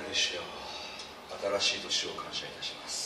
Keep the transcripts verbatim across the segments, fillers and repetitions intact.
る主よ、新しい年を感謝いたします。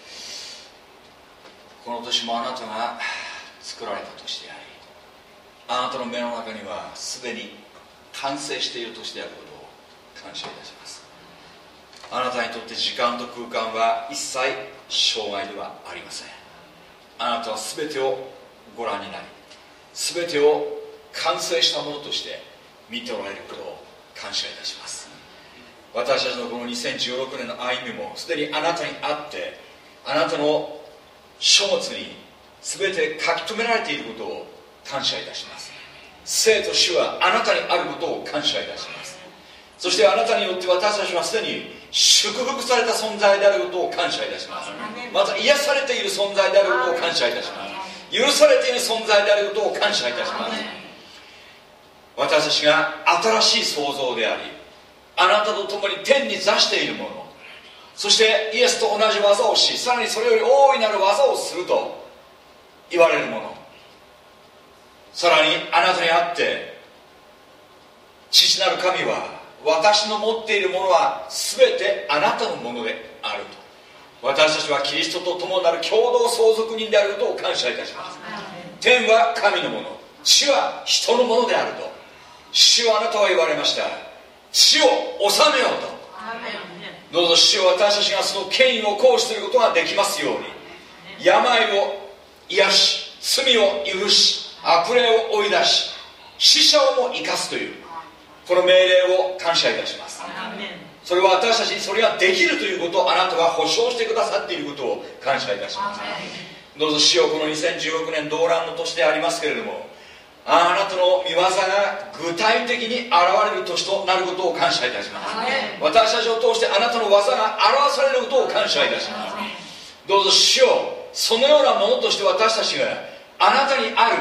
この年もあなたが作られた年であり、あなたの目の中にはすでに完成している年であることを感謝いたします。あなたにとって時間と空間は一切障害ではありません。あなたは全てをご覧になり、全てを完成したものとして見ておられることを感謝いたします。私たちのこのにせんじゅうろくねんの歩みもすでにあなたにあって、あなたの書物に全て書き留められていることを感謝いたします。生と死はあなたにあることを感謝いたします。そしてあなたによって私たちはすでに祝福された存在であることを感謝いたします。また癒されている存在であることを感謝いたします。許されている存在であることを感謝いたします。私たちが新しい創造であり、あなたと共に天に座しているもの、そしてイエスと同じ技をし、さらにそれより大いなる技をすると言われるもの、さらにあなたにあって父なる神は私の持っているものは全てあなたのものであると、私たちはキリストと共なる共同相続人であることを感謝いたします。天は神のもの、地は人のものであると主はあなたは言われました。地を治めようと。どうぞ主よ、私たちがその権威を行使することができますように、病を癒し、罪を許し、悪霊を追い出し、死者をも生かすというこの命令を感謝いたします。それは私たちにそれができるということをあなたが保証してくださっていることを感謝いたします。どうぞ主よ、このにせんじゅうろくねん動乱の年でありますけれども、あなたの御業が具体的に現れる年となることを感謝いたします。私たちを通してあなたの技が表されることを感謝いたします。どうぞ主よ、そのようなものとして私たちがあなたにある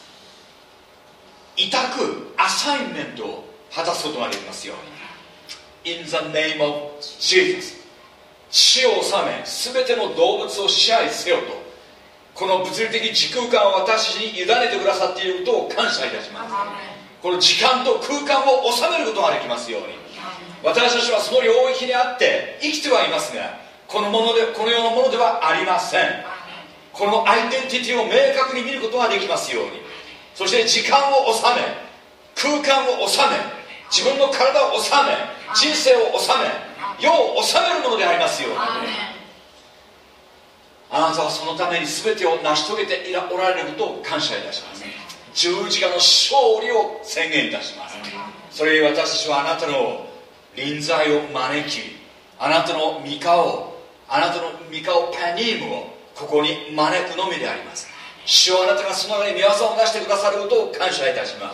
委託アサインメントを果たすことができますように。 In the name of Jesus、 地を治め全ての動物を支配せよと、この物理的時空間を私たちに委ねてくださっていることを感謝いたします。この時間と空間を収めることができますように。私たちはその領域にあって生きてはいますが、このものでこのようなものではありません。このアイデンティティを明確に見ることができますように。そして時間を収め、空間を収め、自分の体を収め、人生を収め、世を収めるものでありますように。あなたはそのために全てを成し遂げておられることを感謝いたします。十字架の勝利を宣言いたします。それに私たちはあなたの臨在を招き、あなたの御顔、あなたの御顔パニームをここに招くのみであります。主はあなたがその中に御業をなしてくださることを感謝いたします。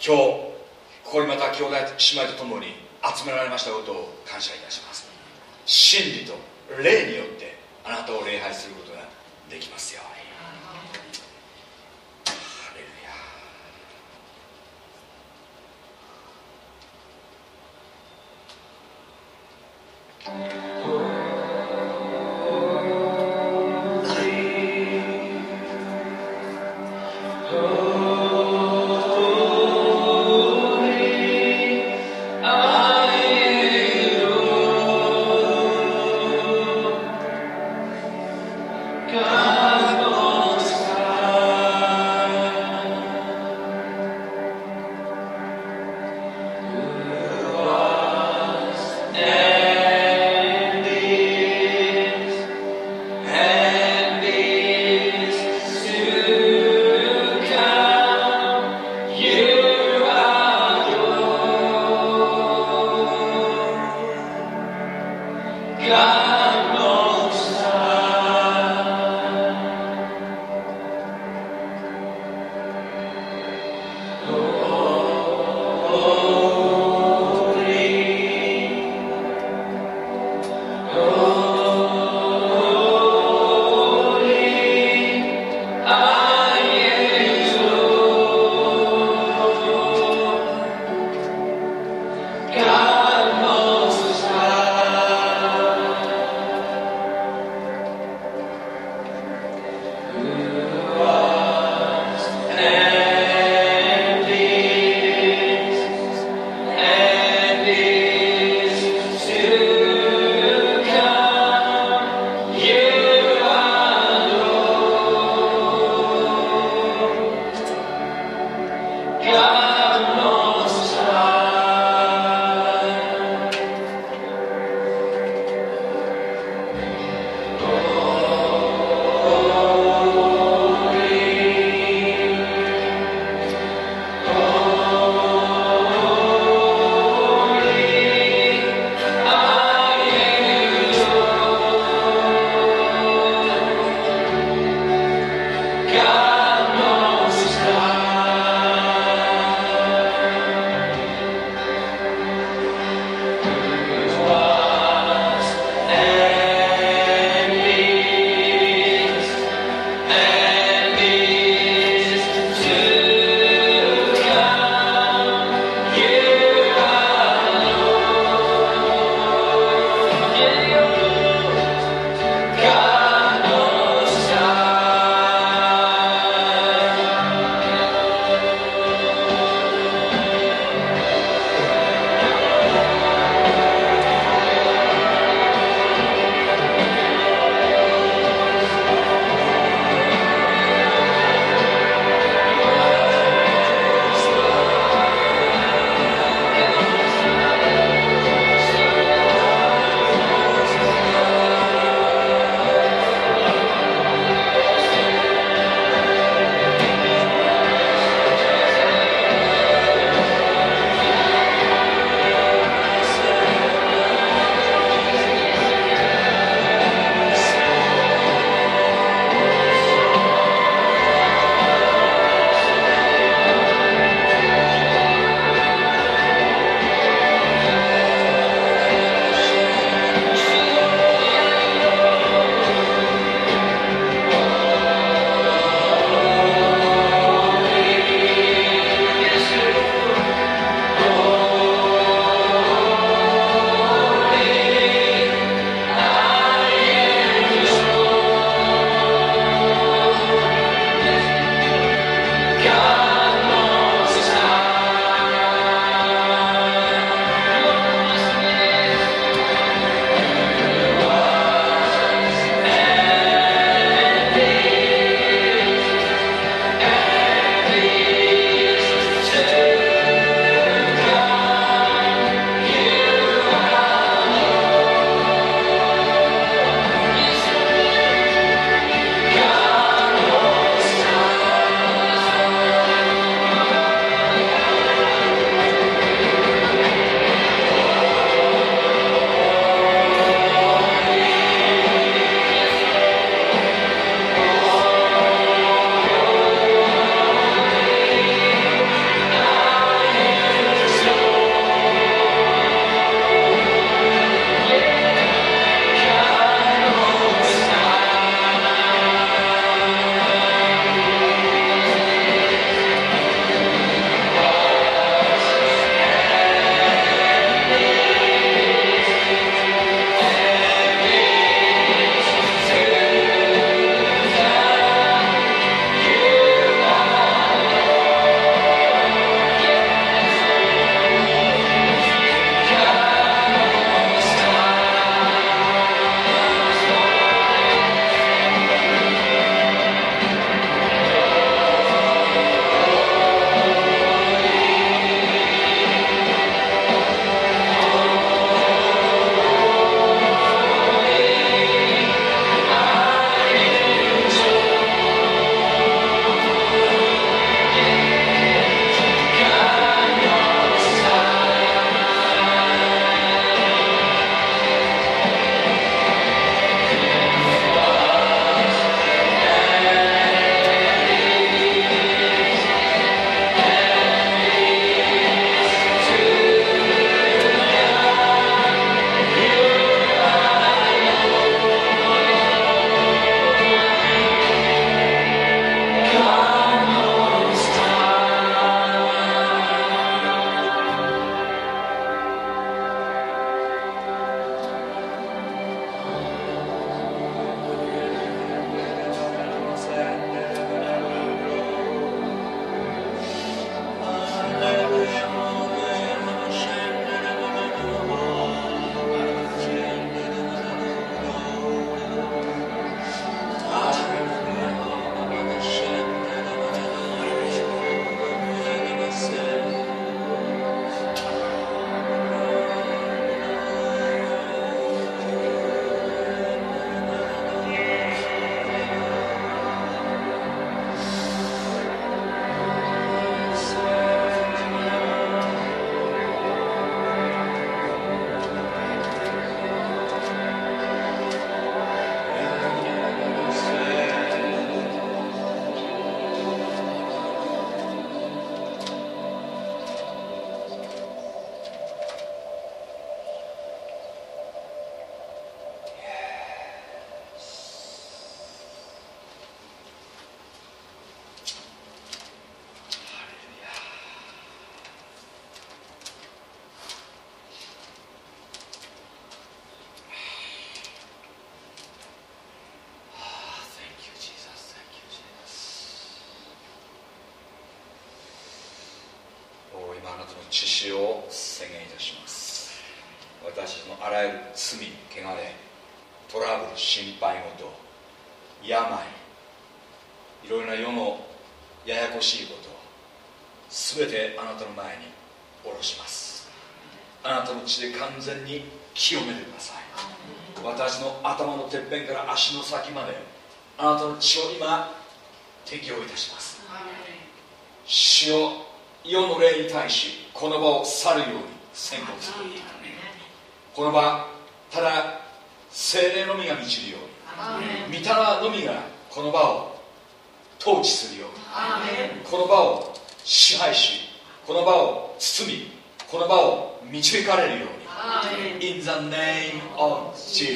今日ここにまた兄弟姉妹と共に集められましたことを感謝いたします。真理と霊によってあなたを礼拝することができますように。ハレルヤ。 血潮を宣言いたします。私のあらゆる罪、汚れ、トラブル、心配事、病、いろいろな世のややこしいこと、すべてあなたの前に下ろします。あなたの血で完全に清めてください。私の頭のてっぺんから足の先まであなたの血を今適用いたします。主よ、世の霊に対しこの場を去るように宣告する。この場、ただ聖霊のみが満ちるように、御霊のみがこの場を統治するように、この場を支配し、この場を包み、この場を導かれるように、In the name of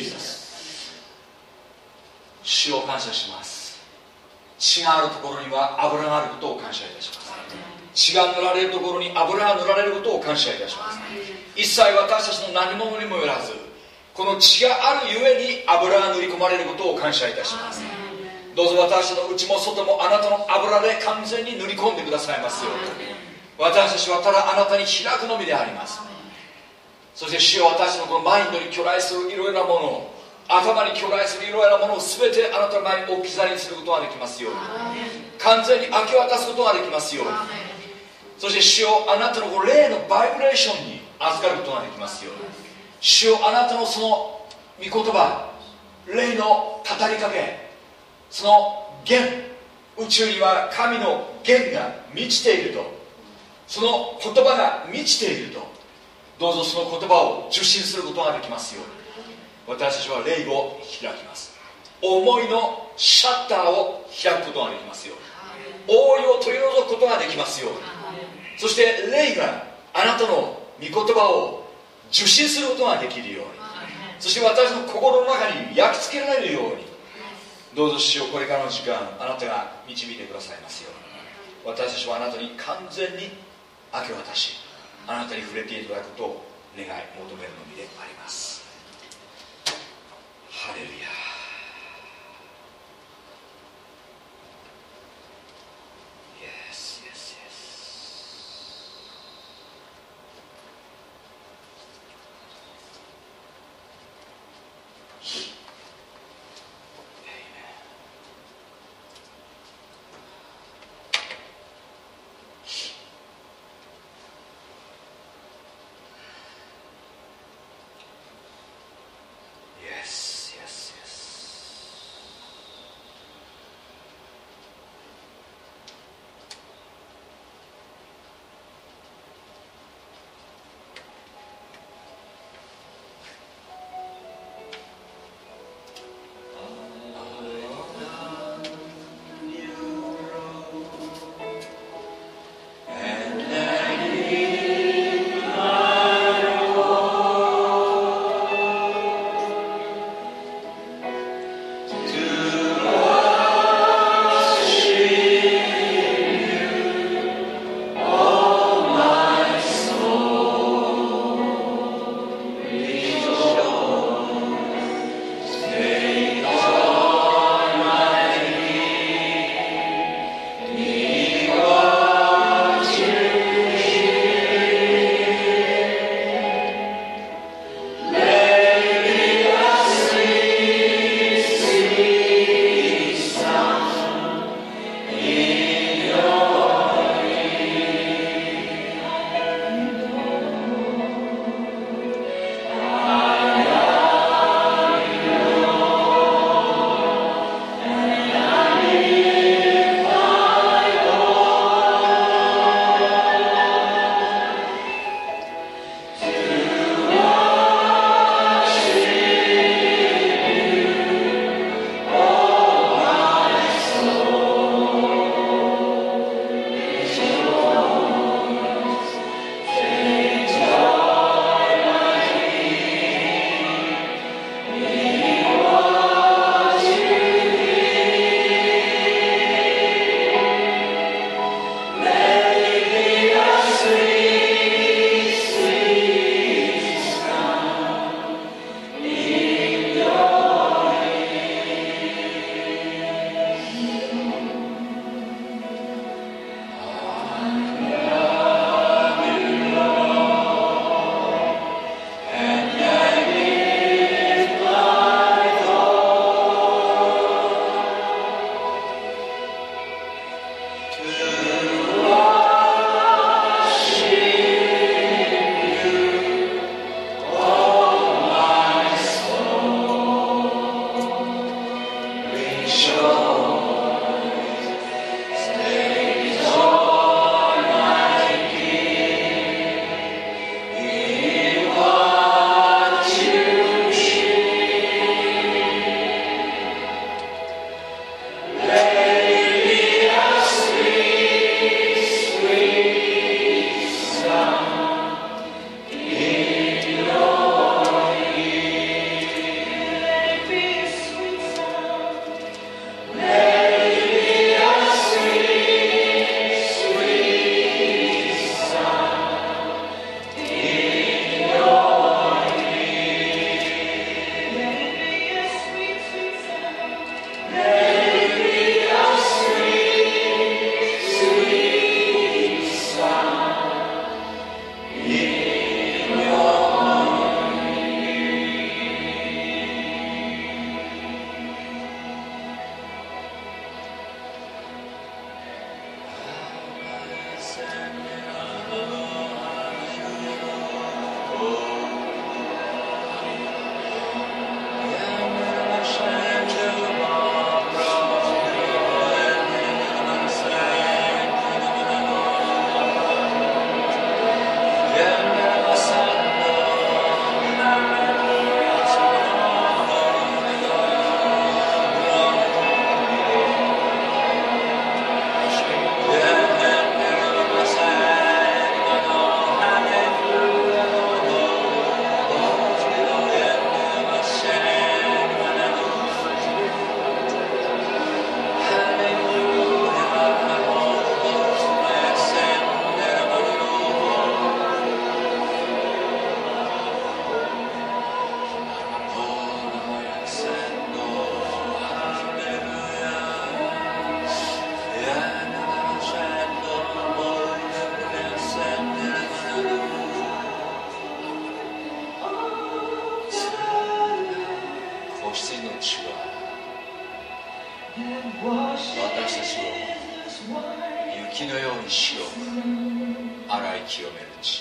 Jesus。 主を感謝します。血があるところには油があることを感謝いたします。血が塗られるところに油が塗られることを感謝いたします。一切私たちの何者にもよらず、この血があるゆえに油が塗り込まれることを感謝いたします。どうぞ私の内も外もあなたの油で完全に塗り込んでくださいますように。私たちはただあなたに開くのみであります。そして主よ、私のこのマインドに巨来するいろいろなものを、頭に巨来するいろいろなものを全てあなたの前に置き去りにすることができますように、完全に明け渡すことができますように。そして主よ、あなたのこの霊のバイブレーションに預かることができますように。主よ、あなたのその御言葉、霊の語りかけ、その弦、宇宙には神の弦が満ちていると、その言葉が満ちていると、どうぞその言葉を受信することができますように。私たちは霊を開きます。思いのシャッターを開くことができますように。覆いを取り除くことができますように。そして霊があなたの御言葉を受信することができるように、そして私の心の中に焼き付けられるように、どうぞ主よ、これからの時間あなたが導いてくださいますように。私たちはあなたに完全に明け渡し、あなたに触れていただくことを願い求めるのみであります。ハレルヤ。 羊の血は私たちを雪のように白く洗い清める血。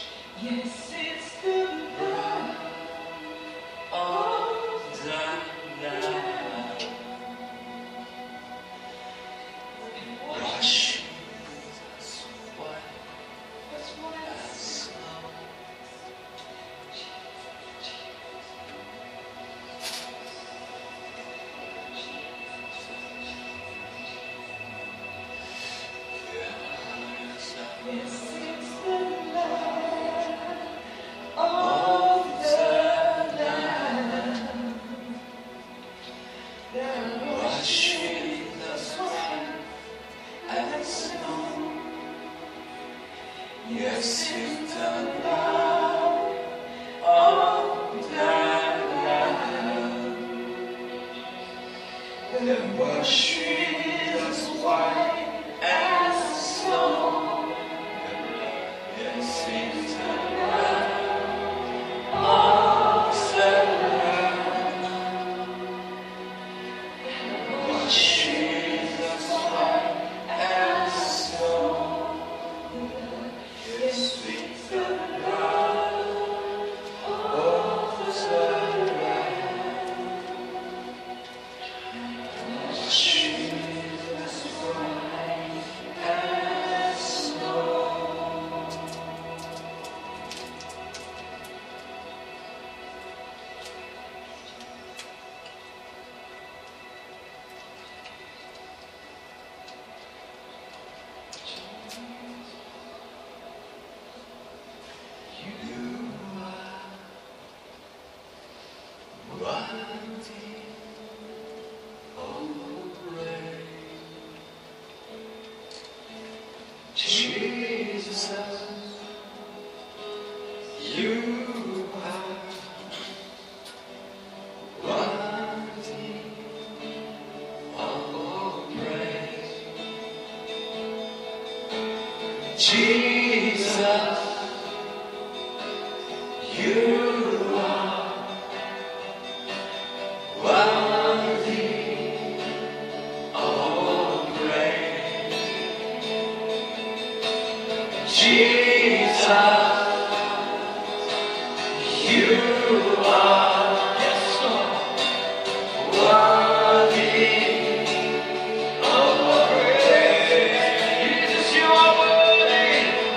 Jesus, you are worthy.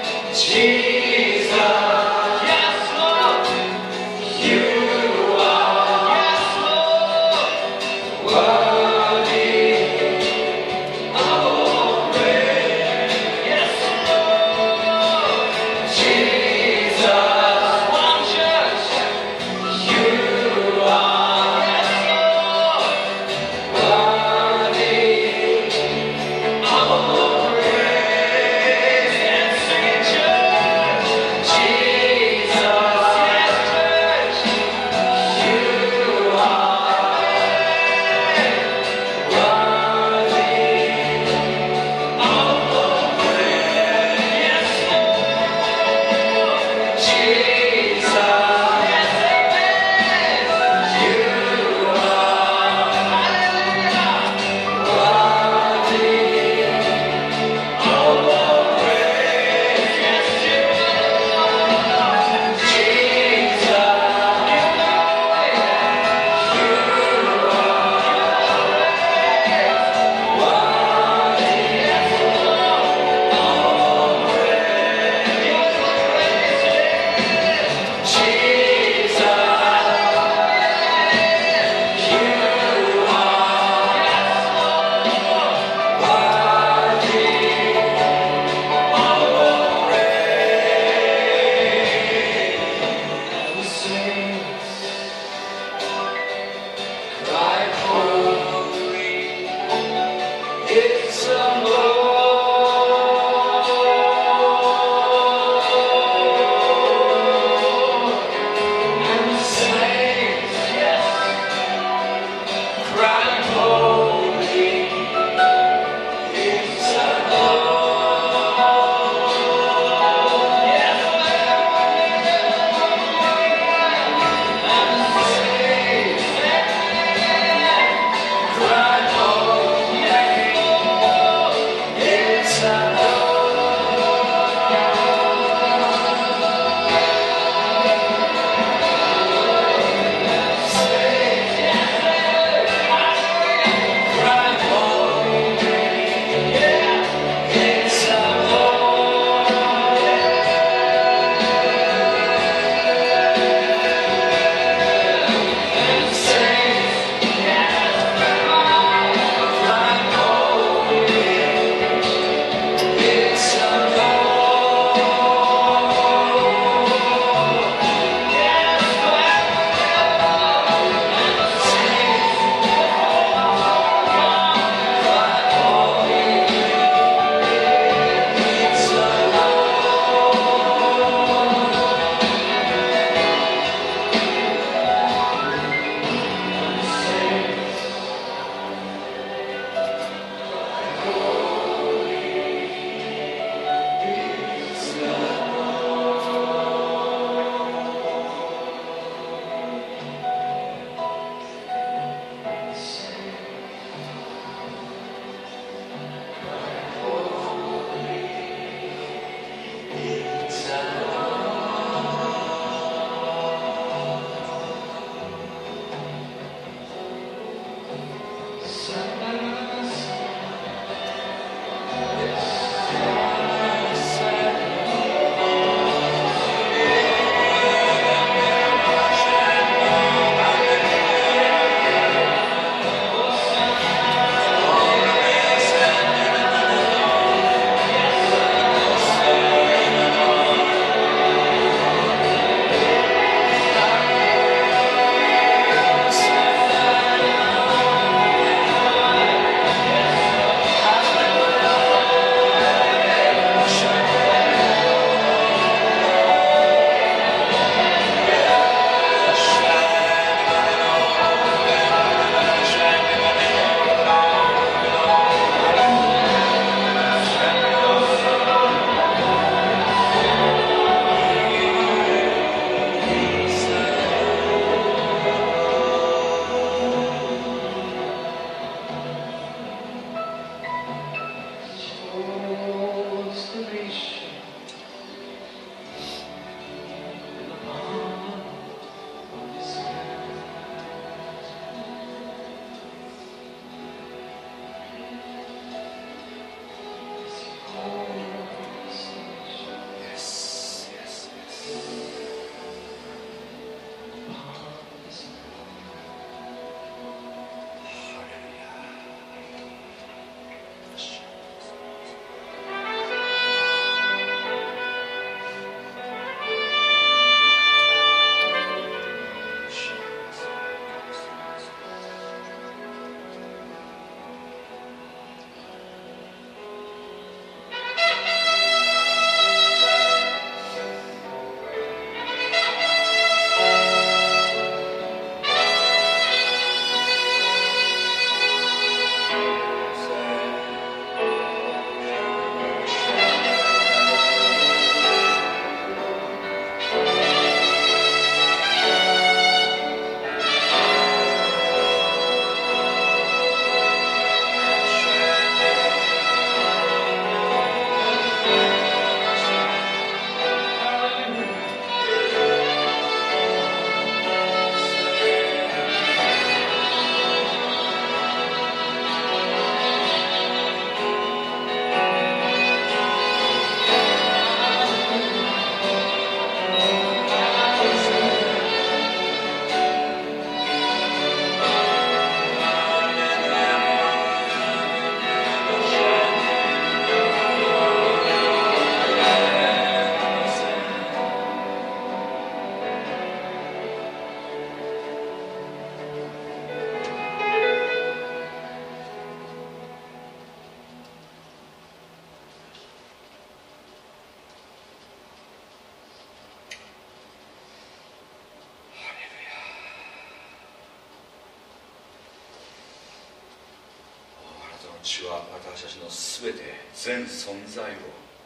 血は私たちのすべて全存在を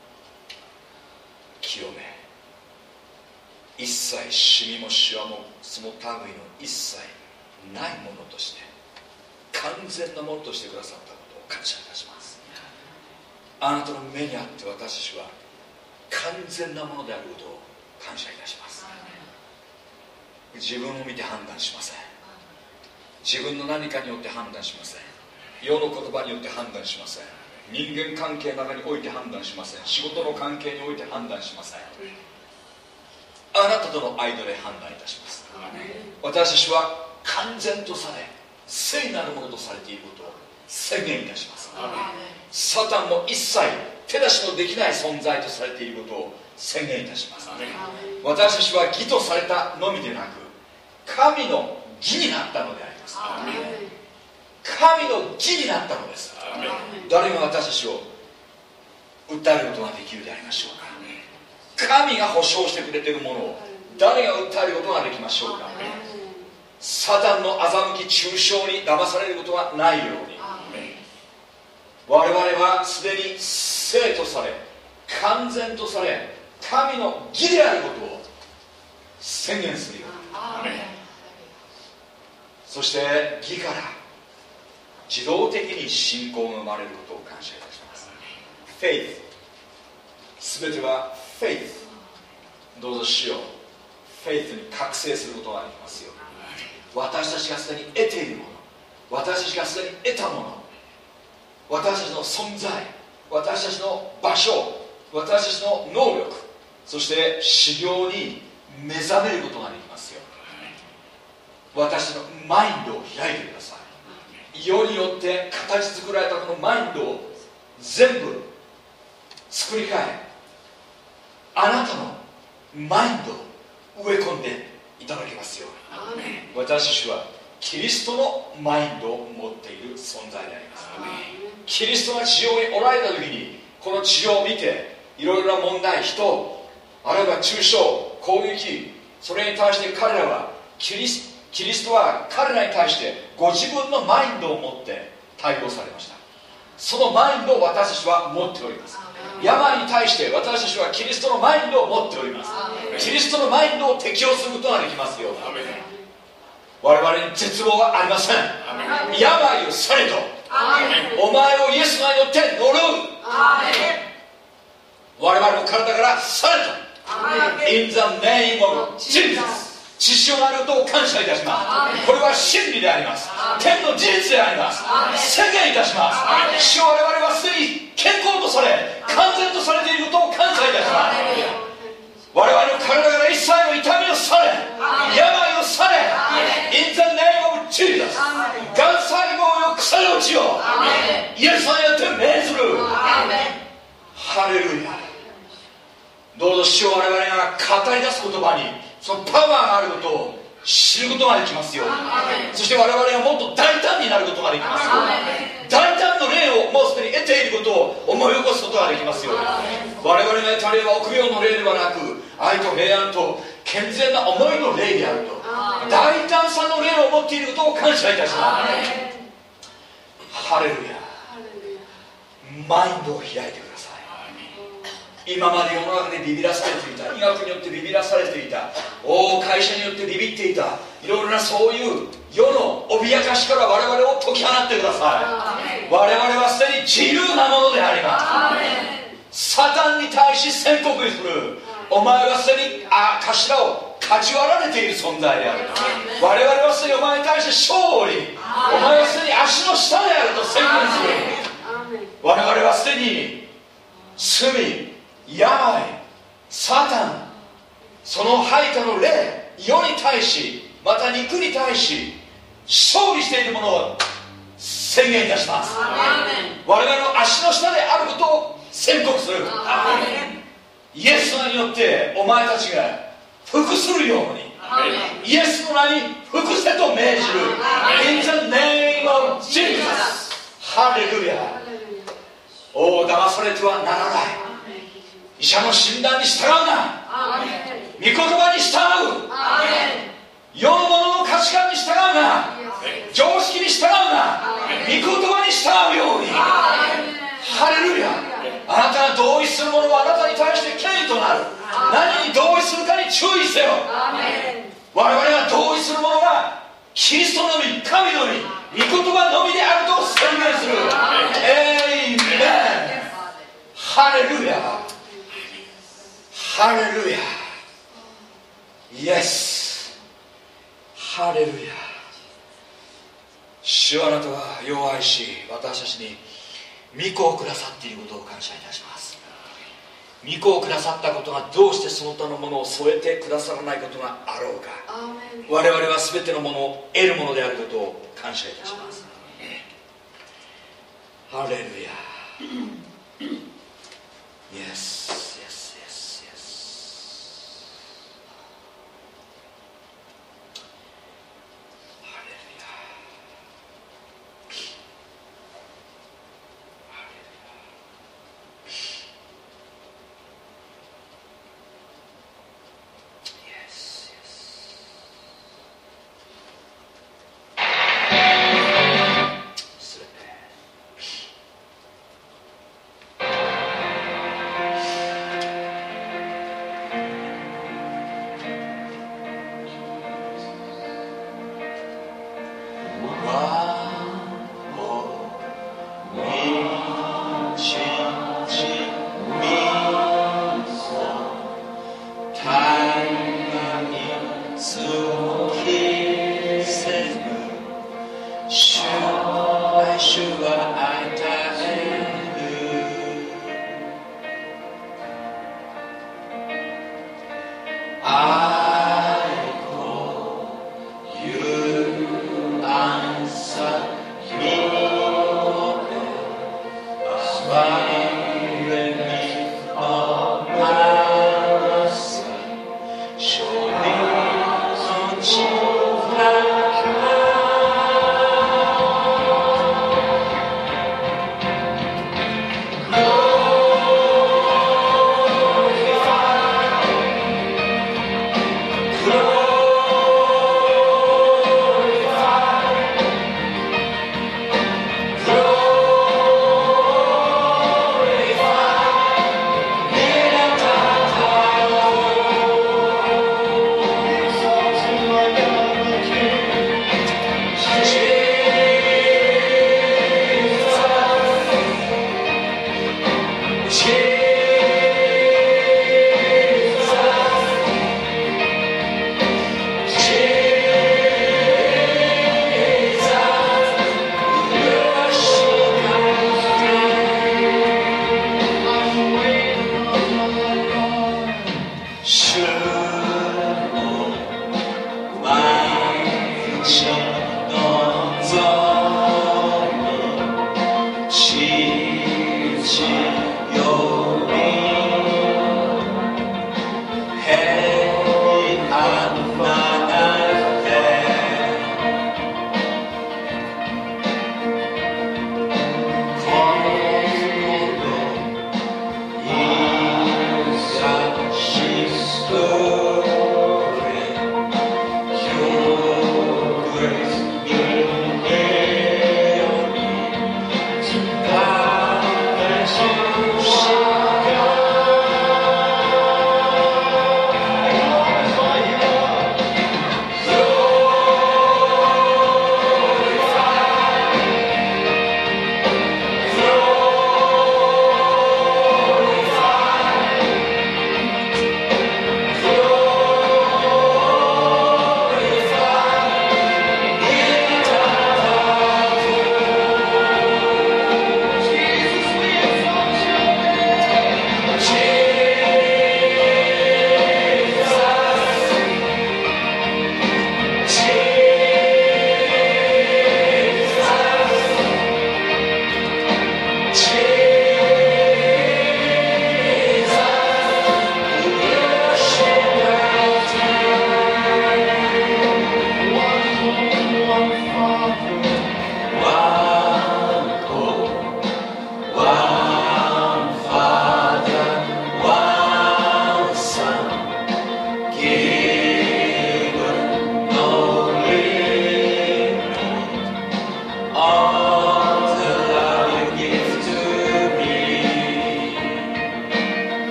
清め、一切シミもシワもその類の一切ないものとして完全なものとしてくださったことを感謝いたします。あなたの目にあって私たちは完全なものであることを感謝いたします。自分を見て判断しません。自分の何かによって判断しません。世の言葉によって判断しません。人間関係の中において判断しません。仕事の関係において判断しません。あなたとの間で判断いたします。私たちは完全とされ聖なるものとされていることを宣言いたします。サタンも一切手出しのできない存在とされていることを宣言いたします。私たちは義とされたのみでなく神の義になったのであります。神の義になったのです。誰が私たちを訴えることができるでありましょうか。神が保証してくれているものを誰が訴えることができましょうか。サタンの欺き中傷に騙されることがないように、我々はすでに聖とされ完全とされ神の義であることを宣言するように、そして義から自動的に信仰が生まれることを感謝いたします。フェイス、すべてはフェイス、どうぞ主よフェイスに覚醒することができますように。私たちがすでに得ているもの、私たちがすでに得たもの、私たちの存在、私たちの場所、私たちの能力、そして修行に目覚めることができますよ。私のマインドを開いてください。世によって形作られたこのマインドを全部作り変え、あなたのマインドを植え込んでいただけますように。私たちはキリストのマインドを持っている存在であります。キリストが地上におられた時にこの地上を見ていろいろな問題、人あるいは中傷、攻撃、それに対して彼らはキリス、キリストは彼らに対してご自分のマインドを持って対応されました。そのマインドを私たちは持っております。病に対して私たちはキリストのマインドを持っております。キリストのマインドを適用することができますように。我々に絶望はありません。病をされとお前をイエスがによって呪う。我々の体からされと In the name of Jesus。 血潮があることを感謝いたします。これは真理であります。天の事実であります。宣言いたします。主よ、我々はすでに健康とされ完全とされていることを感謝いたします。我々の体から一切の痛みをされ病をされ In the name of Jesus。 がん細胞よ腐り落ちよイエスによって命ずる。ハレルヤ。どうぞ主よ、我々が語り出す言葉にそのパワーがあることを知ることができますように。そして我々がもっと大胆になることができますように。大胆の霊をもうすでに得ていることを思い起こすことができますように。我々が得た霊は臆病の霊ではなく愛と平安と健全な思いの霊であると、大胆さの霊を持っていることを感謝いたします。ハレルヤ。マインドを開いてください。今まで世の中でビビらされていた、医学によってビビらされていた、大会社によってビビっていた、いろいろなそういう世の脅かしから我々を解き放ってください。我々はすでに自由なものであります。サタンに対し宣告する。お前はすでにあ頭をかち割られている存在である。我々はすでにお前に対して勝利、お前はすでに足の下であると宣言する。我々はすでに罪、病、サタン、その配下の霊、世に対しまた肉に対し勝利しているものを宣言いたします。我々の足の下であることを宣告する。イエスの名によってお前たちが服するように、イエスの名に服せと命じる。 In the name of Jesus。 ハレルヤ。おお、騙されてはならない。医者の診断に従うな。御言葉に従う。世の者の価値観に従うな。常識に従うな。御言葉に従うように。 同意するかに注意せよ。我々が同意するものがキリストのみ、神のみ、御言葉のみであると宣言する。エイメン。ハレルヤ、ハレルヤ、イエス、ハレルヤ。主はあなたは弱いし、私たちに御子をくださっていることを感謝いたします。御子をくださったことがどうしてその他のものを添えてくださらないことがあろうか。我々は全てのものを得るものであることを感謝いたします。ハレルヤ。Yes, yes, yes, yes. ハレルヤ。ハレルヤ。Yes, yes. 失礼。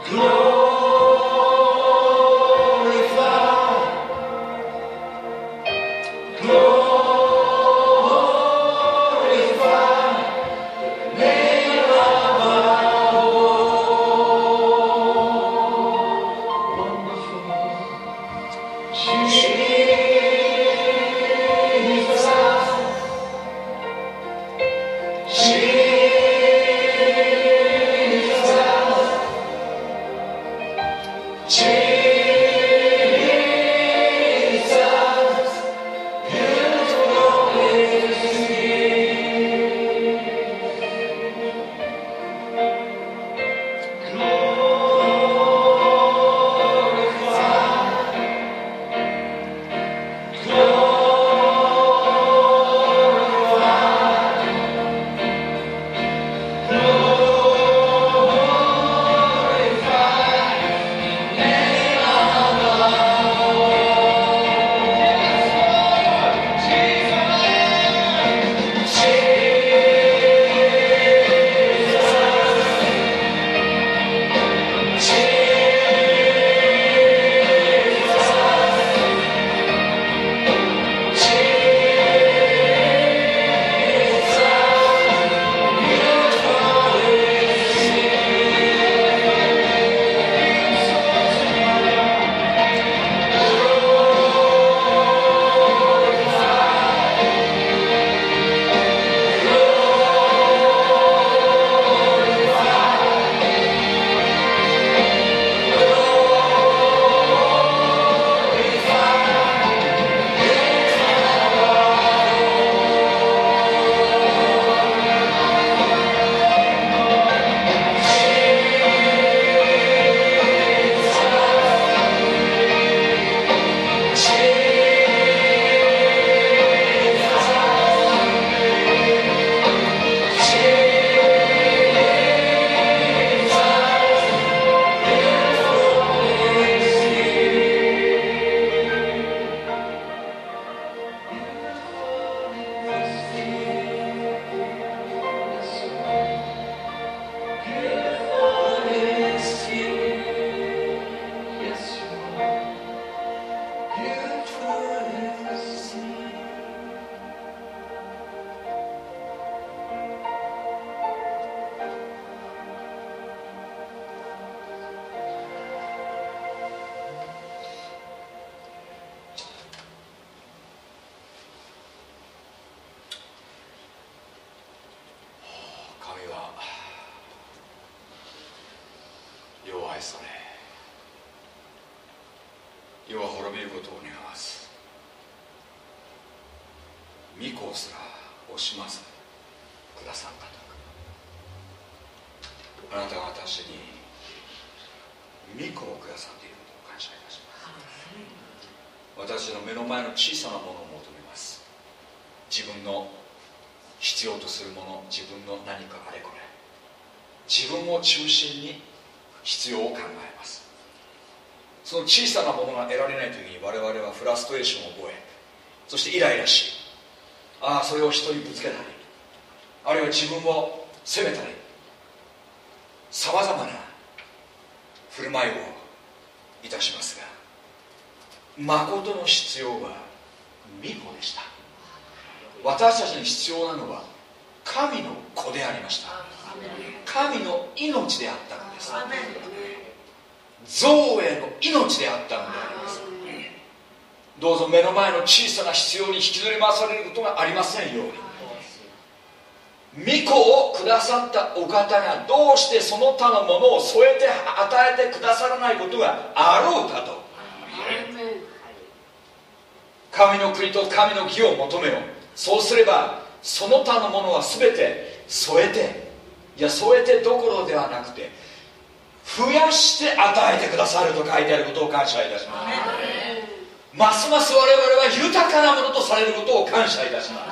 世は滅びることを願わず、御子すら惜しまずくださったと。あなたが私に御子をくださっていることを感謝いたします。私の目の前の小さなものを求めます。自分の必要とするもの、自分の何かあれこれ、自分を中心に必要を考えます。その小さなものが得られないときに我々はフラストレーションを覚え、そしてイライラし、ああそれを人にぶつけたり、あるいは自分を責めたり、さまざまな振る舞いをいたしますが、誠の必要は御子でした。私たちに必要なのは神の子でありました。神の命であったのです。造営の命であったのであります。どうぞ目の前の小さな必要に引きずり回されることがありませんように、御子をくださったお方がどうしてその他のものを添えて与えてくださらないことがあろうかと。神の国と神の義を求めよ。そうすればその他のものは全て添えて、いや添えてどころではなくて増やして与えてくださると書いてあることを感謝いたします。ますます我々は豊かなものとされることを感謝いたします。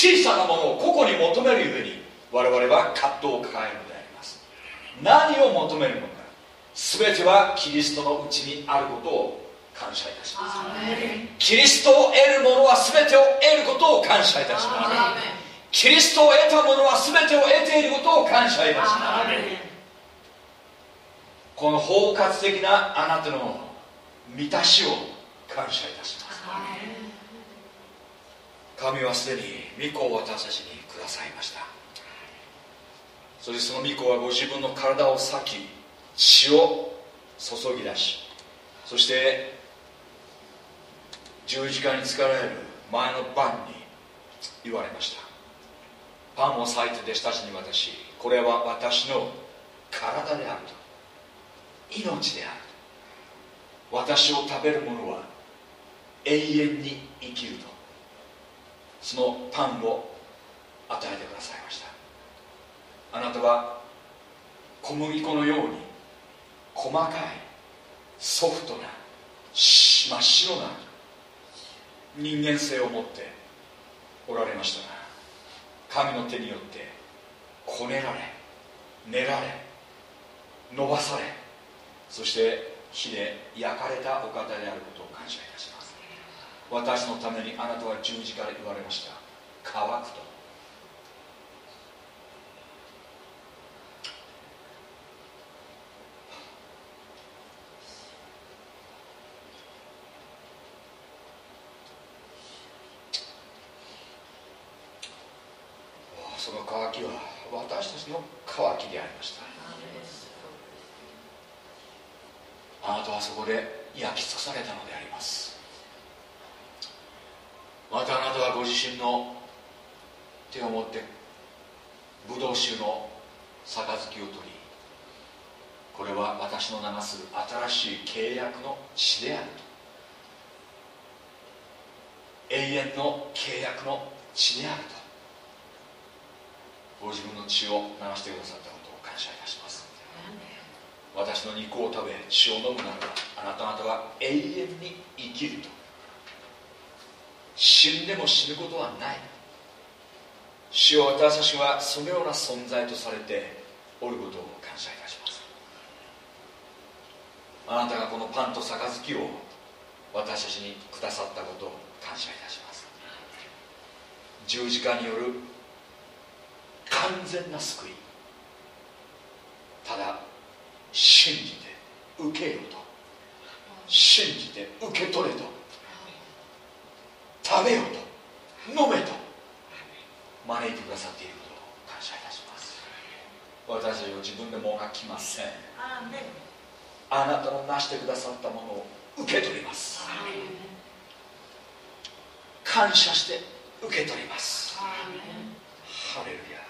小さなものを個々に求めるゆえに我々は葛藤を抱えるのであります。何を求めるのか、全てはキリストのうちにあることを感謝いたします。キリストを得る者は全てを得ることを感謝いたします。キリストを得た者は全てを得ていることを感謝いたします。 この包括的なあなたの満たしを感謝いたします。神はすでに御子を私たちにくださいました。そしてその御子はご自分の体を裂き血を注ぎ出し、そして十字架につかれる前の晩に言われました。パンを裂いて弟子たちに渡し、これは私の体であると、命であると、私を食べる者は永遠に生きると、そのパンを与えてくださいました。あなたは小麦粉のように細かいソフトな真っ白な人間性を持っておられましたが、神の手によってこねられ練られ伸ばされ、そして火で焼かれたお方であることを感謝いたします。私のためにあなたは十字架で言われました。乾くと。その渇きは私たちの渇きでありました。あなたはそこで焼き尽くされたのであります。またあなたはご自身の手を持ってブドウ酒の杯を取り、これは私の流す新しい契約の血であると、永遠の契約の血であると、ご自分の血を流してくださったことを感謝いたします。私の肉を食べ血を飲むならば、あなた方は永遠に生きると、死んでも死ぬことはない。主よ、私たちはそのような存在とされておることを感謝いたします。あなたがこのパンと杯を私たちにくださったことを感謝いたします。十字架による完全な救い、ただ信じて受けよと、信じて受け取れと、食べよと、飲めと招いてくださっていることを感謝いたします。私たちは自分でもがきません。あなたの成してくださったものを受け取ります。感謝して受け取ります。ハレルヤ。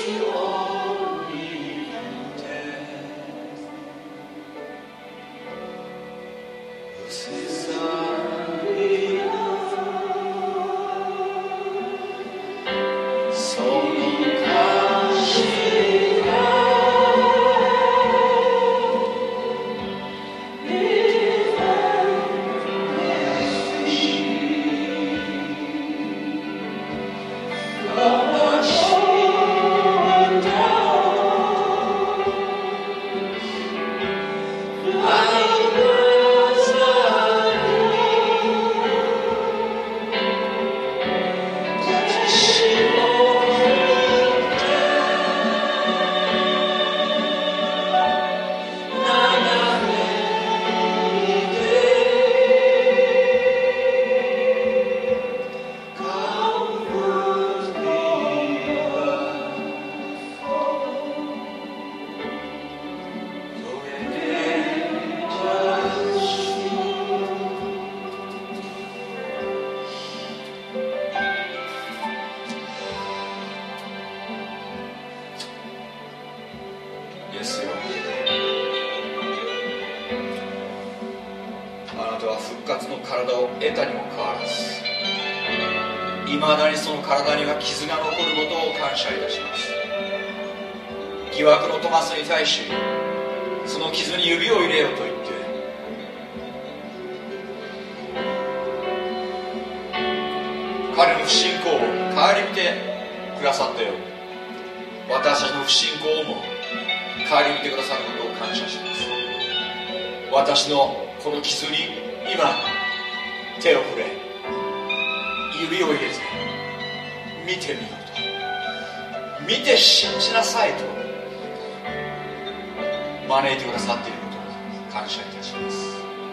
私のこの傷に今手を触れ、指を入れて見てみようと、見て信じなさいと招いてくださっていることを感謝いたします。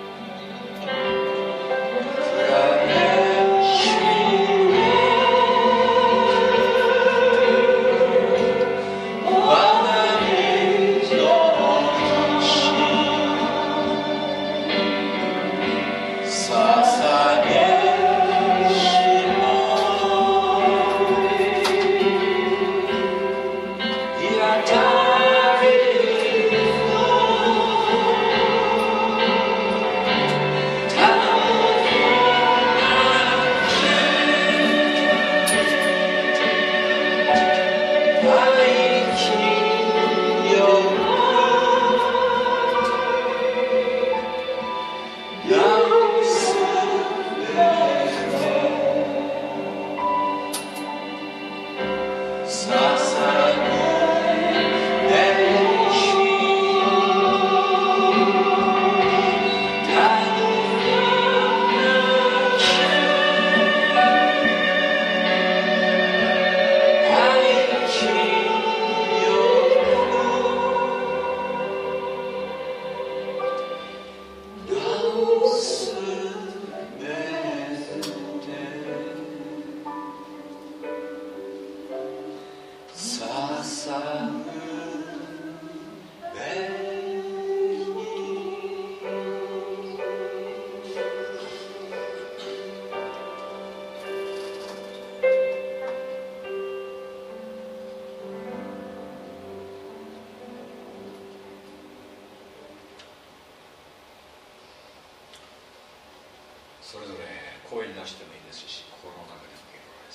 それぞれ声に出してもいいですし、心の中でも結構です。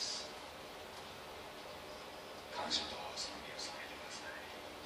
感謝とその身を捧げてください。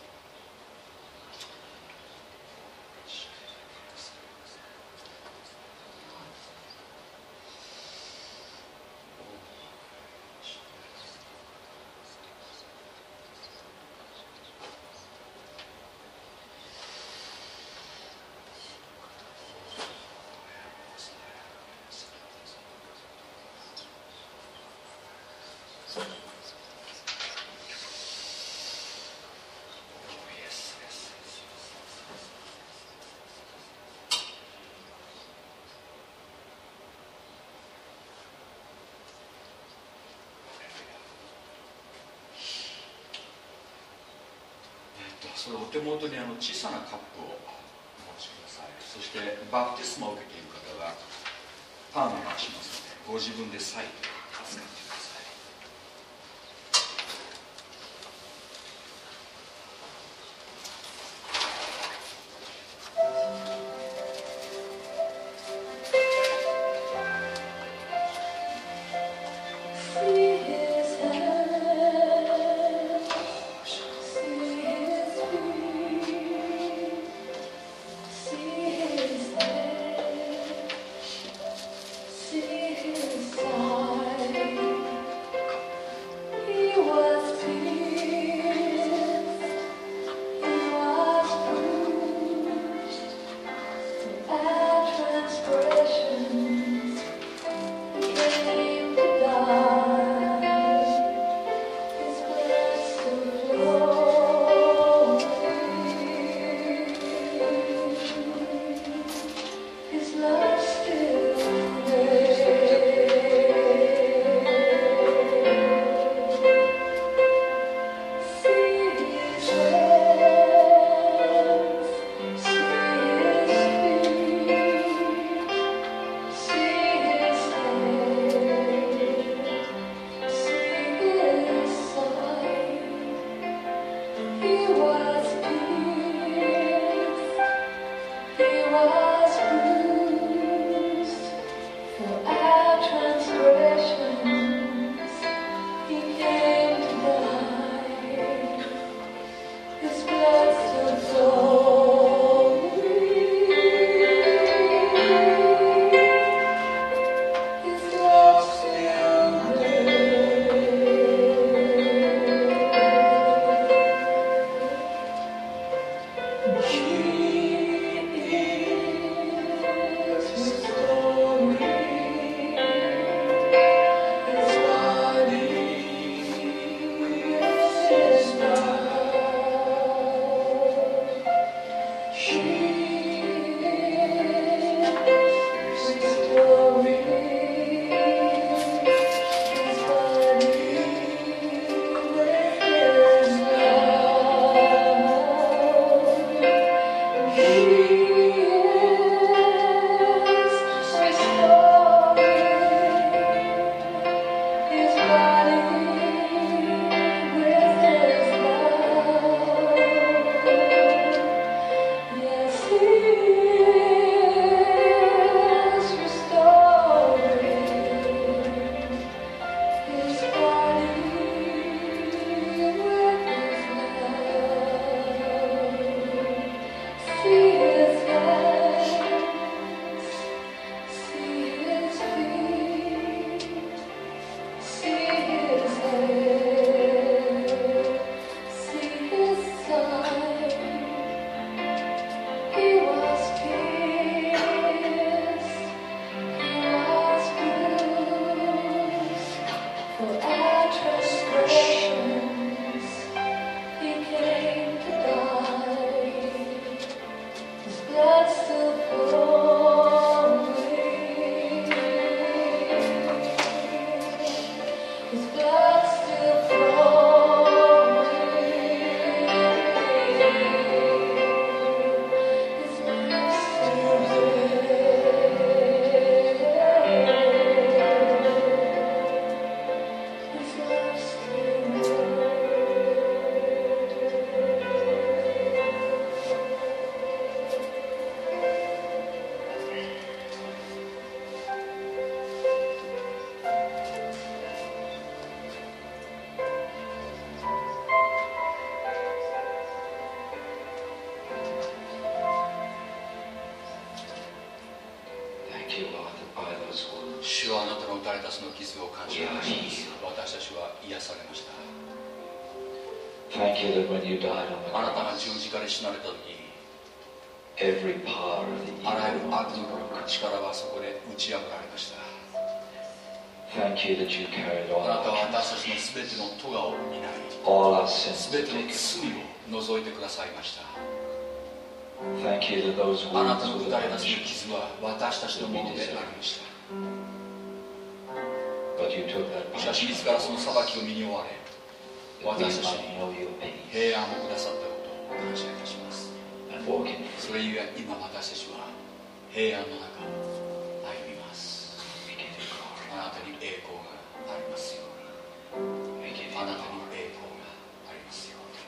それお手元にあの小さなカップをお持ちください。そしてバプテスマを受けている方はパンを回しますので、ご自分で裂いて扱ってください。 主はあなたの打たれたその傷を感謝いたします。私たちは癒されました。 Thank you that when you died on the あなたが cross, 十字架で死なれた時、 every power of the あらゆる evil 悪 was の broken. 力はそこで打ち破られました。 Thank you that you carried あ all なたは our 私たちのすべての咎を担い、 all our sins すべ to ての take 罪 away. を除いてくださいました。 Thank you that those あな wounds たの were 打たれたその punished, 傷は私たちのものでありました。 but you took that しかし punishment 自らその裁きを身に負われ、 that we 私たち might に know your peace 平安をくださったことを感謝いたします。 and walk in それゆえ今私たちは平安の中を歩みます。 We give you glory. あなたに栄光がありますように。 We give you あなた glory. に栄光がありますように。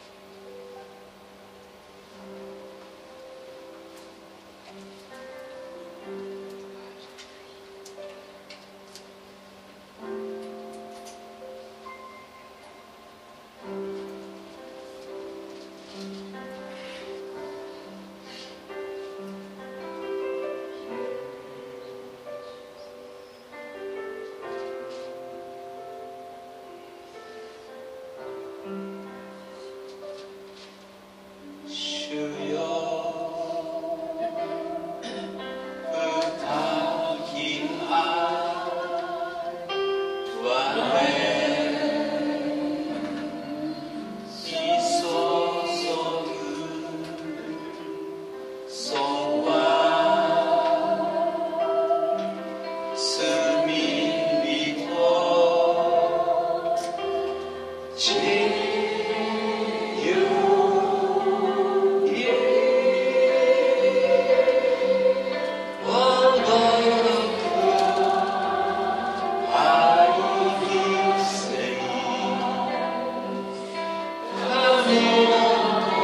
主よ深き愛我に注ぐそは罪人自由神の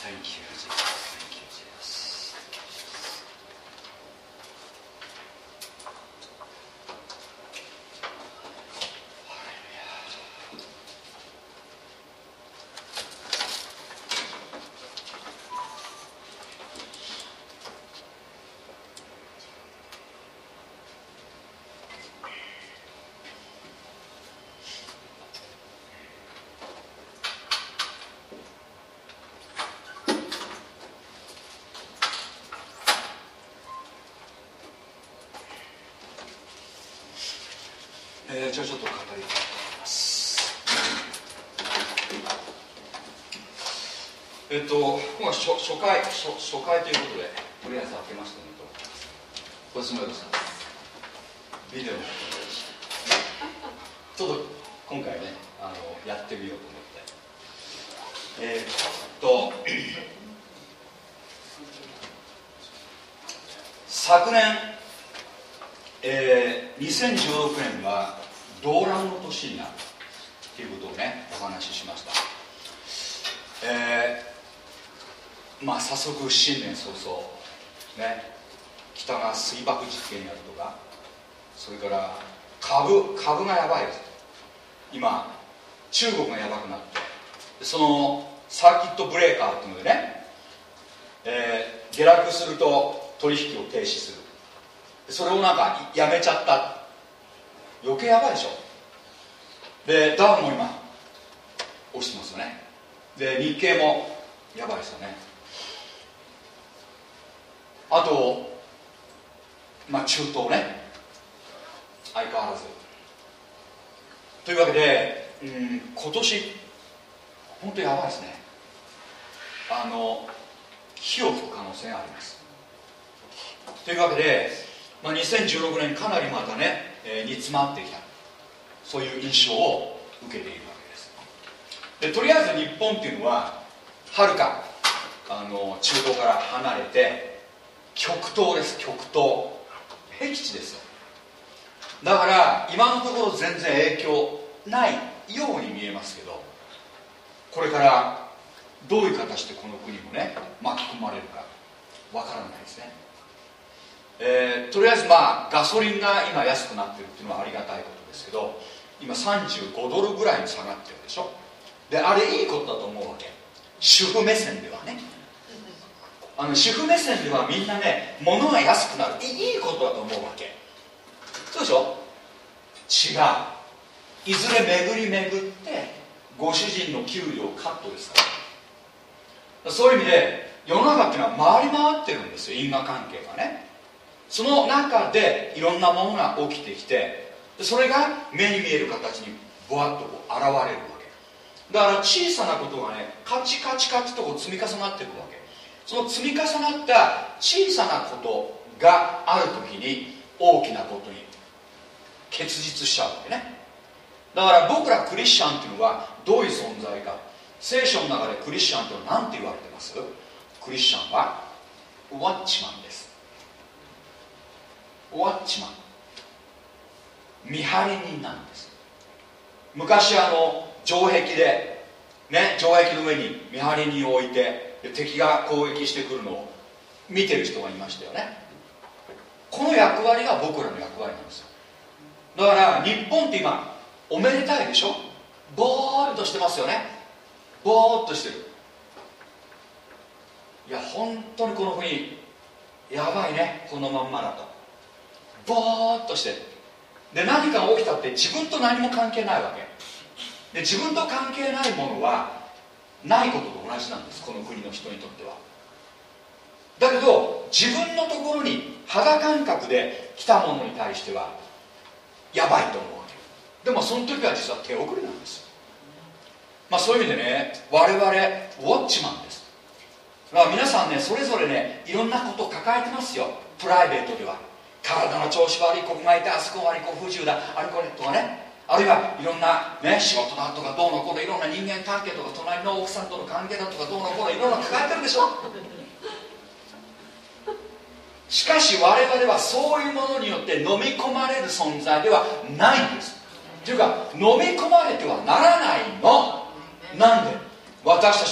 Thank you, Jesus. Thank you, Jesus. えー、じゃあちょっと語りたいと思います。えっと今回初初回 初, 初回ということでとりあえず開けましたねと思います。ご質問よろしいですか。ビデオのちょっと今回ねあのやってみようと思ってえー、っと昨年えー、にせんじゅうろくねんは動乱の年になるということをねお話ししました。えー、まあ早速新年早々ね北が水爆実験やるとか、それから株株がやばいです。今中国がやばくなって、そのサーキットブレーカーっていうのでね、えー、下落すると取引を停止する。それをなんかやめちゃった。余計やばいでしょ。でダウも今落ちてますよね。で日経もやばいですよね。あとまあ中東ね相変わらずというわけで、うん、今年本当にやばいですね。あの火を吹く可能性があります。というわけでまあ、にせんじゅうろくねんかなりまたね、えー、煮詰まってきた、そういう印象を受けているわけです。でとりあえず日本っていうのははるかあの中東から離れて極東です。極東僻地ですよ。だから今のところ全然影響ないように見えますけど、これからどういう形でこの国もね巻き込まれるかわからないですね。えー、とりあえずまあガソリンが今安くなってるっていうのはありがたいことですけど、今さんじゅうごドルぐらいに下がってるでしょ。であれいいことだと思うわけ。主婦目線ではね、あの主婦目線ではみんなね物が安くなるいいことだと思うわけ。そうでしょ。違う。いずれ巡り巡ってご主人の給料カットですから。そういう意味で世の中っていうのは回り回ってるんですよ、因果関係がね。その中でいろんなものが起きてきて、それが目に見える形にボワッとこう現れるわけだから、小さなことがねカチカチカチとこう積み重なっていくわけ。その積み重なった小さなことがある時に大きなことに結実しちゃうわけね。だから僕らクリスチャンっていうのはどういう存在か。聖書の中でクリスチャンっていうのは何て言われてます？クリスチャンはウォッチマンです。ウォッチマン、見張り人なんです。昔あの城壁でね、城壁の上に見張り人を置いて敵が攻撃してくるのを見てる人がいましたよね。この役割が僕らの役割なんですよ。だから日本って今おめでたいでしょ。ボーっとしてますよね。ボーっとしてる。いや本当にこの国やばいね、このまんまだと。ボーっとしてる。で何かが起きたって自分と何も関係ないわけで、自分と関係ないものはないことと同じなんです、この国の人にとっては。だけど自分のところに肌感覚で来たものに対してはやばいと思うわけ。でもその時は実は手遅れなんですよ。まあそういう意味でね、我々ウォッチマンです。だから皆さんね、それぞれねいろんなことを抱えてますよ。プライベートでは体の調子悪い、ここが痛い、あそこが悪い、こう不自由だ、あれこれとかね、あるいはいろんな、ね、仕事だとかどうのこうの、いろんな人間関係とか隣の奥さんとの関係だとかどうのこうの、いろんな抱えてるでしょ。しかし我々はそういうものによって飲み込まれる存在ではないんです。というか飲み込まれてはならないの。なんで？私たちは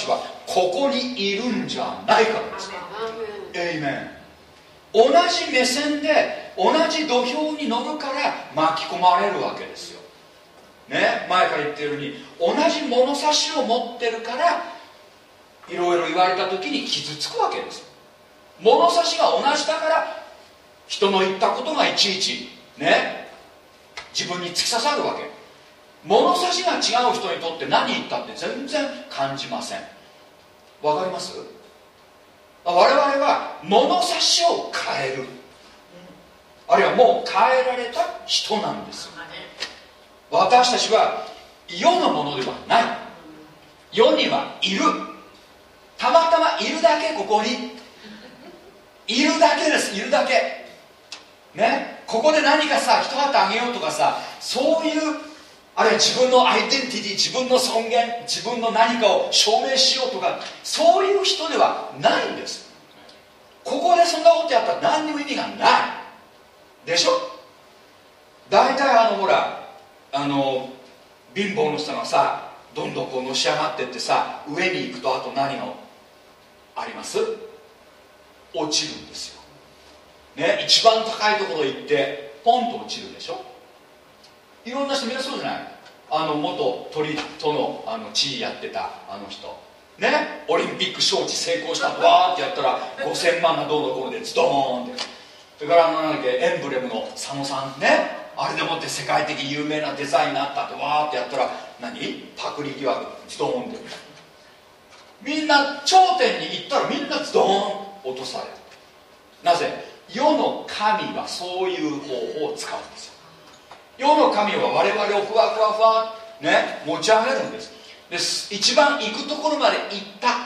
ここにいるんじゃないからです。エイメン。同じ目線で同じ土俵に乗るから巻き込まれるわけですよね。前から言ってるように同じ物差しを持ってるからいろいろ言われた時に傷つくわけです。物差しが同じだから人の言ったことがいちいちね自分に突き刺さるわけ。物差しが違う人にとって何言ったって全然感じません。わかります？我々は物差しを変える、あるいはもう変えられた人なんです。私たちは世のものではない。世にはいる、たまたまいるだけ、ここにいるだけです。いるだけね。ここで何かさ一旗あげようとかさ、そういうあるいは自分のアイデンティティ、自分の尊厳、自分の何かを証明しようとか、そういう人ではないんです。ここでそんなことやったら何にも意味がないでしょ。大体あのほらあの貧乏の人がさどんどんこうのし上がってってさ、上に行くとあと何があります？落ちるんですよね。一番高いところ行ってポンと落ちるでしょ。いろんな人みんなそうじゃない。あの元鳥とのあの地位やってたあの人ね、オリンピック招致成功したわーってやったらごせんまんがどうのこうのでズドーンって、それからあのなんだっけエンブレムの佐野さんね、あれでもって世界的有名なデザインになったってわーってやったら何パクリ疑惑ズドーンって、みんな頂点に行ったらみんなズドーン落とされる。なぜ？世の神はそういう方法を使うんですよ。世の神は我々をふわふわふわね持ち上げるんです。で一番行くところまで行った。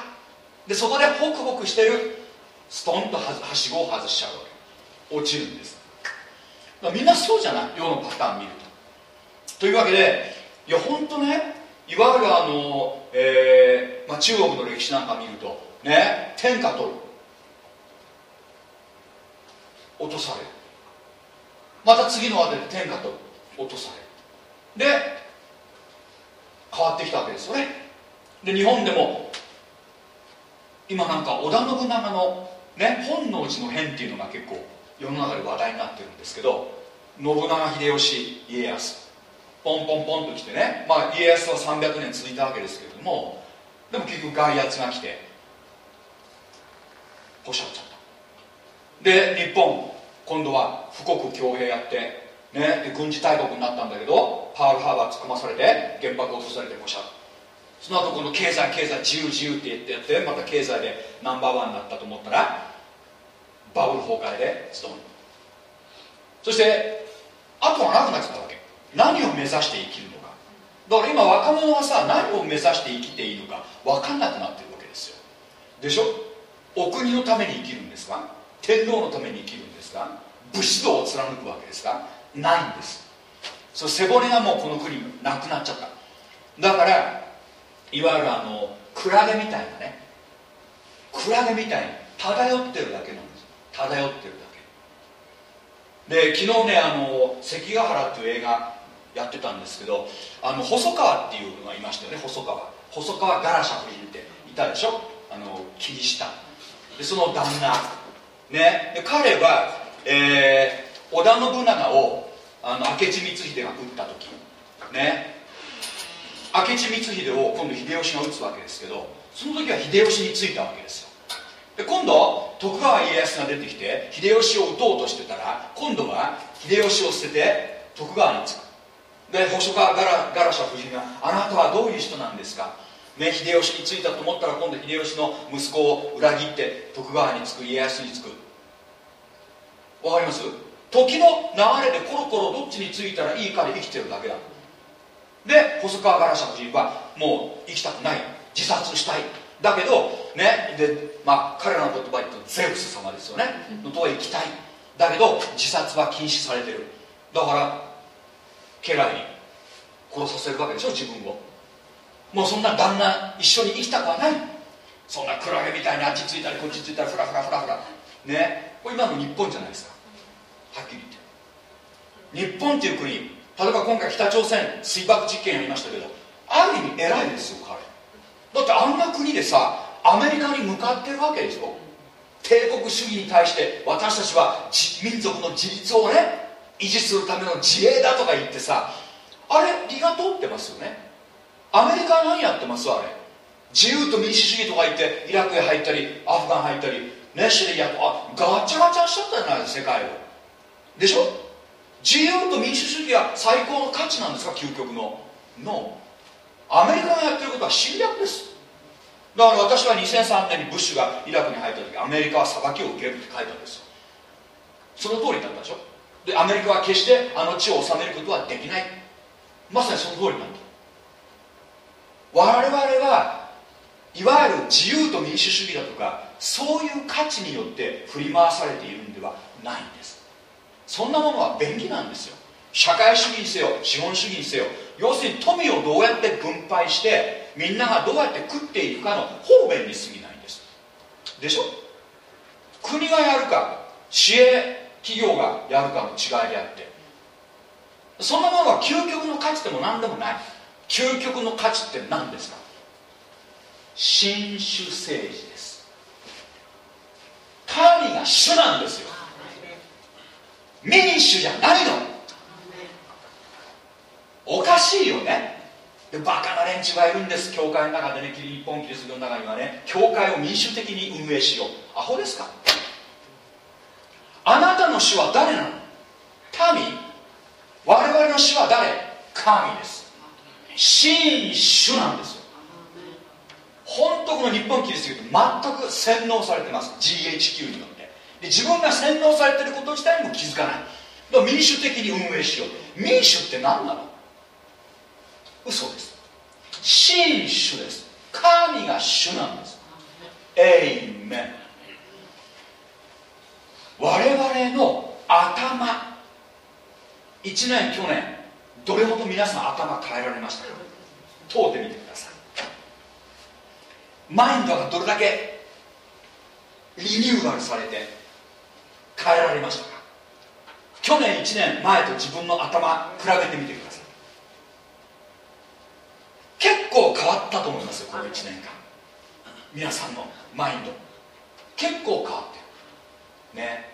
でそこでホクホクしてる、ストンとはしごを外しちゃうわけ、落ちるんです。だからみんなそうじゃない、世のパターン見ると。というわけで、いや本当ね、いわゆるあの、えーまあ、中国の歴史なんか見るとね、天下取る、落とされる、また次の輪で天下取る、落とされる、で変わってきたわけですよね。で日本でも今なんか織田信長のね本能寺の変っていうのが結構世の中で話題になってるんですけど、信長秀吉家康ポンポンポンと来てね、まあ家康はさんびゃくねん続いたわけですけれども、でも結局外圧が来てポシャっちゃった。で日本今度は富国強兵やってね、で軍事大国になったんだけど、パールハーバー突っ込まされて原爆落とされてポシャッ。その後今度経済経済自由自由って言ってやって、また経済でナンバーワンになったと思ったらバブル崩壊でストン。そしてあとはなくなっちゃったわけ。何を目指して生きるのか。だから今若者はさ、何を目指して生きていいのか分かんなくなってるわけですよ。でしょ。お国のために生きるんですか、天皇のために生きるんですか、武士道を貫くわけですか、ないんです。その背骨がもうこの国なくなっちゃった。だからいわゆるあのクラゲみたいなね、クラゲみたいに漂ってるだけなんです。漂ってるだけで、昨日ねあの関ヶ原っていう映画やってたんですけど、あの細川っていうのがいましたよね。細川細川ガラシャ夫人っていたでしょ、あの霧下で、その旦那ね、で彼は、えー、織田信長をあの明智光秀が撃った時ね、明智光秀を今度秀吉が撃つわけですけど、その時は秀吉についたわけですよ。で今度徳川家康が出てきて秀吉を撃とうとしてたら、今度は秀吉を捨てて徳川につく。で細川ガラガラシャ夫人が、あなたはどういう人なんですか、ね、秀吉についたと思ったら今度秀吉の息子を裏切って徳川につく、家康につく。わかります？時の流れでコロコロどっちについたらいいかで生きてるだけだ。で細川ガラシャ夫人はもう生きたくない、自殺したい、だけどね、でまあ彼らの言葉で言うとゼウス様ですよねのとこへ行きたい、だけど自殺は禁止されてる。だから家来に殺させるわけでしょ、自分を。もうそんな旦那一緒に生きたくはない。そんなクラゲみたいにあっちついたりこっちついたりフラフラフラフラね、これ今の日本じゃないですか、はっきり言って。日本っていう国、例えば今回北朝鮮水爆実験やりましたけど、ある意味偉いですよ彼。だってあんな国でさ、 アメリカに向かってるわけでしょ。帝国主義に対して私たちは民族の自立をね維持するための自衛だとか言ってさ、あれ理が通ってますよね。アメリカは何やってます？あれ自由と民主主義とか言ってイラクへ入ったりアフガン入ったりね、シリアとあガチャガチャしちゃったじゃないですか、世界を。でしょ。自由と民主主義は最高の価値なんですか、究極の。のアメリカがやってることは侵略です。だから私はにせんさんねんにブッシュがイラクに入った時、アメリカは裁きを受けるって書いたんですよ。その通りだったでしょ。でアメリカは決してあの地を治めることはできない。まさにその通りなんだ。我々はいわゆる自由と民主主義だとかそういう価値によって振り回されているんではないんです。そんなものは便宜なんですよ。社会主義にせよ資本主義にせよ、要するに富をどうやって分配してみんながどうやって食っていくかの方便に過ぎないんです。でしょ。国がやるか市営企業がやるかの違いであって、そんなものは究極の価値でも何でもない。究極の価値って何ですか？新主政治です。神が主なんですよ。民主じゃないの。おかしいよね。でバカな連中がいるんです。教会の中でね、日本キリスト教の中にはね、教会を民主的に運営しよう。アホですか？あなたの主は誰なの？民？我々の主は誰？神です。真主なんですよ。本当この日本キリスト教って全く洗脳されてます。 ジーエイチキュー によって。で自分が洗脳されてること自体にも気づかない。だから民主的に運営しよう。民主って何なの？嘘です。真主です。神が主なんです。エイメン。我々の頭、いちねん去年どれほど皆さん頭変えられましたか？問うてみてください。マインドがどれだけリニューアルされて変えられましたか？去年いちねんまえと自分の頭比べてみてください。結構変わったと思いますよ、このいちねんかん。皆さんのマインド結構変わってるね。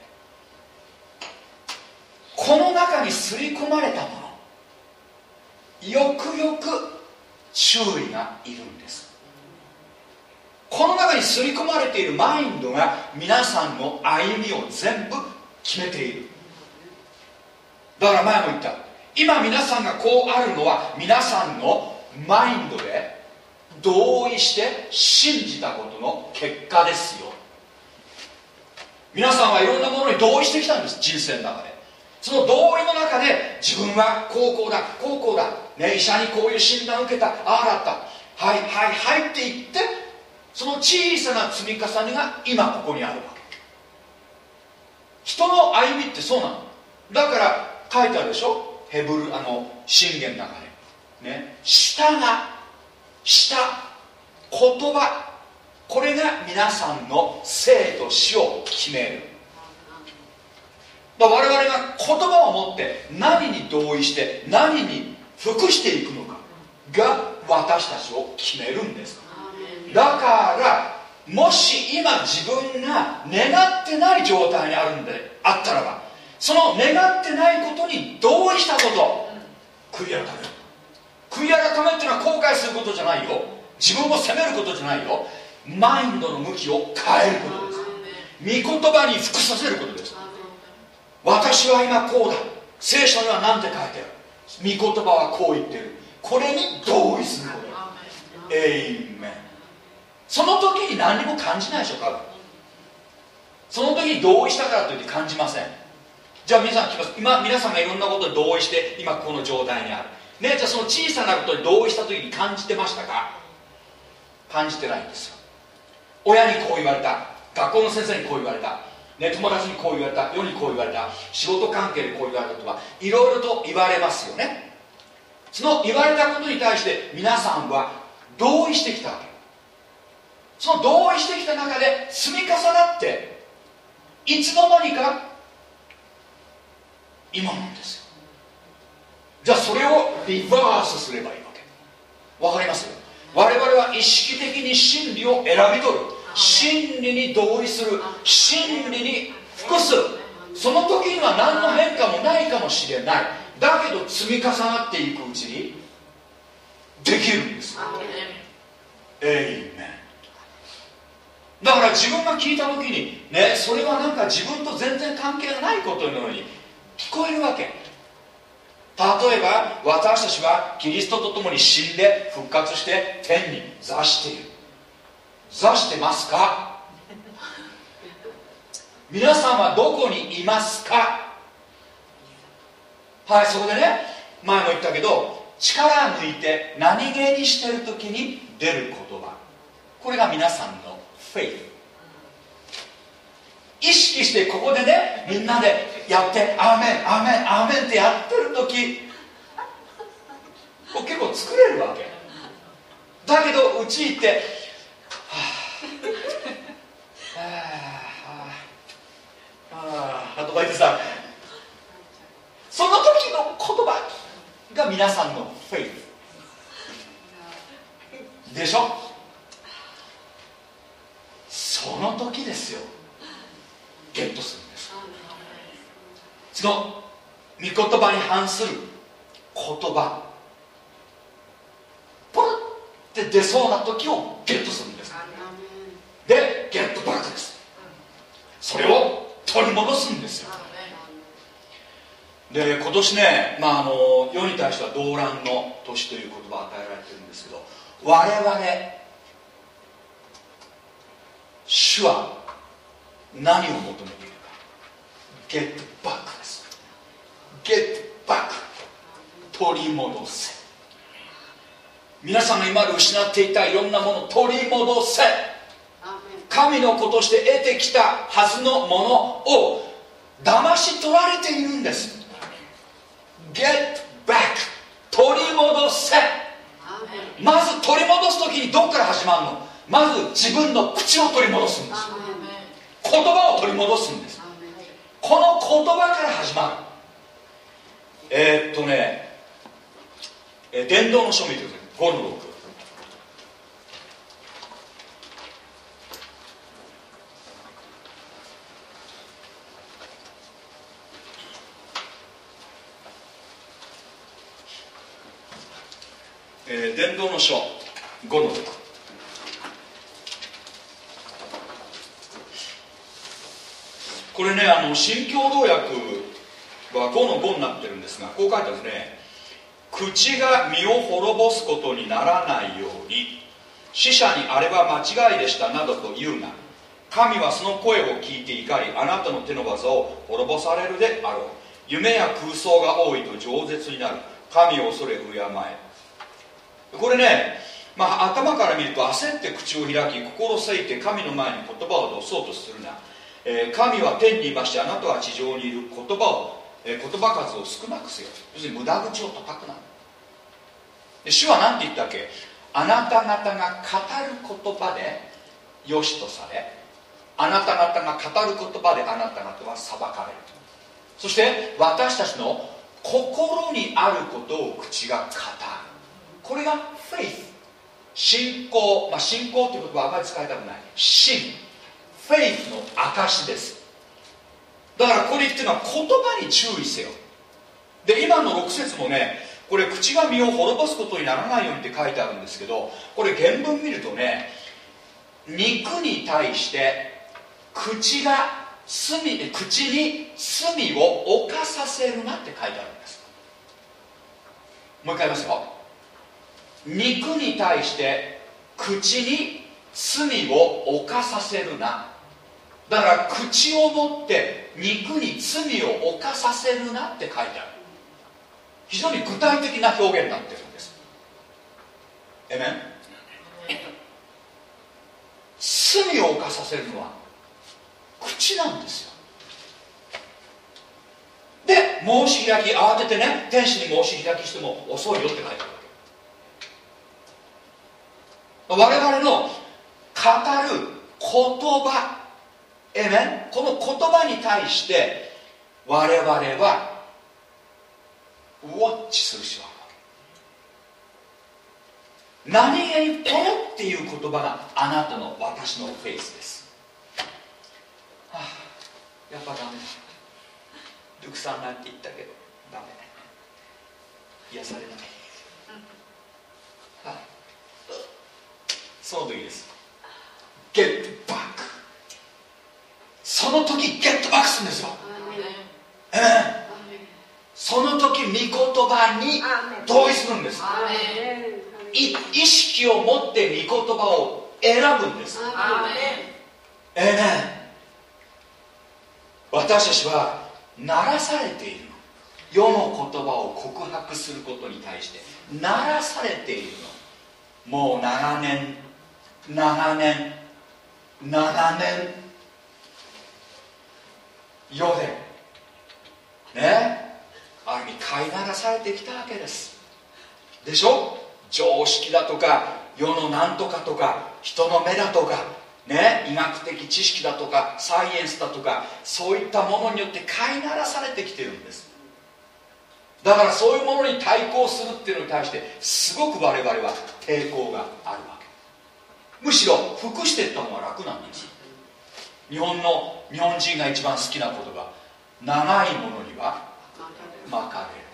この中に刷り込まれたもの、よくよく注意がいるんです。この中に刷り込まれているマインドが皆さんの歩みを全部決めている。だから前も言った、今皆さんがこうあるのは皆さんのマインドで同意して信じたことの結果ですよ。皆さんはいろんなものに同意してきたんです、人生の中で。その同意の中で自分はこうこうだこうこうだ、ね、医者にこういう診断を受けた、ああだった、はいはいはいって言って、その小さな積み重ねが今ここにあるわけ。人の歩みってそうなの。だから書いてあるでしょ、ヘブルあの箴言の中でね、舌が舌言葉、これが皆さんの生と死を決める。だから我々が言葉を持って何に同意して何に服していくのかが私たちを決めるんです。だからもし今自分が願ってない状態にあるんであったらば、その願ってないことに同意したこと悔い改める。悔い改めっていうのは後悔することじゃないよ、自分を責めることじゃないよ、マインドの向きを変えることです。御言葉に服させることです。私は今こうだ、聖書には何て書いてある、御言葉はこう言ってる、これに同意すること。エイメン。その時に何にも感じないでしょ、多分。その時に同意したからといって感じません。じゃあ皆さん聞きます。今皆さんがいろんなことに同意して今この状態にあるね。じゃあその小さなことに同意した時に感じてましたか？感じてないんですよ。親にこう言われた、学校の先生にこう言われた、ね、友達にこう言われた、世にこう言われた、仕事関係でこう言われたとかいろいろと言われますよね。その言われたことに対して皆さんは同意してきたわけ。その同意してきた中で積み重なっていつの間にか今なんですよ。じゃあそれをリバースすればいいわけ。わかります？ 我々は意識的に真理を選び取る、真理に同意する、真理に服す。その時には何の変化もないかもしれない。だけど積み重なっていくうちにできるんです。エイメン。だから自分が聞いた時にね、それはなんか自分と全然関係がないことのように聞こえるわけ。例えば私たちはキリストと共に死んで復活して天に座している。座してますか？皆さんはどこにいますか？はい、そこでね、前も言ったけど、力抜いて何気にしてる時に出る言葉、これが皆さんのフェイス。意識してここでね、みんなでやってアーメンアーメンアーメンってやってる時結構作れるわけだけど、うち行ってはあはあはあとか言ってさ、その時の言葉が皆さんのフェイスでしょ。その時ですよ、ゲットするんです。その御言葉に反する言葉、ポロって出そうな時をゲットするんです。で、ゲットバックです。それを取り戻すんですよ。で、今年ね、まあ、あの世に対しては動乱の年という言葉を与えられてるんですけど、我々主は何を求めているか。ゲットバックです。ゲットバック、取り戻せ。皆さんが今まで失っていたいろんなものを取り戻せ。神の子として得てきたはずのものを騙し取られているんです。ゲットバック、取り戻せ。まず取り戻す時にどっから始まるの？まず自分の口を取り戻すんです。言葉を取り戻すんです。この言葉から始まる。えー、っとね、えー、伝道の書見てください。ごのろく。えー、伝道の書ごのろく。これね、あの新共同訳はごのごになってるんですが、こう書いてますね。口が身を滅ぼすことにならないように、死者にあれは間違いでしたなどと言うな。神はその声を聞いて怒り、あなたの手の技を滅ぼされるであろう。夢や空想が多いと饒舌になる。神を恐れ敬え。これね、まあ、頭から見ると焦って口を開き、心せいて神の前に言葉を出そうとするな。えー、神は天にいまして、あなたは地上にいる。言葉を、えー、言葉数を少なくせよ。要するに無駄口を叩くな。で、主は何て言ったっけ？あなた方が語る言葉で良しとされ、あなた方が語る言葉であなた方は裁かれる。そして私たちの心にあることを口が語る。これがフェイス、信仰、まあ、信仰という言葉はあまり使いたくない。信、フェイスの証です。だからここで言ってるのは言葉に注意せよ。で、今のろく節もね、これ口が身を滅ぼすことにならないようにって書いてあるんですけど、これ原文見るとね、肉に対して口が罪、口に罪を犯させるなって書いてあるんです。もう一回言いますよ。肉に対して口に罪を犯させるな。だから口を持って肉に罪を犯させるなって書いてある。非常に具体的な表現になってるんです。えめん、罪を犯させるのは口なんですよ。で、申し開き、慌ててね、天使に申し開きしても遅いよって書いてあるわけ。我々の語る言葉、えめん、この言葉に対して我々はウォッチする必要があるわ何気にポロっていう言葉があなたの私のフェイスです。はあ、やっぱダメだ。ルクさんなんて言ったけどダメ。癒されない。はあ、その時です。ゲットバック。その時ゲットバックするんですよ。ええ、その時御言葉に同意するんです。い意識を持って御言葉を選ぶんです。ええね、私たちはならされているの。世の言葉を告白することに対してならされているの。もう長年長年長年世でね、ある意味飼いならされてきたわけですでしょ。常識だとか世のなんとかとか人の目だとかね、医学的知識だとかサイエンスだとかそういったものによって飼いならされてきてるんです。だからそういうものに対抗するっていうのに対してすごく我々は抵抗があるわけ。むしろ服していった方が楽なんです。日本の日本人が一番好きな言葉、長いものには巻かれる。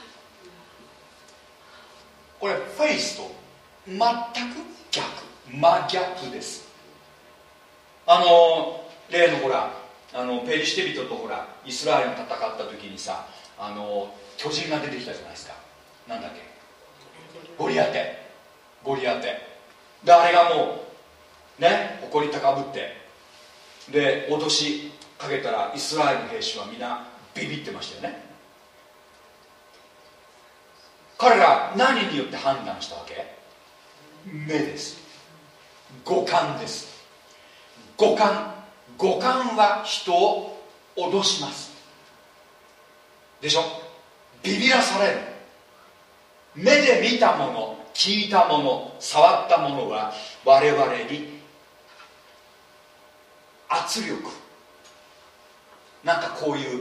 これフェイスと全く逆、真逆です。あの例のほらあのペリシテ人とほらイスラエルが戦った時にさ、あの巨人が出てきたじゃないですか。なんだっけ、ゴリアテ。ゴリアテで、あれがもうね誇り高ぶってで脅しかけたらイスラエルの兵士はみんなビビってましたよね。彼ら何によって判断したわけ？目です。五感です。五感五感は人を脅しますでしょ。ビビらされる。目で見たもの、聞いたもの、触ったものは我々に圧力、なんかこういう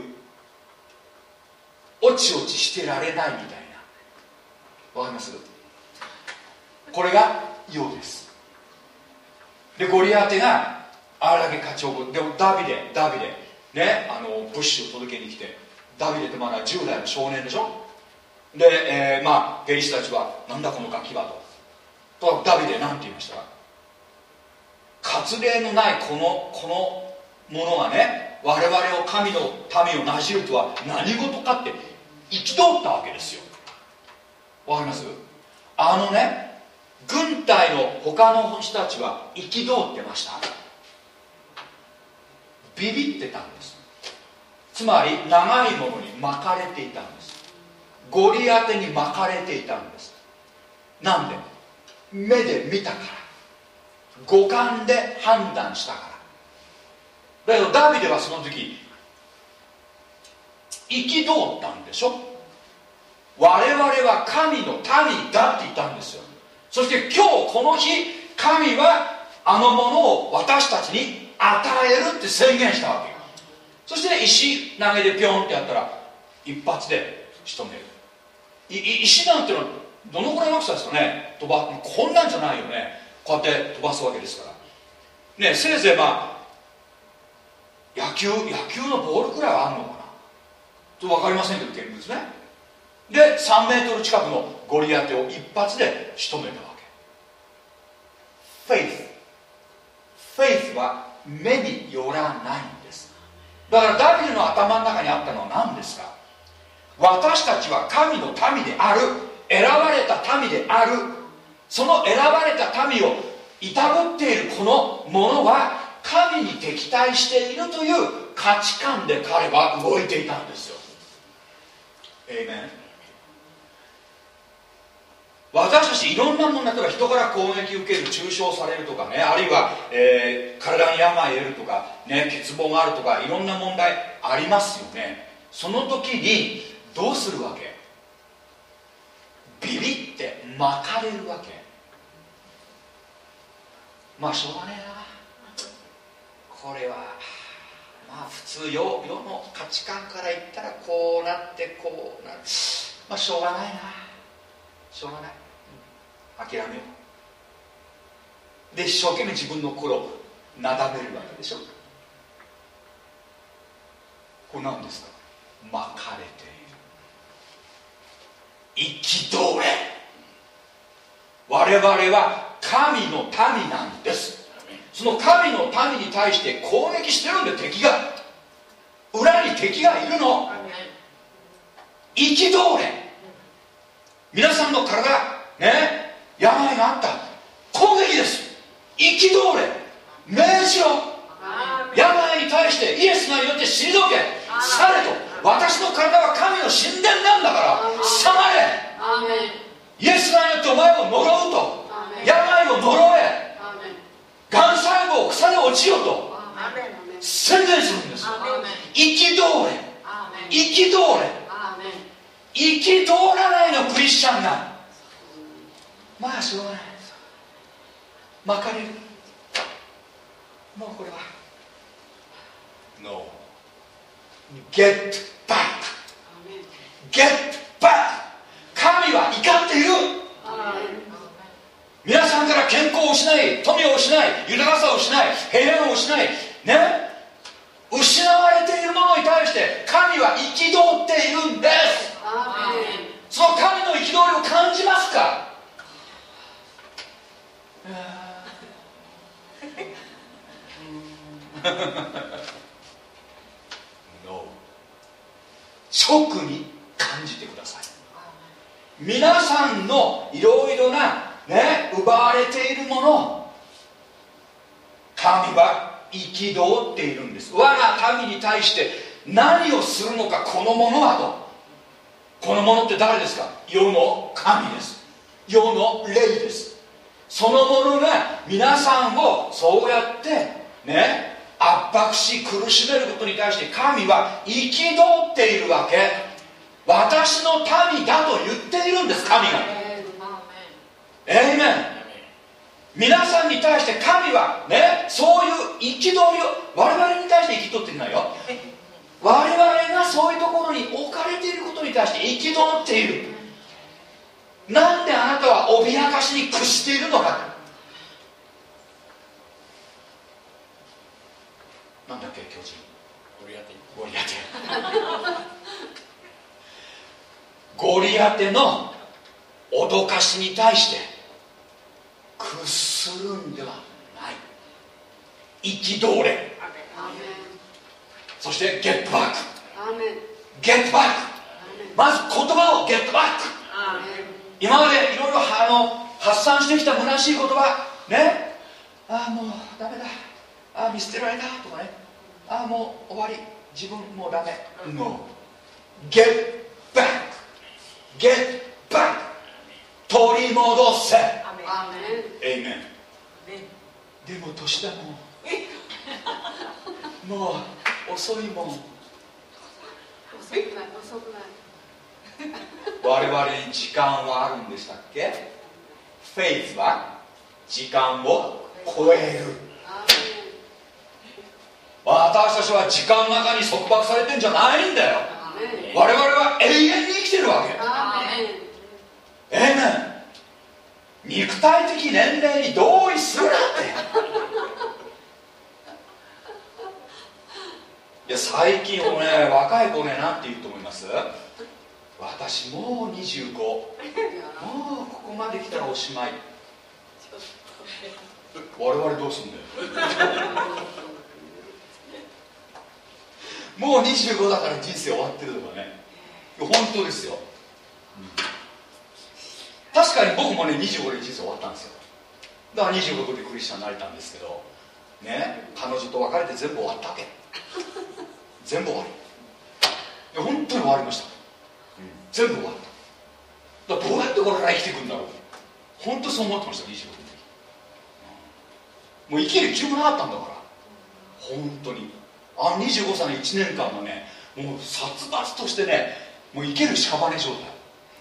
おちおちしてられないみたいな、わかります？これが世です。でゴリアテがあれだけ勝ち誇る。でもダビデダビデね、あの物資を届けに来て、ダビデってまだじゅう代の少年でしょ。で、えー、まあ兵士たちはなんだこのガキはととダビデなんて言いました？割礼のないこのこのものがね、我々を神の民をなじるとは何事かって憤ったわけですよ。わかります？あのね、軍隊の他の人たちは憤ってました。ビビってたんです。つまり長いものに巻かれていたんです。ゴリアテに巻かれていたんです。なんで？目で見たから、五感で判断したから。だけどダビデはその時憤ったんでしょ。我々は神の民だって言ったんですよ。そして今日この日、神はあのものを私たちに与えるって宣言したわけよ。そして石投げでピョンってやったら一発で仕留める。い石なんてのはどのくらいの大きさですかね。飛ばこんなんじゃないよね。こうやって飛ばすわけですからね。せいぜいまあ野球野球のボールくらいはあるのかなと分かりませんけど、現物ね。でさんメートル近くのゴリアテを一発で仕留めたわけ。フェイスフェイスは目によらないんです。だからダビデの頭の中にあったのは何ですか？私たちは神の民である、選ばれた民である。その選ばれた民をいたぶっているこのものは神に敵対しているという価値観で彼は動いていたんですよ。エイメン。私たちいろんなもの、例えば人から攻撃を受ける、中傷されるとかね、あるいは、えー、体に病を得るとか、ね、欠乏があるとか、いろんな問題ありますよね。その時にどうするわけ？ビビって巻かれるわけ。まあしょうがねえな、これはまあ普通 世, 世の価値観から言ったらこうなってこうなる、まあしょうがないな、しょうがない、諦めよう。 で一生懸命自分の心をなだめるわけでしょ。これ何ですか？まかれている。憤れ。我々は神の民なんです。その神の民に対して攻撃してるんで、敵が、裏に敵がいるの。憤れ。皆さんの体ね、病があった、攻撃です。憤れ、命じろ。病に対してイエスがよって退け去れと。私の体は神の神殿なんだから下がれ。イエスがよってお前を呪うと、病を呪え、がん細胞を腐れ落ちよと宣言するんです。憤れ、憤れ。憤らないのクリスチャンが、まあしょうがない、まかれる。もうこれは No Get back Get back。 神は怒っている。皆さんから健康を失い、富を失い、豊かさを失い、平安を失いね、失われているものに対して神は憤っているんです。その神の憤りを感じますか？No。 直に感じてください。皆さんのいろいろなね、奪われているもの、神は憤っているんです。我が民に対して何をするのか、このものはと。このものって誰ですか？世の神です。世の霊です。そのものが皆さんをそうやってね、圧迫し苦しめることに対して神は憤っているわけ。私の民だと言っているんです、神が。エイメン。皆さんに対して神はね、そういう憤りを、我々に対して憤っていないよ。我々がそういうところに置かれていることに対して憤っている。なんであなたは脅かしに屈しているのか。なんだっけ、巨人。ゴリアテ。ゴリアテ。ゴリアテの脅かしに対して屈するんではない。憤れ。そしてゲットバック。ゲットバック。まず言葉をゲットバック。今までいろいろあの発散してきた虚しい言葉ね、ああもうダメだ、ああ見捨てられたとかね、ああもう終わり、自分もうダメ。 No。 Get back Get back。 取り戻せ。エイメン。でも年だもん、もう遅いもん。遅くない遅くない。我々に時間はあるんでしたっけ？フェイズは時間を超える。私たちは時間の中に束縛されてんじゃないんだよ。我々は永遠に生きてるわけ。エイメン。肉体的年齢に同意するなって。いや最近もね、若い子ね、なんて言うと思います？私もうにじゅうご、もうここまで来たらおしまい。我々どうすんだよ。もうにじゅうごだから人生終わってるとかね。本当ですよ、うん、確かに僕もねにじゅうごで人生終わったんですよ。だからにじゅうろくでクリスチャンになれたんですけどね、彼女と別れて全部終わったわけ。全部終わり。いや本当に終わりました。全部終わった。だからどうやってこれから生きていくんだろう。本当そう思ってました。にじゅうろくの時、うん、もう生きる気もなかったんだから。本当にあのにじゅうごさいのいちねんかんはね、もう殺伐としてね、もう生ける屍状態ね。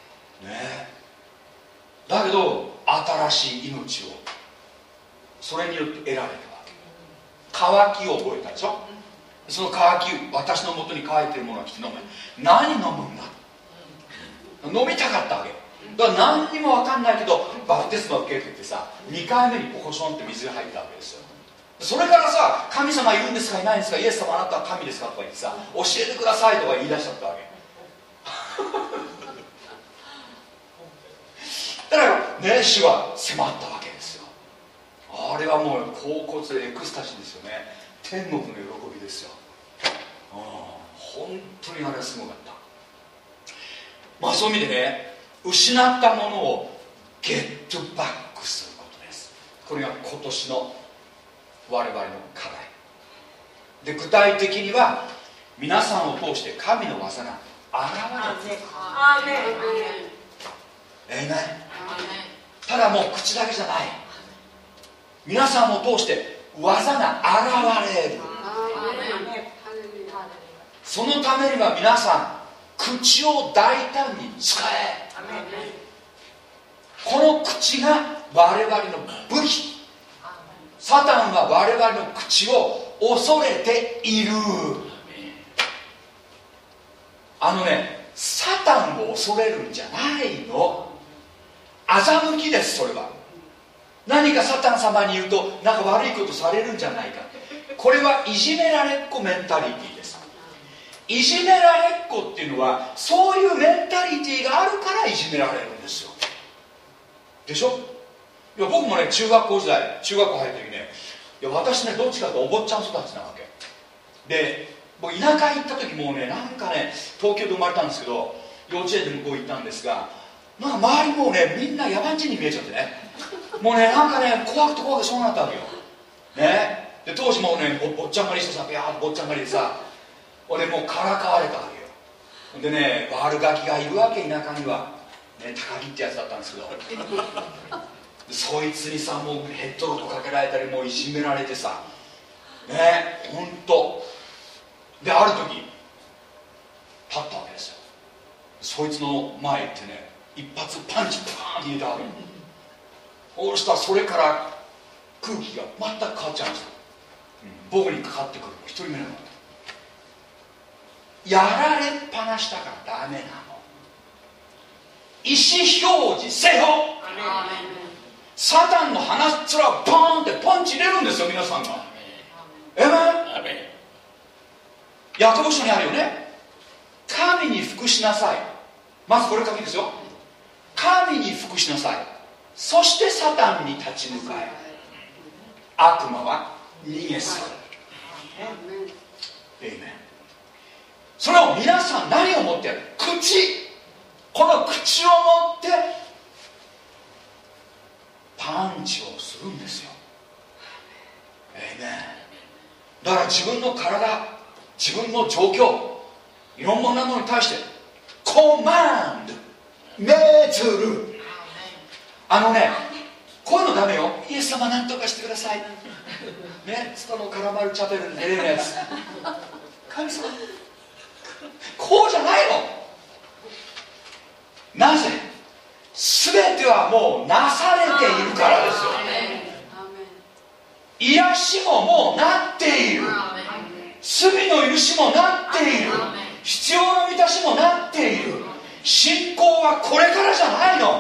だけど新しい命をそれによって得られたわけ。渇きを覚えたでしょ。その渇き、私のもとに渇いているものが来て飲む。何飲むんだ。飲みたかったわけ。 だから何にも分かんないけどバプテスマ受けててさ、にかいめにポコションって水が入ったわけですよ。それからさ、神様いるんですかいないんですか、イエス様あなたは神ですかとか言ってさ、教えてくださいとか言い出しちゃったわけだからね、主は迫ったわけですよ。あれはもう恍惚エクスタシーですよね。天国の喜びですよ。ああ、本当にあれはすごかった。まあそういう意味でね、失ったものをゲットバックすることです。これが今年の我々の課題で、具体的には皆さんを通して神の技が現れる。 アーメン。 えいめん。ただもう口だけじゃない、皆さんを通して技が現れる。そのためには皆さん口を大胆に使え。この口が我々の武器。サタンは我々の口を恐れている。あのね、サタンを恐れるんじゃないの。欺きです。それは何かサタン様に言うとなんか悪いことされるんじゃないか。これはいじめられっ子メンタリティです。いじめられっ子っていうのはそういうメンタリティがあるからいじめられるんですよ。でしょ。いや僕もね、中学校時代、中学校入る時ね、いや私ね、どっちかというとお坊ちゃん育ちなわけで、僕田舎行った時もうね、なんかね、東京で生まれたんですけど、幼稚園で向こう行ったんですが、なんか周りもうね、みんな野蛮人に見えちゃってね、もうね、なんかね、怖くて怖くてそうなったわけよね。で当時もうね、お坊ちゃん狩りしてさ、ビャーッと坊ちゃん狩りでさ、俺もうからかわれたわけよ。でね、悪ガキがいるわけ、田舎にはね、高木ってやつだったんですけどそいつにさ、もうヘッドロックかけられたり、もういじめられてさね、ほんとで、ある時立ったわけですよ。そいつの前行ってね、一発パンチパーンって入れたわけ。そうしたらそれから空気が全く変わっちゃうんですよ。僕にかかってくるの一人目のやられっぱなしだからダメなの。意思表示せよ。サタンの鼻っ面をボーンってパンチ入れるんですよ、皆さんが。えめヤコブ書にあるよね。神に服しなさい。まずこれ書きですよ。神に服しなさい。そしてサタンに立ち向かえ。悪魔は逃げ去る。エイメン。それを皆さん何を持ってやる？口。この口を持ってパンチをするんですよ。エイメン。だから自分の体、自分の状況、いろんなものに対してコマンド、命ずる。あのね、こういうのダメよ。イエス様何とかしてくださいね、ツタのカラマルチャペルに出れるやつ、神様こうじゃないの。なぜ？全てはもうなされているからですよ。癒しももうなっている。罪の許しもなっている。必要の満たしもなっている。信仰はこれからじゃないの。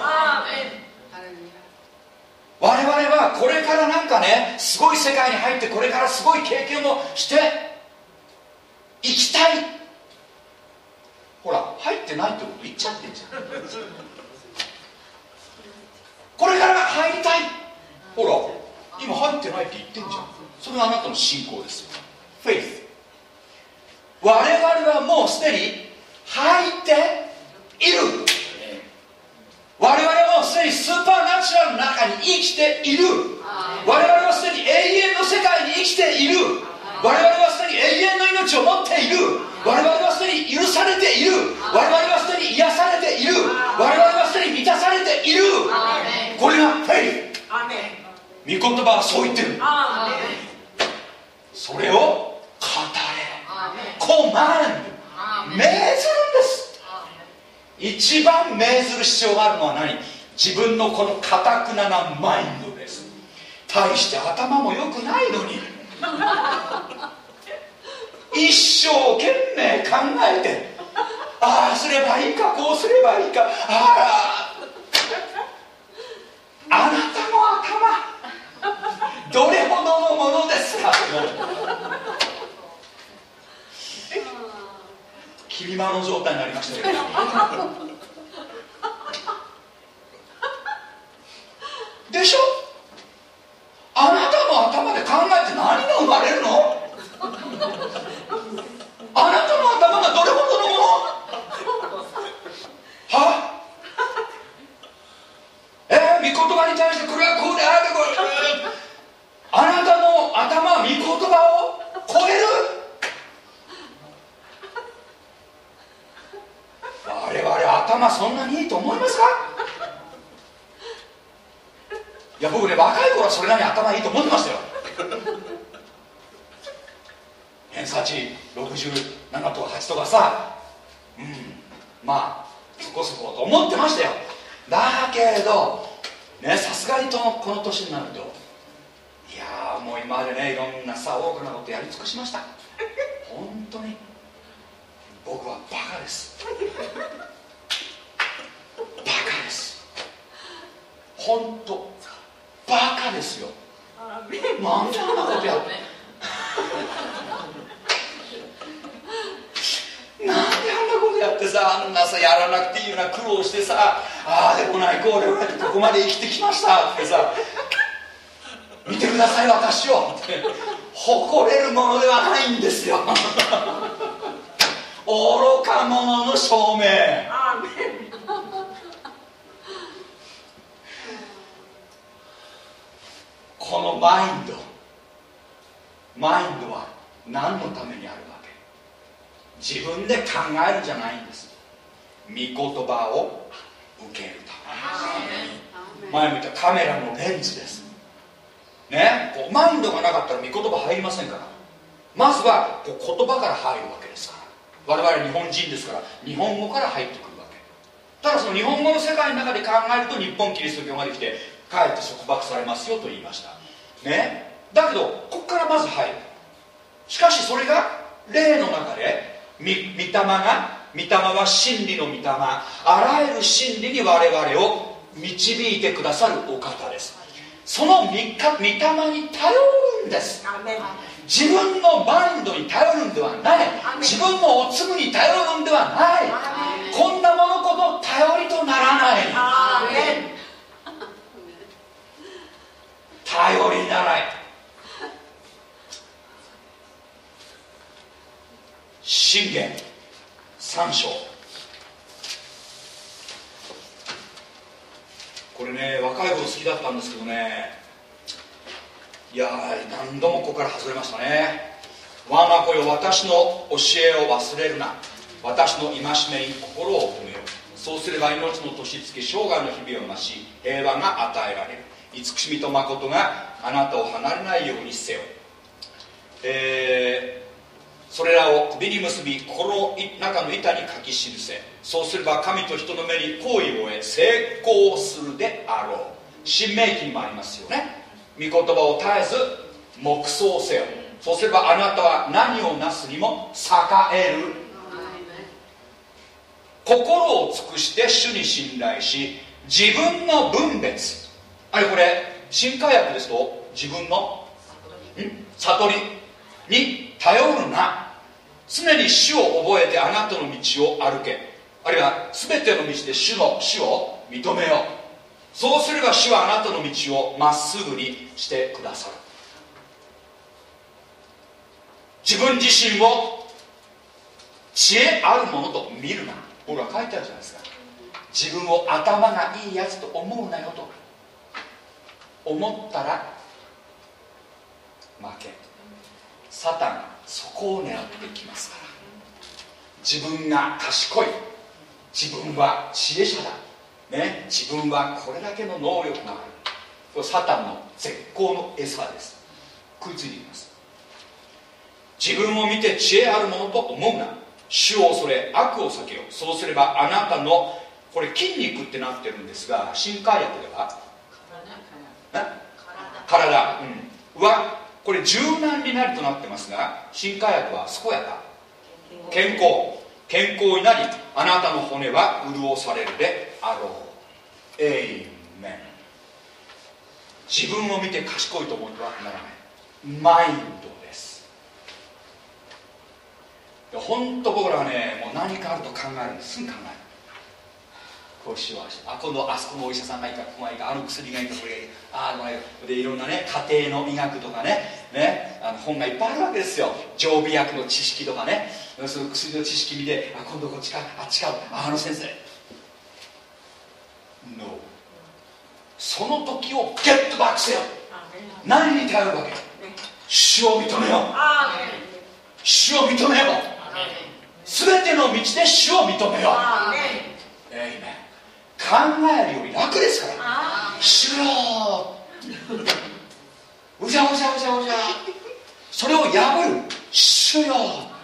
我々はこれからなんかね、すごい世界に入ってこれからすごい経験をして生きたい。ほら、入ってないってこと言っちゃってんじゃん。これから入りたい。ほら、今入ってないって言ってんじゃん。それがあなたの信仰ですよ。フェイス。我々はもうすでに入っている。我々はもうすでにスーパーナチュラルの中に生きている。我々はすでに永遠の世界に生きている。我々はすでに永遠の命を持っている。我々はすでに許されている。我々はすでに癒されている。我々はすでに満たされている。これがフェイス。御言葉はそう言ってる。それを語れ。コマンド。命ずるんです。一番命ずる必要があるのは何？自分のこの堅くななマインドです。大して頭も良くないのに一生懸命考えて、ああすればいいか、こうすればいいか、ああ君まの状態になりましたけどでしょ。あなたの頭で考えて何が生まれるの。あなたの頭がどれほどのものはえー、御言葉に対してこれはこうでああでこれ、あなたの頭は御言葉を超える。我々頭そんなにいいと思いますか。いや僕ね、若い頃はそれなりに頭いいと思ってましたよ。偏差値ろくじゅうななとかはちとかさ、うんまあそこそこと思ってましたよ。だけどね、さすがにとこの年になると、いやーもう今までねいろんなさ多くのことやり尽くしました。本当に僕はバカです。バカです。本当バカですよ。なんであんなことやってなんであんなことやってさ、あんなさやらなくていいような苦労してさ、ああでもないこうでもないここまで生きてきましたってさ、見てください私をって誇れるものではないんですよ。愚か者の証明。このマインドマインドは何のためにあるわけ。自分で考えるんじゃないんです。御言葉を受けるため。前も言ったカメラのレンズですね。こうマインドがなかったら御言葉入りませんから。まずはこう言葉から入るわけですから。我々日本人ですから日本語から入ってくるわけ。ただその日本語の世界の中で考えると日本キリスト教ができてかえって束縛されますよと言いましたね。だけどここからまず入る。しかしそれが霊の中で御霊が御霊は真理の御霊、あらゆる真理に我々を導いてくださるお方です。その御霊に頼るんです。自分のマインドに頼るんではない。自分のおつむに頼るんではない。こんなものこと頼りとならない。頼りならい。箴言さん章、これね若い頃好きだったんですけどね、いや何度もここから外れましたね。我が子よ私の教えを忘れるな、私の戒めに心を込めよう。そうすれば命の年月生涯の日々を増し平和が与えられる。慈しみと誠があなたを離れないようにせよ。えーそれらを首に結び心の中の板に書き記せ。そうすれば神と人の目に好意を得成功するであろう。新明記にもありますよね。御言葉を絶えず黙想せよ。そうすればあなたは何をなすにも栄える。心を尽くして主に信頼し自分の分別、あれこれ新海訳ですと自分のん悟りに頼るな。常に主を覚えてあなたの道を歩け。あるいは全ての道で主の主を認めよう。そうすれば主はあなたの道をまっすぐにしてくださる。自分自身を知恵あるものと見るな。僕は書いてあるじゃないですか。自分を頭がいいやつと思うなよと思ったら負け。サタンがそこを狙ってきますから。自分が賢い、自分は知恵者だ、ね、自分はこれだけの能力がある。これサタンの絶好の餌です。食いついていきます。自分を見て知恵あるものと思うな。主を恐れ悪を避けよう。そうすればあなたのこれ筋肉ってなってるんですが、新海訳では体、体、うん、はこれ柔軟になりとなってますが、新海訳は健やか、健康、健康になりあなたの骨は潤されるであろう。エイメン。自分を見て賢いと思ってはならない。マインドです。本本当僕らはね、もう何かあると考えるんです。すぐ考える。こうしようあ、今度あそこのお医者さんがいいか、ここがいいか、あの薬がいいか、これがいいか、ああ、でいろんなね、家庭の医学とかね、ね、あの本がいっぱいあるわけですよ。常備薬の知識とかね、その薬の知識見て、あ、今度こっちか、あっちか、あ、あの先生。No。その時をゲットバックせよ。何に頼るわけ？主を認めよう。主を認めよう。全ての道で主を認めよう。エイメン。考えるより楽ですから。主ようじゃうじゃうじゃうじゃ、それを破る。主よ、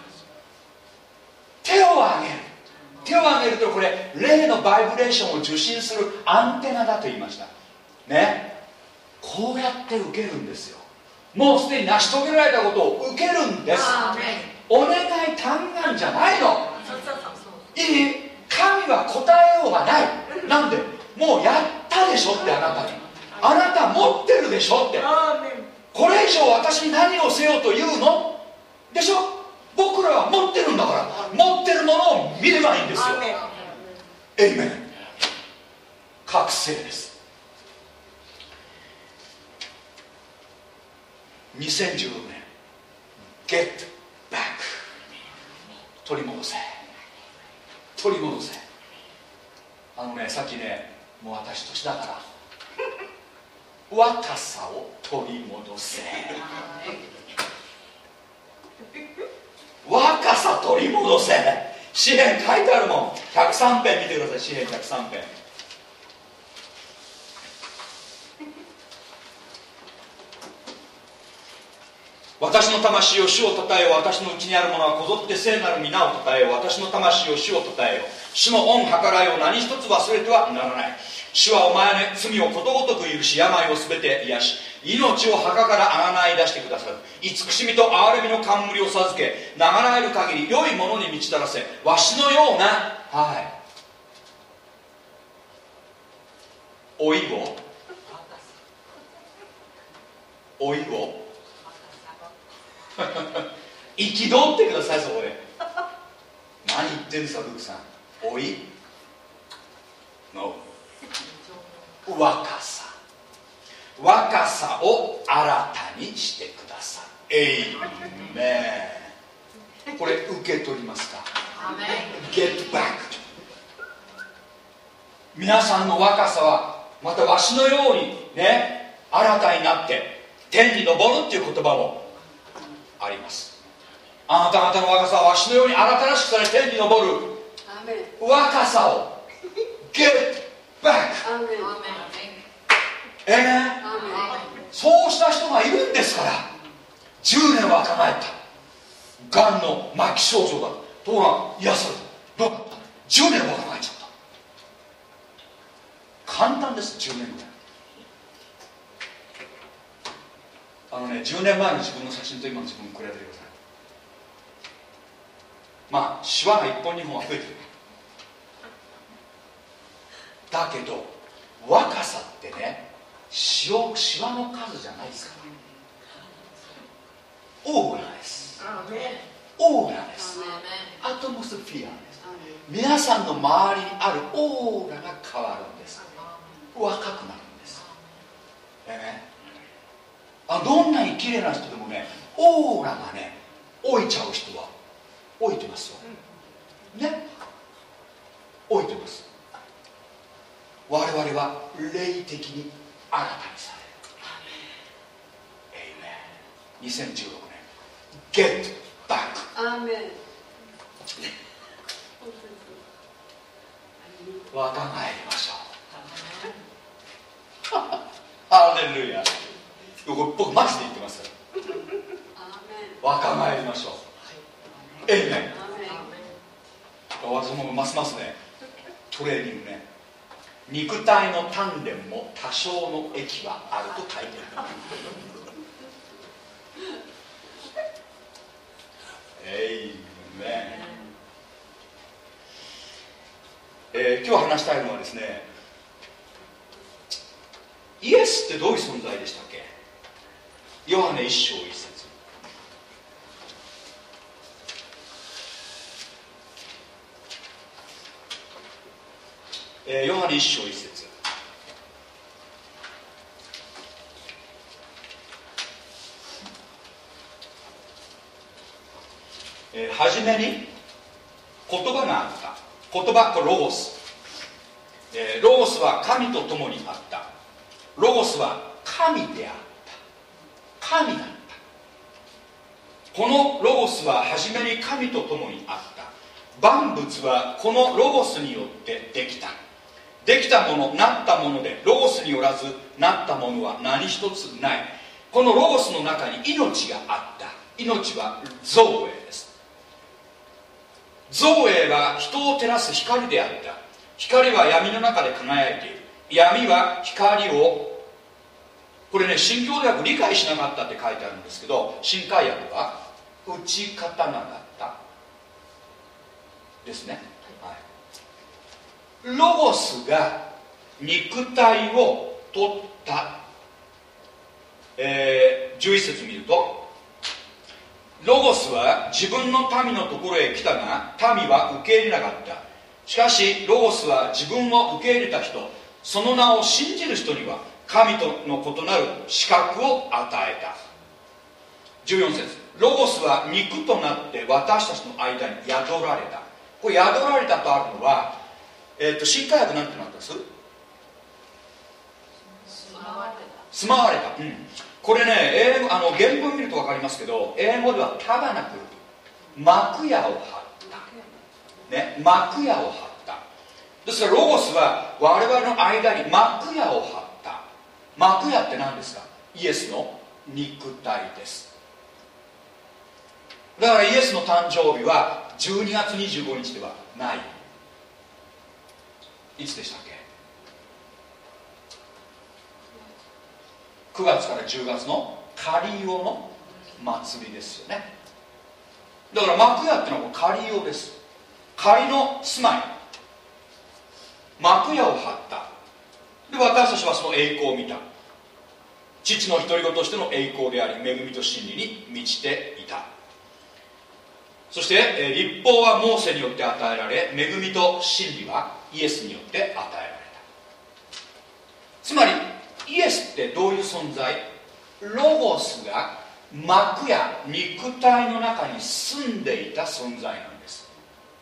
手を挙げる。手を挙げると、これ霊のバイブレーションを受信するアンテナだと言いましたね。こうやって受けるんですよ。もうすでに成し遂げられたことを受けるんです。お願い単願じゃないの。いい？神は答えようがない。なんで？もうやったでしょって。あなたに、あなた持ってるでしょって。これ以上私に何をせよというのでしょ。僕らは持ってるんだから、持ってるものを見ればいいんですよ。エイメン。覚醒です。にせんじゅうろくねん Get back。 取り戻せ、取り戻せ。あのね、さっきね、もう私年だから若さを取り戻せ。若さ取り戻せ。詩編書いてあるもん。ひゃくさん編見てください。詩編ひゃくさん編。私の魂を主をたたえよ。私のうちにあるものはこぞって聖なる皆をたたえよ。私の魂を主をたたえよ。主の恩計らいを何一つ忘れてはならない。主はお前の罪をことごとく許し、病をすべて癒し、命を墓からあがない出してくださる。慈しみと憐れみの冠を授け、流らえる限り良いものに満ち足らせ、わしのような、はい老いを老いを憤ってください。そこで何言ってんですか、ルークさん。老いの若さ、若さを新たにしてください。エイメン。これ受け取りますか？ Get back。 皆さんの若さはまたわしのようにね、新たになって天に昇るっていう言葉もあります。あなた方の若さはわしのように新しくされ天に昇る若さを Get back。 ええね、そうした人がいるんですから。じゅうねん若返った。がんの末期症状だところが癒された。どうだった？じゅうねん若返っちゃった。簡単です。じゅうねんぐらい。あのね、じゅうねんまえの自分の写真と今の自分に比べてください。まあシワがいっぽんにほんは増えてる。だけど若さってね、シワの数じゃないですから。オーラです。オーラです。アトモスフィアです。皆さんの周りにあるオーラが変わるんです。若くなるんです。でね、あ、どんなに綺麗な人でもね、オーラがね老いちゃう人は老いてますよね。老いてます。我々は霊的に新たにされる。エイメン。にせんじゅうろくねん Get back。 アーメン。 若返りましょう。ハレルヤ。これ僕マジで言ってますから。若返りましょう。エイメン。私もますますね、トレーニングね、肉体の鍛錬も多少の益はあると書いてある。エイメン。えー、今日話したいのはですね、イエスってどういう存在でしたっけ？ヨハネ一章一節。 えー、ヨハネ一章一節、えー、初めに言葉があった。言葉、これロゴス、えー、ロゴスは神と共にあった。ロゴスは神であった。神だった。このロゴスは初めに神と共にあった。万物はこのロゴスによってできた。できたもの、なったもので、ロゴスによらずなったものは何一つない。このロゴスの中に命があった。命は造営です。造営は人を照らす光であった。光は闇の中で輝いている。闇は光を、これね、新共同訳理解しなかったって書いてあるんですけど、新海訳は打ち勝たなかったですね、はい、ロゴスが肉体を取った、えー、じゅういっ節見ると、ロゴスは自分の民のところへ来たが民は受け入れなかった。しかしロゴスは自分を受け入れた人、その名を信じる人には神との異なる資格を与えた。じゅうよん節、ロゴスは肉となって私たちの間に宿られた。これ宿られたとあるのは、えー、と新海訳なんてなったんです？住まわれた。住まわれた、うん、これね、英語、あの原文見ると分かりますけど、英語ではタバナクル、幕屋を張った、ね、幕屋を張った。ですからロゴスは我々の間に幕屋を張った。幕屋って何ですか？イエスの肉体です。だからイエスの誕生日はじゅうにがつにじゅうごにちではない。いつでしたっけ？くがつからじゅうがつのカリオの祭りですよね。だから幕屋ってのはカリオです。仮の住まい、幕屋を張った。で私たちはその栄光を見た。父の独り子としての栄光であり、恵みと真理に満ちていた。そして律法はモーセによって与えられ、恵みと真理はイエスによって与えられた。つまりイエスってどういう存在？ロゴスが幕や肉体の中に住んでいた存在なんです。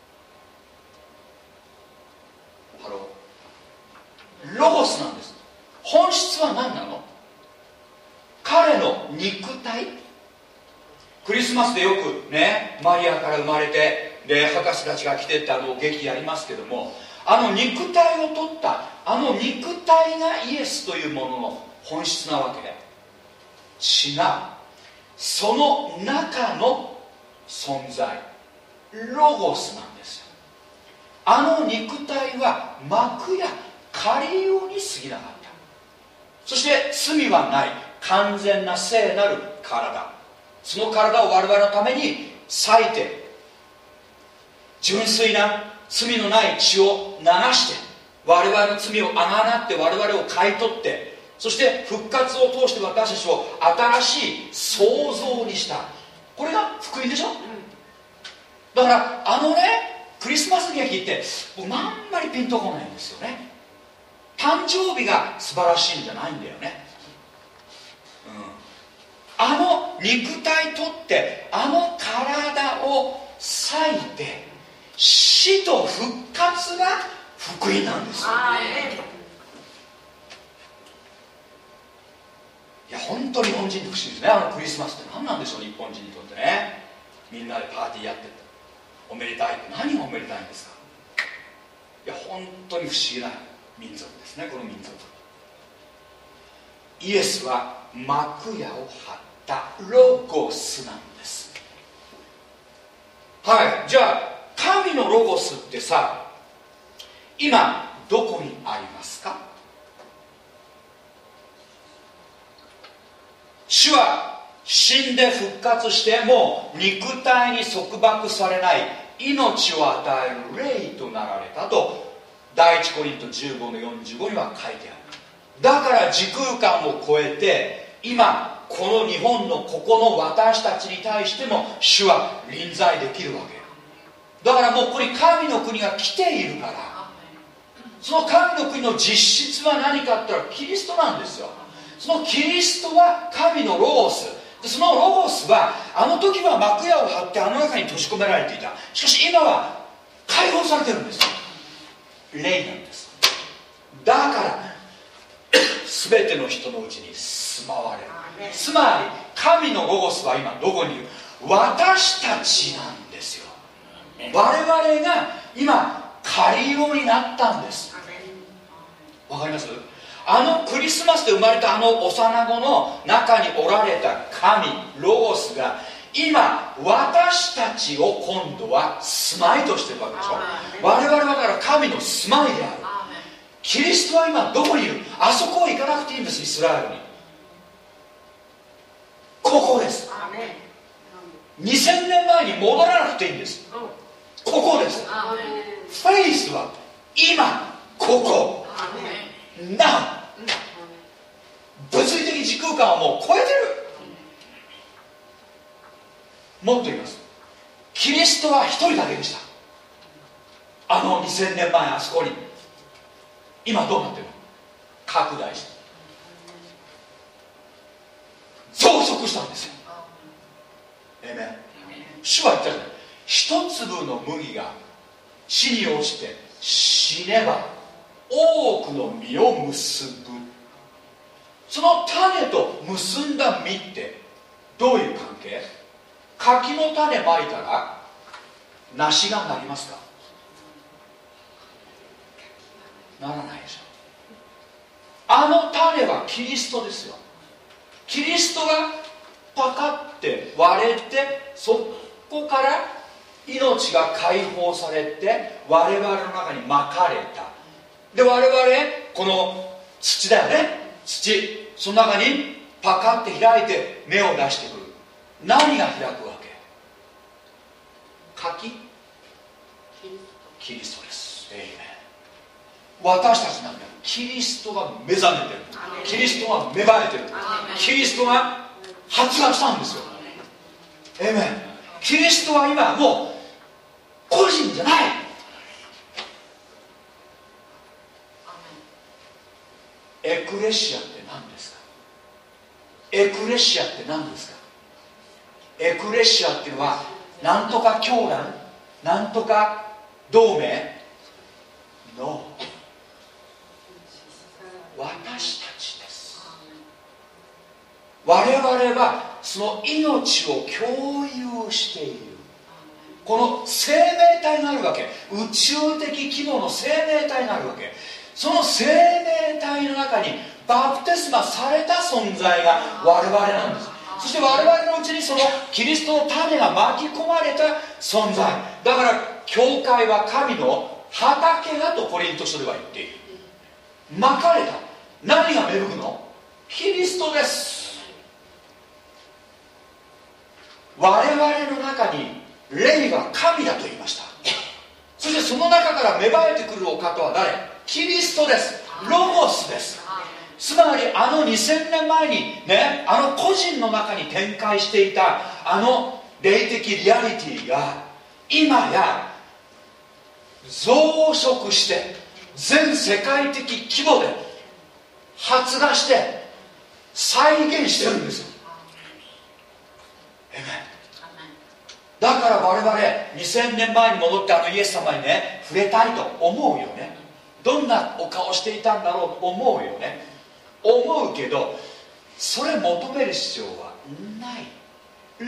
ハロー、ロゴスなんです。本質は何なの？彼の肉体。クリスマスでよくね、マリアから生まれて、で博士たちが来てってあの劇やりますけども、あの肉体を取ったあの肉体がイエスというものの本質なわけで違う。その中の存在、ロゴスなんですよ。あの肉体は幕やカリオに過ぎなかった。そして罪はない完全な聖なる体、その体を我々のために裂いて、純粋な罪のない血を流して、我々の罪をあがなって我々を買い取って、そして復活を通して私たちを新しい創造にした。これが福音でしょ。だからあのね、クリスマス劇って僕あんまりピンとこないんですよね。誕生日が素晴らしいんじゃないんだよね、うん、あの肉体取ってあの体を裂いて死と復活が福音なんですよ。いや本当に日本人って不思議ですね。あのクリスマスって何なんでしょう、日本人にとってね。みんなでパーティーやってておめでたい。何がおめでたいんですか？いや本当に不思議な民族ですね、この民族。イエスは幕屋を張ったロゴスなんです。はい、じゃあ神のロゴスってさ、今どこにありますか？主は死んで復活してもう肉体に束縛されない命を与える霊となられたと第一コリントじゅうごのよんじゅうごには書いてある。だから時空間を超えて今この日本のここの私たちに対しても主は臨在できるわけだから、もうここに神の国が来ているから、 その神の国の実質は何かって言ったらキリストなんですよ。そのキリストは神のロゴスで、そのロゴスはあの時は幕屋を張ってあの中に閉じ込められていた。しかし今は解放されてるんですよ。霊なんです。だから全ての人のうちに住まわれる。つまり神のロゴスは今どこにいる？私たちなんですよ。我々が今借りようになったんです。わかります？あのクリスマスで生まれたあの幼子の中におられた神ロゴスが今私たちを今度は住まいとしてるわけでしょ。我々はだから神の住まいである。キリストは今どこにいる？あそこ行かなくていいんです。イスラエルにここです。にせんねんまえに戻らなくていいんです。ここです。フェイスは今ここな物理的時空間をもう超えてる。もっと言います。キリストは一人だけでした。あのにせんねんまえあそこに。今どうなってるの？拡大して増殖したんですよ。えめ主は言ったじゃない。一粒の麦が地に落ちて死ねば多くの実を結ぶ。その種と結んだ実ってどういう関係？柿の種まいたら梨がなりますか？ならないでしょ。あの種はキリストですよ。キリストがパカって割れて、そこから命が解放されて我々の中にまかれた。で我々この土だよね。土、その中にパカって開いて芽を出してくる。何が開くわけ？柿？キリストです。エイメン。私たちなんだよ。キリストが目覚めてる。キリストが芽生えてる。キリストが発芽したんですよ。エイメン。キリストは今もう個人じゃない。エクレシアって何ですか？エクレシアって何ですか？エクレシアっていうのはなんとか教団、なんとか同盟の私たちです。我々はその命を共有している。この生命体があるわけ。宇宙的規模の生命体があるわけ。その生命体の中にバプテスマされた存在が我々なんです。そして我々のうちにそのキリストの種が巻き込まれた存在だから、教会は神の畑だとコリント書では言っている。巻かれた。何が芽吹くの？キリストです。我々の中に霊は神だと言いました。そしてその中から芽生えてくるお方は誰？キリストです。ロゴスです。つまりあのにせんねんまえにね、あの個人の中に展開していたあの霊的リアリティが今や増殖して全世界的規模で発芽して再現してるんですよ。エメン。だから我々にせんねんまえに戻ってあのイエス様にね触れたいと思うよね。どんなお顔していたんだろうと思うよね。思うけどそれ求める必要はない。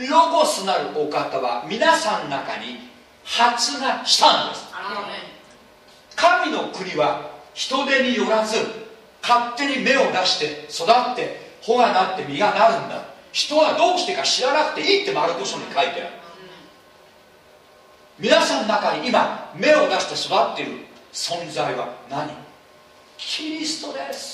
ロゴスなるお方は皆さんの中に発芽したんです。神の国は人手によらず勝手に芽を出して育って穂がなって実がなるんだ。人はどうしてか知らなくていいってマルコ書に書いてある。皆さんの中に今芽を出して育っている存在は何？キリストです。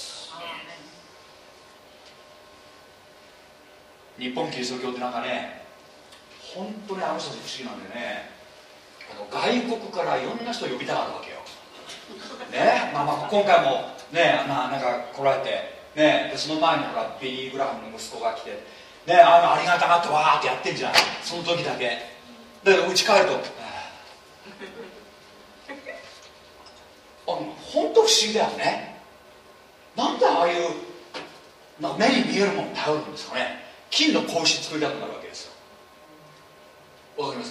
日本キリスト教ってなんかね、本当にあの人たち不思議なんでね、あの外国からいろんな人を呼びたがるわけよ。ね、まあまあ今回もね、まあなんか来られて、ね、でその前にほらビリー・グラハムの息子が来て、ね、あのありがたがってわーってやってんじゃん。その時だけ。だけど家帰ると、あの本当不思議だよね。なんでああいうなんか目に見えるものに頼るんですかね。金の格子作りたくなるわけですよ。わかります？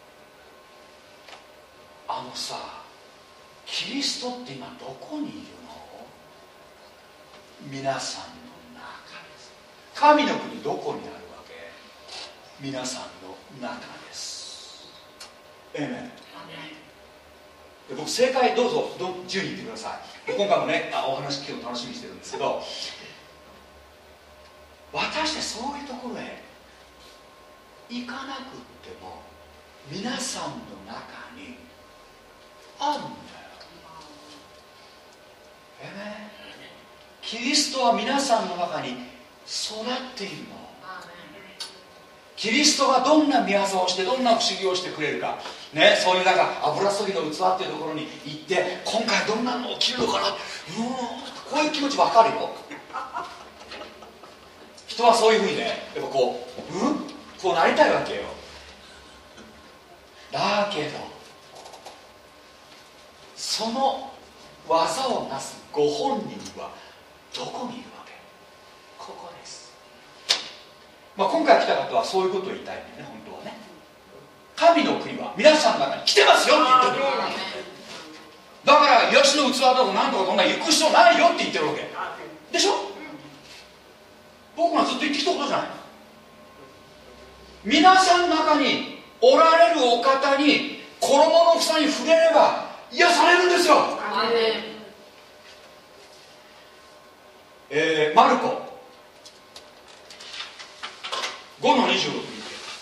あのさ、キリストって今どこにいるの？皆さんの中です。神の国どこにあるわけ？皆さんの中です。エーメン。で僕正解どうぞど自由に言ってください。今回もねあお話聞くの楽しみにしてるんですけど、私でそういうところへ行かなくっても皆さんの中にあるんだよ。えね、キリストは皆さんの中に育っているの。キリストがどんな御業をしてどんな不思議をしてくれるか、ね、そういうなんか油注ぎの器っていうところに行って今回どんなの起きるのかな、うーん、こういう気持ち分かるよ。人はそういうふうにねやっぱこう、うん、こうなりたいわけよ。だけどその技をなすご本人はどこにいるわけ？ここです。まあ、今回来た方はそういうことを言いたいんだよね。本当はね、神の国は皆さんの中に来てますよって言ってる。だから癒しの器だとかなんとかそんな行く必要ないよって言ってるわけでしょ。僕がずっと言ってきたことじゃない。皆さんの中におられるお方に衣の房に触れれば癒されるんですよ。えー、マルコごのにじゅうろく。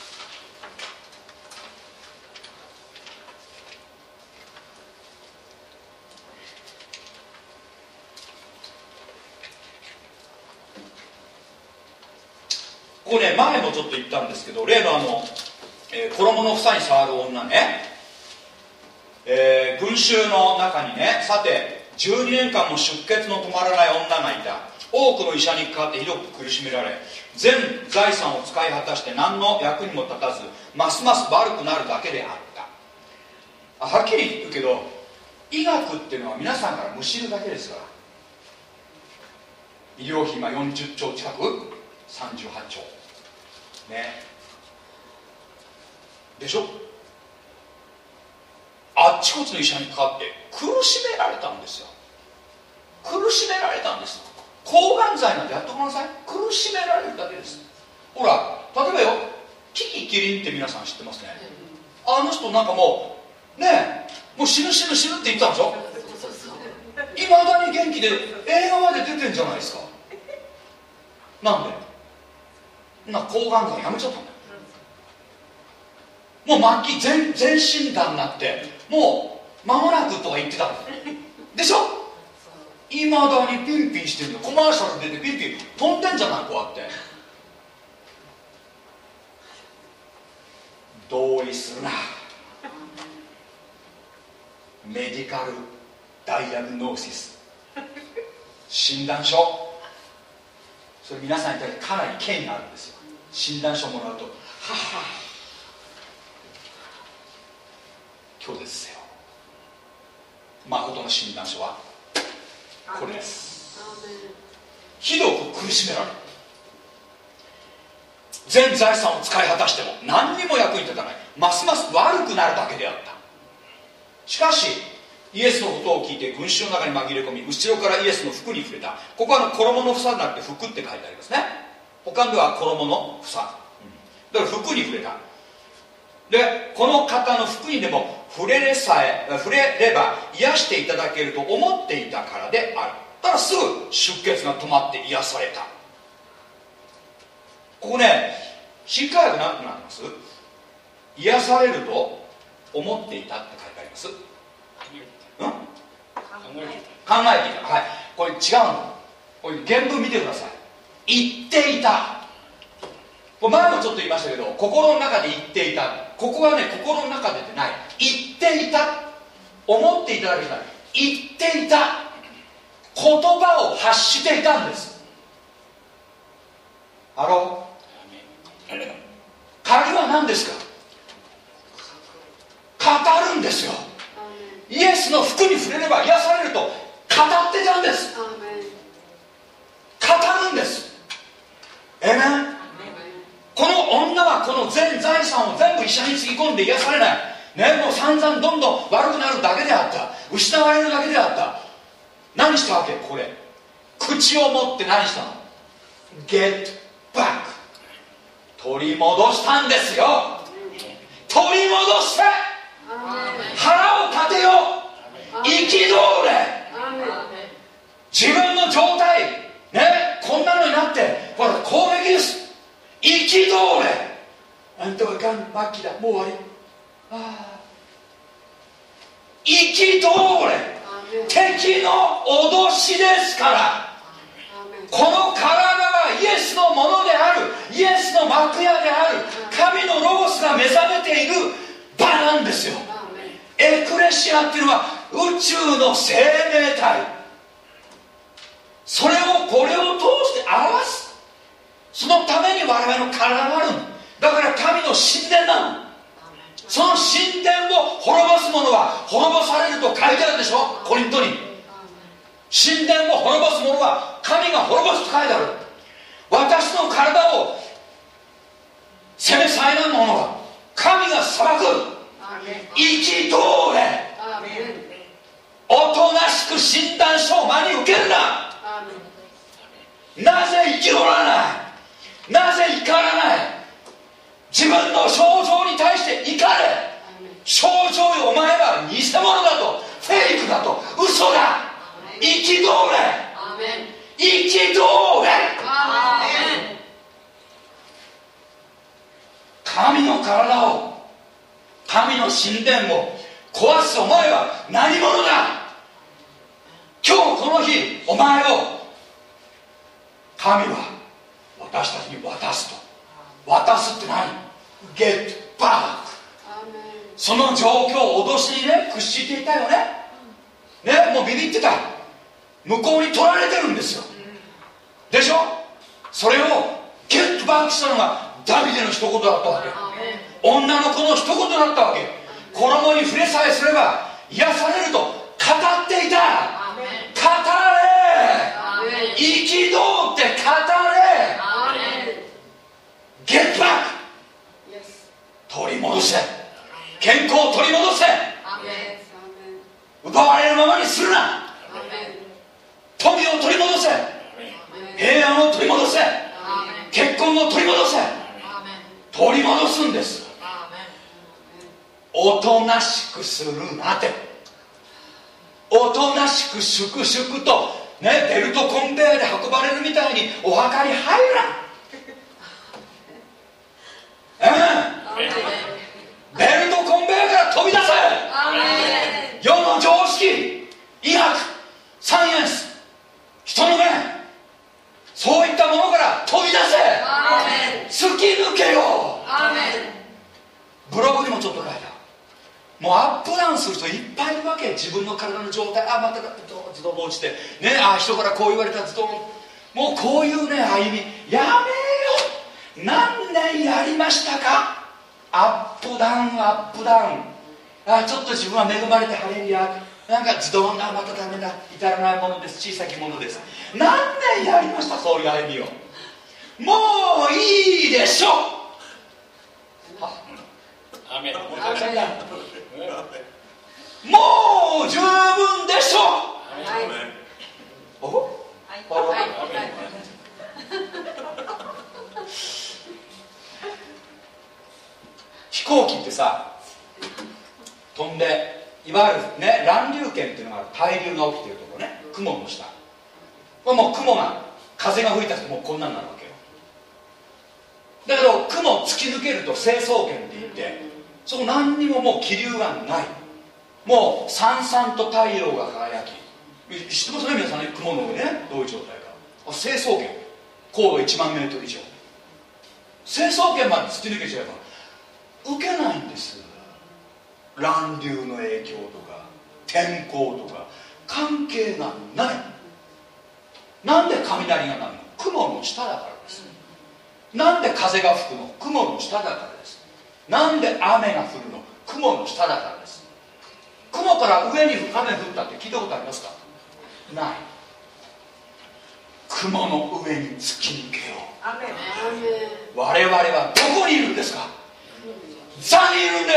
ここね前もちょっと言ったんですけど、例のあの、えー、衣の房に触る女ね、えー、群衆の中にね、さてじゅうにねんかんも出血の止まらない女がいた。多くの医者にかかってひどく苦しめられ、全財産を使い果たして何の役にも立たずますます悪くなるだけであった。はっきり言うけど医学っていうのは皆さんからむしるだけですから。医療費今よんじゅっちょう近く、さんじゅうはっちょうねでしょ。あっちこっちの医者にかかって苦しめられたんですよ。苦しめられたんです。抗がん剤なんてやってごらんなさい。苦しめられるだけです。ほら例えばよ、キキキリンって皆さん知ってますね。あの人なんかもうねえもう死ぬ死ぬ死ぬって言ったんでしょ。いまだに元気で映画まで出てんじゃないですか。なんでな抗がん剤やめちゃったんだよ。もう末期 全, 全身がんになってもう間もなくとか言ってたんでしょ。いまだにピンピンしてるの。コマーシャル出てピンピン飛んでんじゃない。こうやって同意するな。メディカルダイアグノーシス診断書、それ皆さんにとってかなり権威があるんですよ。診断書もらうとはは今日ですよ。誠の診断書はこれです。ひどく苦しめられる。全財産を使い果たしても何にも役に立たない。ますます悪くなるだけであった。しかしイエスのことを聞いて群衆の中に紛れ込み後ろからイエスの服に触れた。ここは衣の房じゃなくて服って書いてありますね。他では衣の房、うん、だから服に触れた。でこの方の服にでも触れれさえ触れれば癒していただけると思っていたからである。だからすぐ出血が止まって癒された。ここね新海訳何てなってます？癒されると思っていたって書いてあります。うん、考えていた。はい、これ違うの。これ原文見てください。言っていた。これ前もちょっと言いましたけど、心の中で言っていた。ここはね心の中でってない。言っていた。思っていただけじゃない。言っていた。言葉を発していたんです。ハロー。鍵は何ですか？語るんですよ。 イエスの服に触れれば癒されると語ってたんです。語るんです。えめん。この女はこの全財産を全部医者につぎ込んで癒されないね、もう散々どんどん悪くなるだけであった、失われるだけであった。何したわけ？これ口を持って何したの？ Get back、 取り戻したんですよ。取り戻して、腹を立てよ、憤れ。自分の状態ね、こんなのになって、ほら攻撃です。憤れ。あんたはがん末期だ、もう終わり。ああ、憤れ。敵の脅しですから。この体はイエスのものである、イエスの幕屋である、神のロゴスが目覚めている場なんですよ。エクレシアっていうのは宇宙の生命体、それをこれを通して表す。そのために我々の体がある。だから神の神殿なの。その神殿を滅ぼす者は滅ぼされると書いてあるでしょ、コリントに。神殿を滅ぼす者は神が滅ぼすと書いてある。私の体を責めさえな者は神が裁く。憤れ。おとなしく診断書を真に受けるな。なぜ憤らない、なぜ怒らない。自分の症状に対して怒れ。症状よ、お前は偽物だと、フェイクだと、嘘だ。憤れ、憤れ。神の体を、神の神殿を壊すお前は何者だ。今日この日お前を神は私たちに渡すと。渡すって何？ Get back。 その状況、脅しにね屈していたよね。ね、もうビビってた。向こうに取られてるんですよ。でしょ。それをゲットバックしたのがダビデの一言だったわけ。女の子の一言だったわけ。衣に触れさえすれば癒されると語っていた。語れ、憤って語れ。ゲットバック。取り戻せ。健康を取り戻せ。奪われるままにするな。富を取り戻せ。平安を取り戻せ。結婚を取り戻せ。取り戻すんです。おとなしくするなって。おとなしく粛々とね、ベルトコンベヤーで運ばれるみたいにお墓に入るな。うん、ベルトコンベヤーから飛び出せ。世の常識、医学、サイエンス、人の目、そういったものから飛び出せ。突き抜けよう。ブログにもちょっと書いた。もうアップダウンする人いっぱいいるわけ。自分の体の状態、あ、また自動落ちてね、あ、人からこう言われた、自動、もうこういうね歩みやめよ。何年やりましたか。アップダウンアップダウン。あ、ちょっと自分は恵まれてハレルヤ、なんか自動な、またダメだ、至らないものです、小さきものです。何年やりました、そういう歩みを。もういいでしょ。 アメン。 もう十分でしょ。 はいお、 はいはい、 飛行機ってさ、飛んでいわゆるね乱流圏っていうのがある。対流が起きてるところね、雲の下。これもう雲が風が吹いた時もうこんなになるわけよ。だけど雲を突き抜けると成層圏って言って、そこ何にももう気流がない。もうさんさんと太陽が輝き、知ってますね皆さんね、雲の上ね、どういう状態か。あ、成層圏、高度いちまんメートル以上、成層圏まで突き抜けちゃえば受けないんです。乱流の影響とか天候とか関係がない。なんで雷が鳴るの？雲の下だからです。なんで風が吹くの？雲の下だからです。なんで雨が降るの？雲の下だからです。 雲から上に雨降ったって聞いたことありますか？ない。雲の上に突き抜けよう。我々はどこにいるんですか？座にいるんです。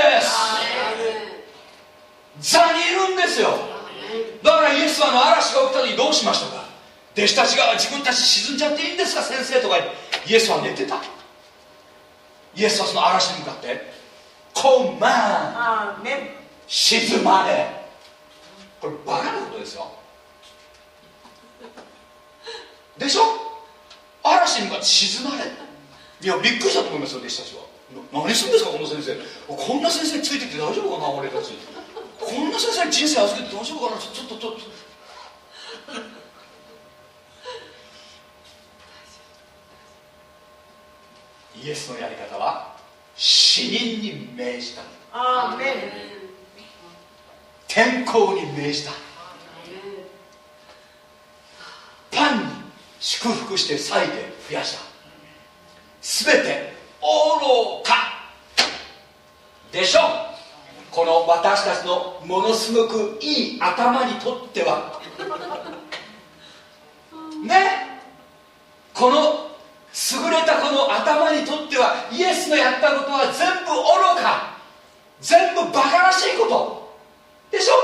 座にいるんですよ。だからイエスはあの嵐が起きた時どうしましたか？弟子たちが自分たち沈んじゃっていいんですか先生とか言って、イエスは寝てた。イエスはその嵐に向かってコマン沈まれ。これバカなことですよ。でしょ？嵐に向かって沈まれ。いやびっくりしたと思いますよ弟子たちは。何するんですかこの先生。こんな先生についてきて大丈夫かな俺たち。こんな先生に人生預けて大丈夫かな。ちょっとちょっとイエスのやり方は死人に命じた。アーメン。天候に命じた。パンに祝福して裂いて増やした。すべて愚かでしょ。この私たちのものすごくいい頭にとってはね、この優れたこの頭にとってはイエスのやったことは全部愚か、全部バカらしいことでしょ。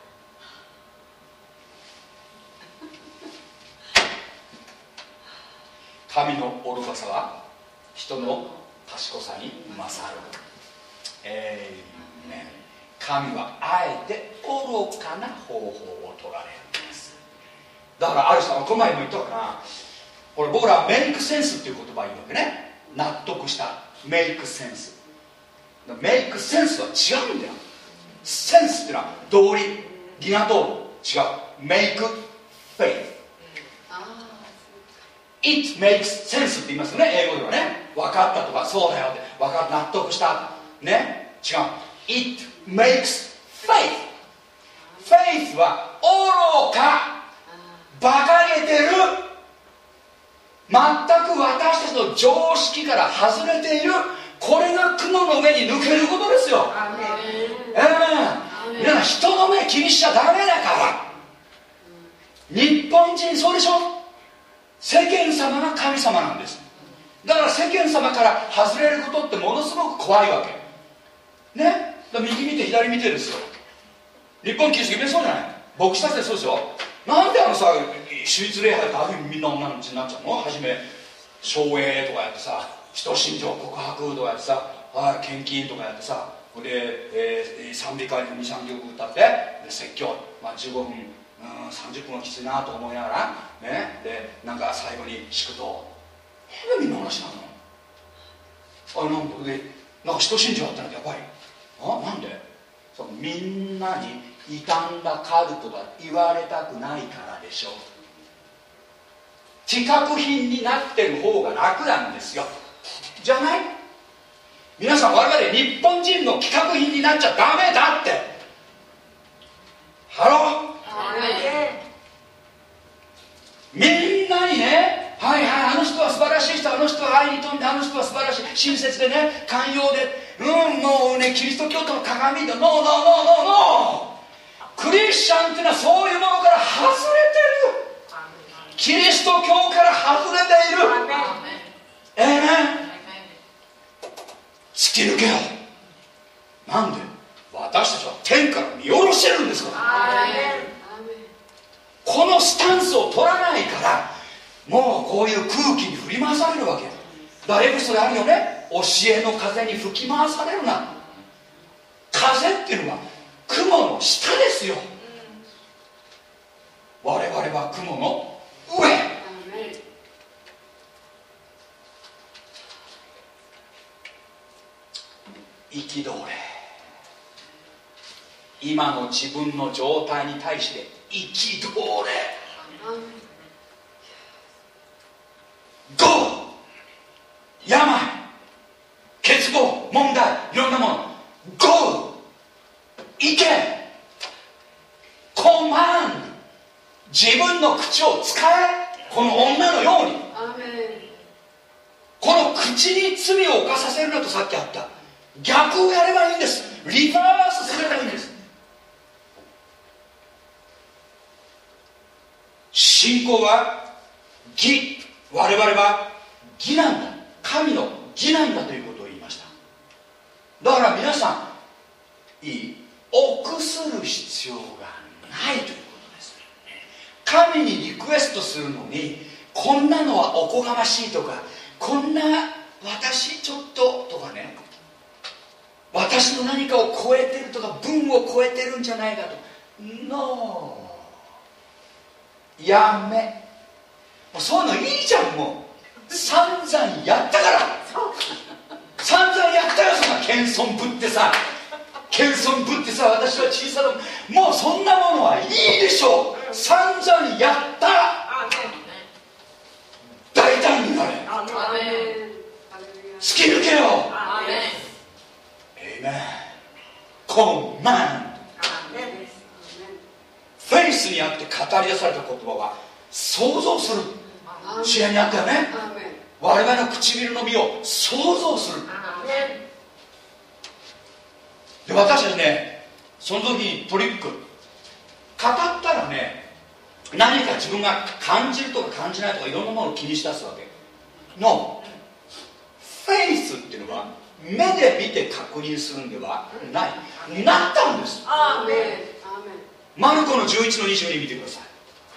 神の愚かさは人の賢さに勝る。えーね、神はあえて愚かな方法を取られるんです。だからある人はこの前も言ったかな、これ僕らはメイクセンスっていう言葉言うわけね。納得したメイクセンス。メイクセンスは違うんだよ。センスっていうのは道理、理が通る。違う。メイクフェイス。It makes sense って言いますよね、英語ではね。分かったとか、そうだよって、分かった、納得したね。違う。It makes faith。 faith は愚か、馬鹿げてる、全く私たちの常識から外れている。これが雲の上に抜けることですよ。ええー、皆さん人の目気にしちゃダメだから。日本人そうでしょ。世間様が神様なんです。だから世間様から外れることってものすごく怖いわけね。だから右見て左見てですよ。日本キリスト教みんなそうじゃない。牧師たちでそうですよ。なんであのさ主立礼拝ってああいうふうにみんな女の血になっちゃうの。はじめ奨励とかやってさ、人信条告白とかやってさ、あ献金とかやってさ、で、えー、賛美会ににさんきょく歌ってで説教、まあ、じゅうごふん、うん、さんじゅっぷんはきついなと思いながらね、でなんか最後に祝祷。なんでみんな話なの。あなんでなんか人信条あったのやっぱりあなんでそのみんなに傷んだカルトだ言われたくないからでしょ。企画品になってる方が楽なんですよ。じゃない。皆さん我々日本人の企画品になっちゃダメだって。ハロー。みんなにね、はいはいあの人は素晴らしい人、あの人は愛に富んで、あの人は素晴らしい、親切でね、寛容で、うんもうねキリスト教徒の鏡だ。ノーノーノーノーノー。クリスチャンっていうのはそういうものから外れてる。キリスト教から外れている。ええね。突き抜けよう。なんで私たちは天から見下ろしてるんですから。このスタンスを取らないからもうこういう空気に振り回されるわけ。誰もそれあるよね。教えの風に吹き回されるな。風っていうのは雲の下ですよ。我々は雲の上。憤れ。今の自分の状態に対して憤れ。ゴー。病、欠乏、問題、いろんなもの。ゴー。行け。コマンド。自分の口を使え。この女のように。この口に罪を犯させるなとさっきあった。逆をやればいいんです。リバースすればいいんです。 信仰は義、我々は義なんだ、神の義なんだということを言いました。だから皆さん、いい、臆する必要がないということです。神にリクエストするのに、こんなのはおこがましいとか、こんな私ちょっととかね、私の何かを超えてるとか、分を超えてるんじゃないかと、ノー、やめ、もうそういうのいいじゃん。もう散々やったから散々やったよ、そんな謙遜ぶってさ、謙遜ぶってさ、私は小さな、もうそんなものはいいでしょう。散々やったら大胆になれ、突き抜けよ。エイメン。コンマンド、フェイスにあって語り出された言葉は想像する。試合にあったよね。我々の唇の実を想像する。で、私たちね、その時にトリック、語ったらね、何か自分が感じるとか感じないとかいろんなものを気にしだすわけの。フェイスっていうのは目で見て確認するんではない、なったんです。アーメン。マルコのじゅういちのにじゅうに見てください。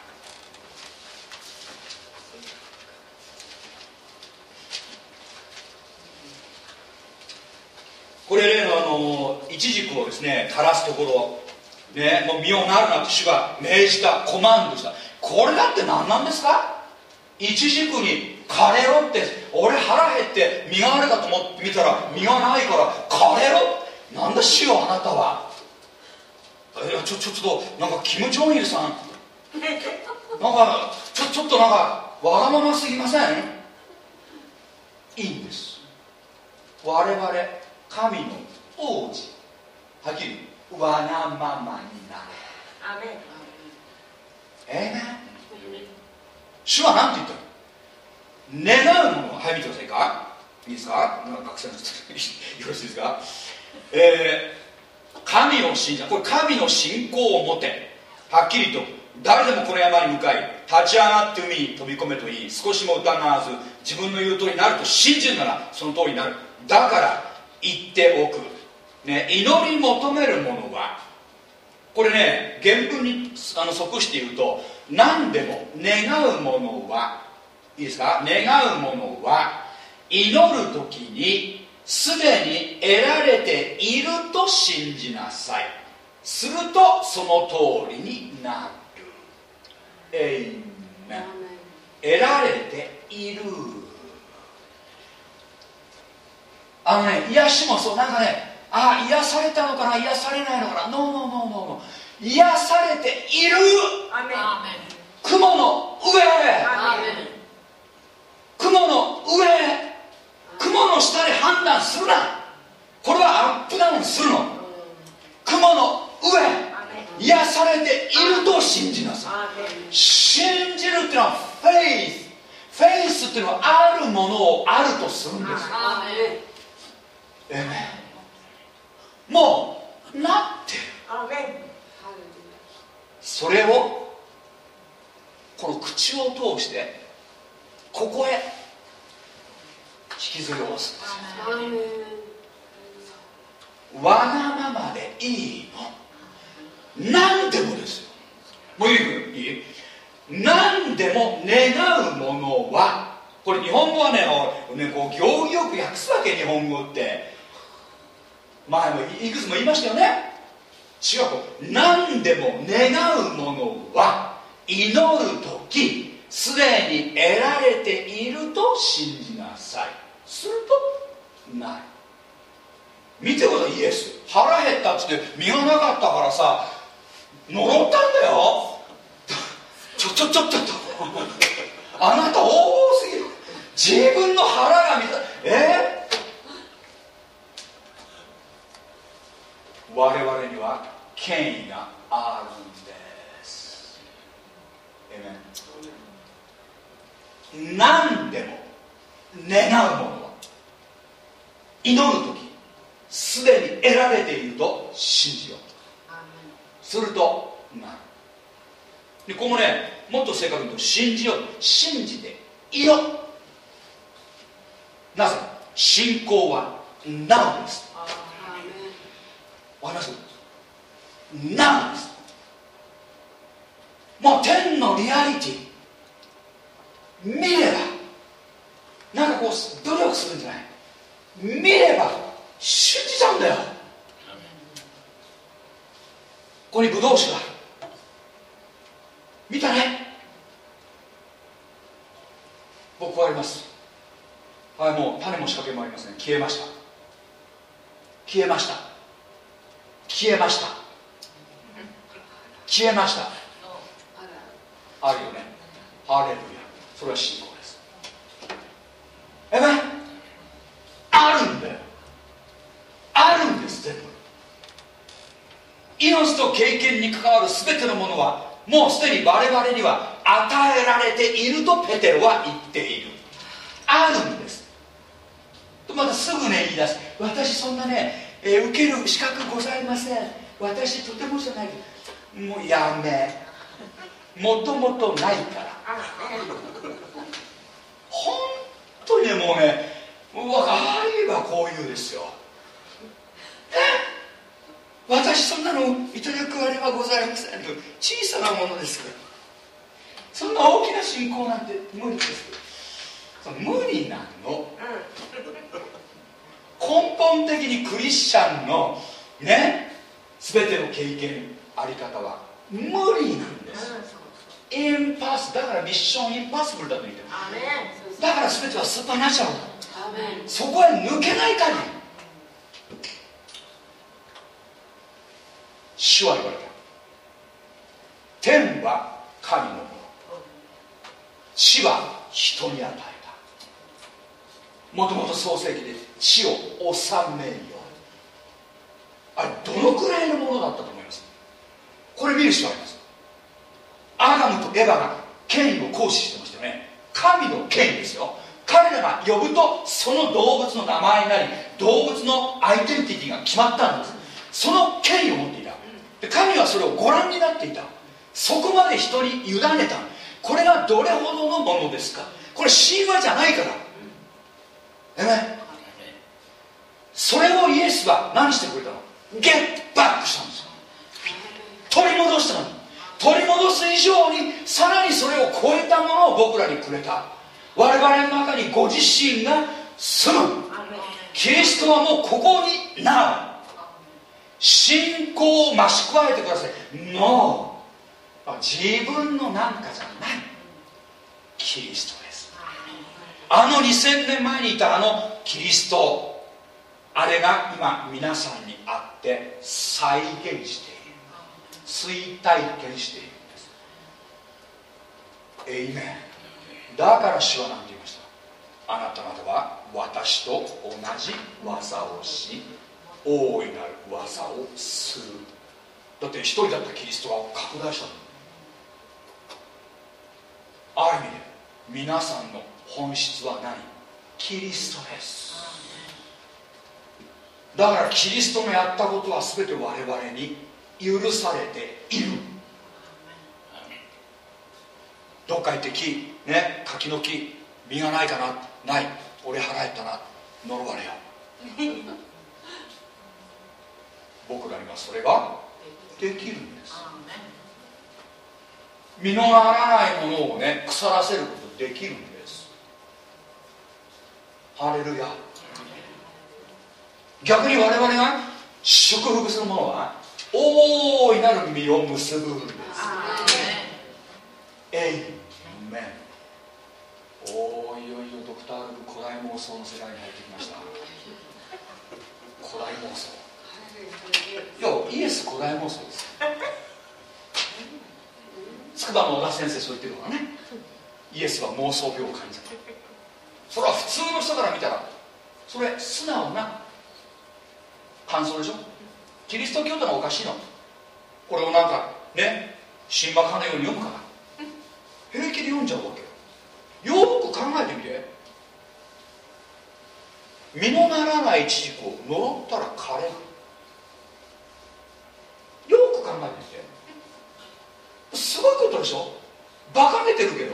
これ例のあのイチジクをですね垂らすところ、ね、もう実をなるなって主が命じた、コマンドした。これだって何なんですか。イチジクに枯れろって、俺腹減って実があるかと思って見たら実がないから枯れろ。なんだ主よあなたは。いやちょちょちょっとなんかキム・ジョンイルさんなんかちょちょっとなんかわがまますぎません？いいんです。我々神の王子、はっきりわがままになれ。アメン。ええね。主は何て言ったの？願うものを、はい見てくださいか。いいですか。なんか学生の人よろしいですか。えー、神を信じた。これ神の信仰を持て。はっきりと誰でもこの山に向かい立ち上がって海に飛び込めといい。少しも疑わず自分の言う通りになると信じるならその通りになる。だから言っておく、ね、祈り求めるものは、これね原文にあの即して言うと、何でも願うものはいいですか、願うものは祈る時にすでに得られていると信じなさい。するとその通りになる。エイメン。得られている。あのね、癒しもそう、なんかね、ああ癒されたのかな、癒されないのかな、ノーノーノーノーノー、癒されている。アメン。雲の上、アメン。雲の上、雲の下で判断するな。これはアップダウンするの。雲の上、癒されていると信じなさい。信じるっていうのはフェイス。フェイスっていうのはあるものをあるとするんですよ。えめ、もうなってる。それをこの口を通してここへ引きずり下ろすんですよ。わがままでいいの。何でもですよ。もういい？いい？何でも願うものは、これ日本語はね、ねこう行儀よく訳すわけ、日本語って。前もいくつも言いましたよね。違う、何でも願うものは祈るときすでに得られていると信じなさい。するとない。見てください、イエス腹減ったっつって身がなかったからさ呪ったんだよ。ちょちょちょちょっとあなた多すぎる。自分の腹が満たえー我々には権威があるんです。エメン。何でも願うものは祈るときすでに得られていると信じよう。するとなる。 でここもね、もっと正確に言うと信じよう、信じていよ。なぜ信仰は Now です。わかります？ Now です。もう天のリアリティ見れば、なんかこう努力するんじゃない、見れば信じちゃうんだよ。ここにブドウ酒が見たね。僕はあります。はい、もう種も仕掛けもありますね。消えました、消えました、消えました、消えました。あるよね。ハレルヤ。それは信仰です。えめ、あるんだよ。あるんです。全部命と経験に関わる全てのものはもうすでに我々には与えられているとペテロは言っている。あるんです。またすぐね言い出す。私そんなね、えー、受ける資格ございません。私とてもじゃないけど、もうやめ、もともとないから本当にね、もうね、分かればこういうですよ。私そんなのいただくあれはございません。小さなものですから、そんな大きな信仰なんて無理です。無理なの。根本的にクリスチャンのね、全ての経験あり方は無理なんです。インパスだからミッションインパッシブルだと言ってる。だから全てはスーパーナチュラルだ。そこへ抜けない限り、主は言われた。天は神のもの、地は人に与えた。もともと創世記で地を治めよ。あれどのくらいのものだったと思います？これ見る必要あります。アダムとエバが権威を行使してましたよね。神の権威ですよ。彼らが呼ぶとその動物の名前になり、動物のアイデンティティが決まったんです。その権威を持っていた。で神はそれをご覧になっていた。そこまで人に委ねた。これがどれほどのものですか。これ神話じゃないから。えね、それをイエスは何してくれたの？ゲットバックしたんですよ。取り戻したのに、取り戻す以上にさらにそれを超えたものを僕らにくれた。我々の中にご自身が住む。キリストはもうここになう。信仰を増し加えてください。ノー、自分のなんかじゃない、キリストです。あのにせんねんまえにいたあのキリスト、あれが今皆さんにあって再現している、追体験しているんです。エイメン。だから主は何て言いました？あなた方は私と同じ技をし、大いなる技をする。だって一人だったキリストは拡大したの。ある意味で皆さんの本質は何？キリストです。だからキリストのやったことは全て我々に許されている。どっか行って木ね、柿の木実がないかな、ない、俺腹減ったな、呪われよ僕らにはそれができるんです。実のならないものをね、腐らせることできるんです。ハレルヤ。逆に我々が祝福するものは大いなる実を結ぶんです。エイメン。おー、いよいよドクター・ルブ古代妄想の世界に入ってきました。古代妄想、いやイエス古代妄想です。筑波の小田先生そう言ってるからね。イエスは妄想病患者。それは普通の人から見たらそれ素直な感想でしょ。キリスト教ってのはおかしいの。これをなんかね、神話かのように読むから平気で読んじゃうわけよ。よく考えてみて。実のならないイチジクを呪ったら枯れる。よく考えてみて。すごいことことでしょ。バカげてるけど、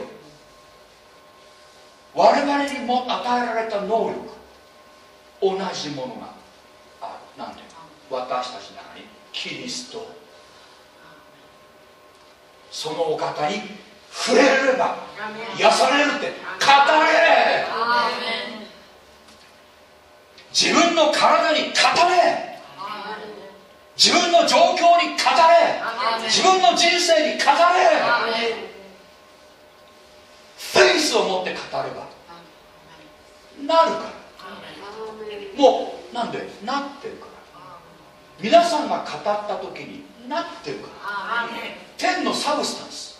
我々にも与えられた能力、同じものがある。なんで、私たちの中にキリスト、そのお方に触れれば癒されるって。語れ、自分の体に語れ、自分の状況に語れ、自分の人生に語れ。フェイスを持って語ればなるから。もうなんでなってるから。皆さんが語った時になってるから。天のサブスタンス、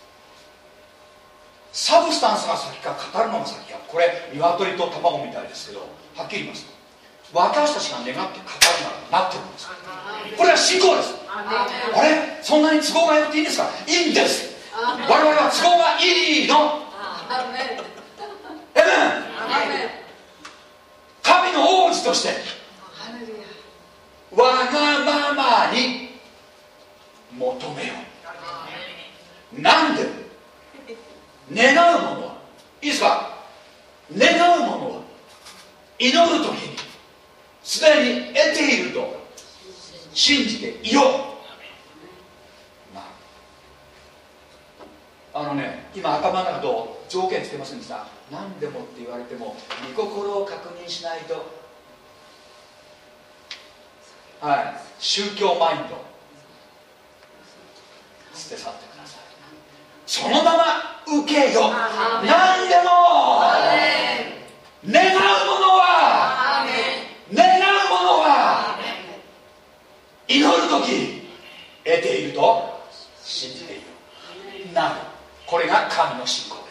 サブスタンスが先か語るのが先か。これ鶏と卵みたいですけど、はっきり言います。私たちが願って語るならなってるんです。これは信仰です。あれ、そんなに都合がよくていいんですか。いいんです。我々は都合がいいの。えめ、神の王子としてわがままに求めよう。なんで願うものはいいですか。願うものは祈る時にすでに得ていると信じていよう。あのね、今頭の中と条件つけませんでした。何でもって言われても御心を確認しないと、はい、宗教マインド捨て去ってください。そのまま受けよ。何でも願うものは願うものは祈る時得ていると信じている。なる。これが神の信仰です。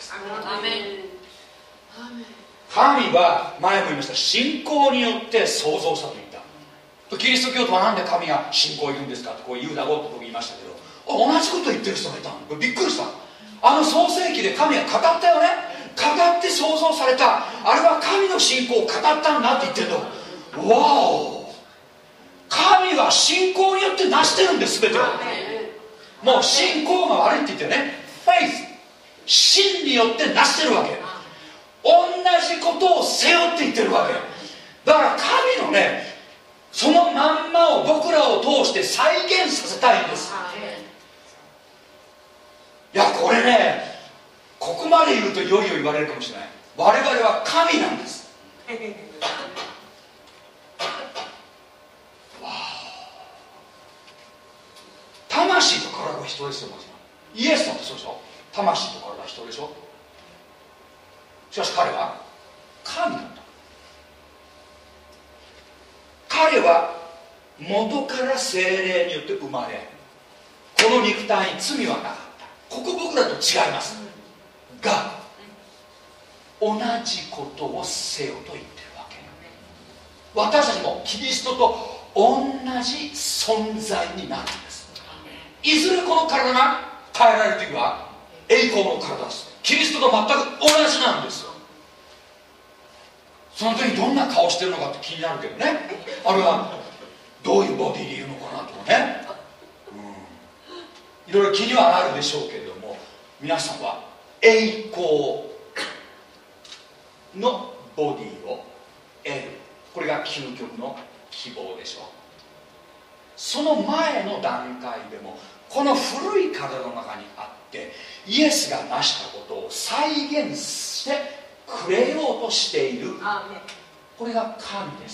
神は前も言いました、信仰によって創造したと言った。キリスト教徒はなんで神が信仰いるんですかってこう言うだろうと僕言いましたけど、同じこと言ってる人がいたの。びっくりした。あの創世記で神が語ったよね。語って創造された、あれは神の信仰を語ったんだって言ってるの。わお、神は信仰によって成してるんです。全てを。もう信仰が悪いって言ってね、フェイス、信によって成してるわけ。同じことを背負って言ってるわけだから、神のねそのまんまを僕らを通して再現させたいんです。いやこれね、ここまで言うといよいよ言われるかもしれない。我々は神なんです。魂と体は一緒ですよ。もちろんイエスだってそうでしょ。魂と体は一緒でしょ。しかし彼は神だった。彼は元から聖霊によって生まれ、この肉体に罪はなかった。ここ僕らと違いますが、同じことをせよと言ってるわけ。私たちもキリストと同じ存在になるんです。いずれこの体が変えられる時は栄光の体です。キリストと全く同じなんですよ。その時どんな顔してるのかって気になるけどね。あれはどういうボディでいるのかなとかね、うん、いろいろ気にはなるでしょうけれども、皆さんは栄光のボディを得る、これが究極の希望でしょう。その前の段階でもこの古い体の中にあってイエスが成したことを再現してくれようとしている、これが神です。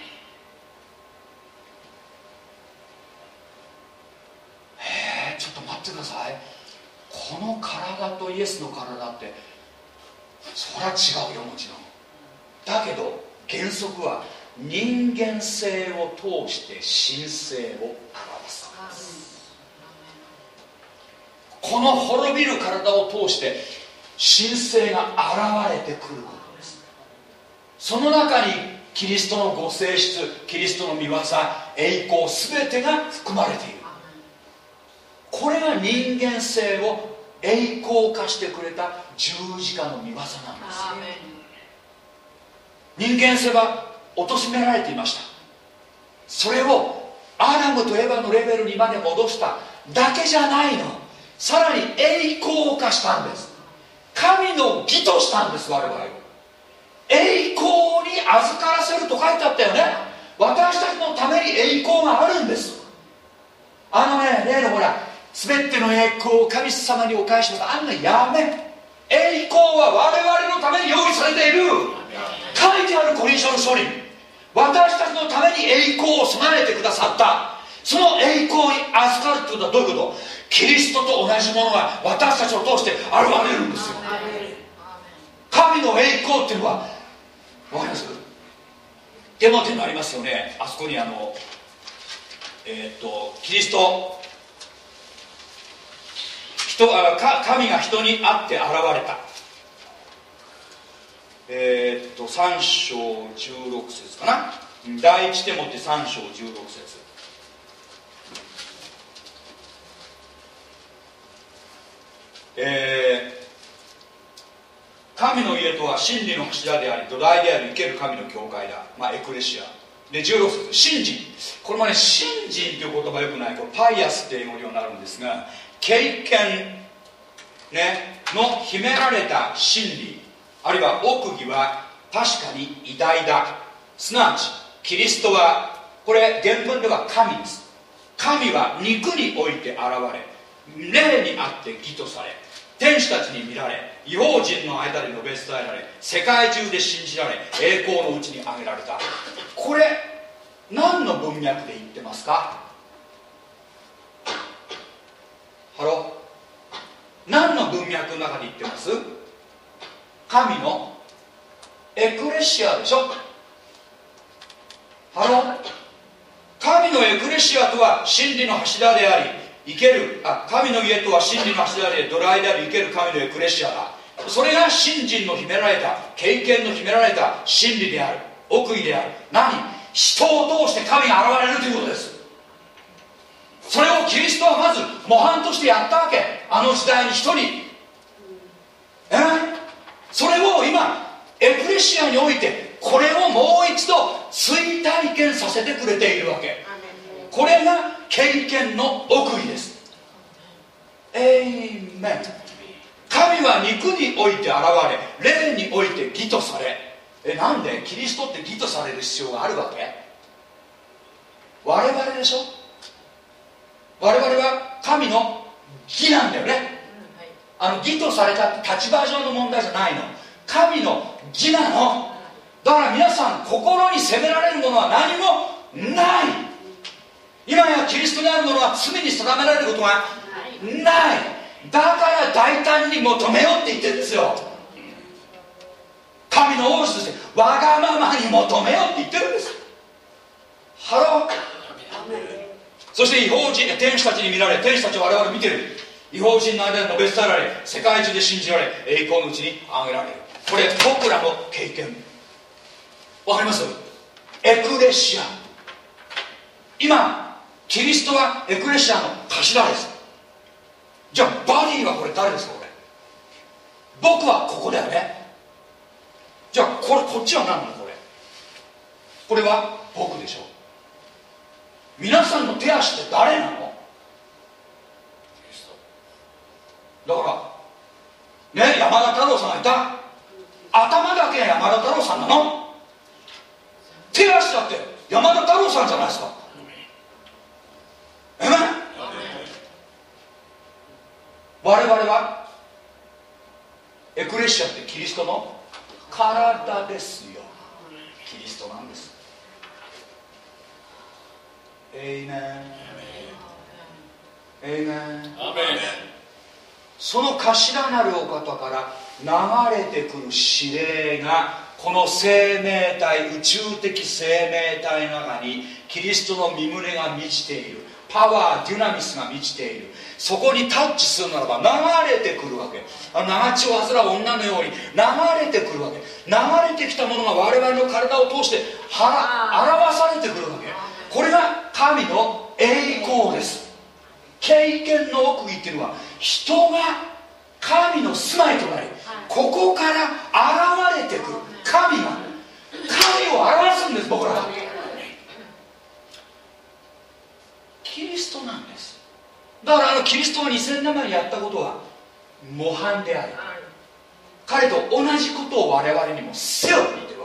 へえ、ちょっと待ってください。この体とイエスの体ってそりゃ違うよ、もちろん。だけど原則は人間性を通して神性を表す。この滅びる体を通して神性が現れてくることです。その中にキリストのご性質、キリストの御業、栄光、全てが含まれている。これが人間性を栄光化してくれた十字架の御業なんです。人間性は貶められていました。それをアダムとエヴァのレベルにまで戻しただけじゃないの。 さらに栄光化したんです。神の義としたんです。我々を栄光に預からせると書いてあったよね。私たちのために栄光があるんです。あのね、例のほら、全ての栄光を神様にお返します、あんなやめ。栄光は我々のために用意されている。書いてあるコリントの書に、私たちのために栄光を備えてくださった。その栄光に預かるってことはどういうこと？キリストと同じものが私たちを通して現れるんですよ。神の栄光っていうのは分かります？テモテにありますよね。あそこにあのえー、っとキリスト人あか神が人に会って現れた。えー、っとさん章じゅうろく節かな。第一テモテさん章じゅうろく節。えー、神の家とは真理の柱であり土台である生ける神の教会だ、まあ、エクレシアでじゅうろく節、信心。これもね、信心という言葉よくない、これパイアスって英語にはなるんですが、経験、ね、の秘められた真理あるいは奥義は確かに偉大だ。すなわちキリストは、これ原文では神です。神は肉において現れ、霊にあって義とされ、天使たちに見られ、異邦人の間で述べ伝えられ、世界中で信じられ、栄光のうちに挙げられた。これ何の文脈で言ってますか？ハロー、何の文脈の中で言ってます？神のエクレシアでしょ。ハロー、神のエクレシアとは真理の柱であり生けるあ神の家とは真理の柱で土台であり生ける神のエクレシアだ。それが信心の秘められた、経験の秘められた真理である、奥義である。何？人を通して神が現れるということです。それをキリストはまず模範としてやったわけ。あの時代に一人、えそれを今エクレシアにおいてこれをもう一度追体験させてくれているわけ。これが経験の奥義です。エイメン。神は肉において現れ、霊において義とされ。えなんでキリストって義とされる必要があるわけ？我々でしょ。我々は神の義なんだよね。あの義とされたって立場上の問題じゃないの。神の義なの。だから皆さん、心に責められるものは何もない。今やキリストにあるものは罪に定められることがない。だから大胆に求めようって言ってるんですよ。神の王子としてわがままに求めようって言ってるんです。ハロー。そして異邦人、天使たちに見られ、天使たちは我々見てる。異邦人の間で述べ伝えられ、世界中で信じられ、栄光のうちに挙げられる。これ僕らの経験。わかります？エクレシア。今キリストはエクレシアの頭です。じゃあバディはこれ誰ですか？これ僕はここだよね。じゃあこれこっちは何なの？これこれは僕でしょ。皆さんの手足って誰なの？だからね、山田太郎さんがいた。頭だけが山田太郎さんなの？手足だって山田太郎さんじゃないですか。えめ？我々はエクレシアってキリストの体ですよ。キリストなんです。エイメン。エイメン。その頭なるお方から流れてくる指令がこの生命体、宇宙的生命体の中にキリストの身胸が満ちている。パワー、デュナミスが満ちている。そこにタッチするならば流れてくるわけ。あの長血を患う女のように流れてくるわけ。流れてきたものが我々の体を通して表されてくるわけ。これが神の栄光です。経験の奥義っていうのは人が神の住まいとなり、ここから現れてくる神が神を表すんです。僕らはキリストなんです。 だからあのキリストがにせんねんまえにやったことは模範であり、彼と同じことを我々にもせよって言ってるわ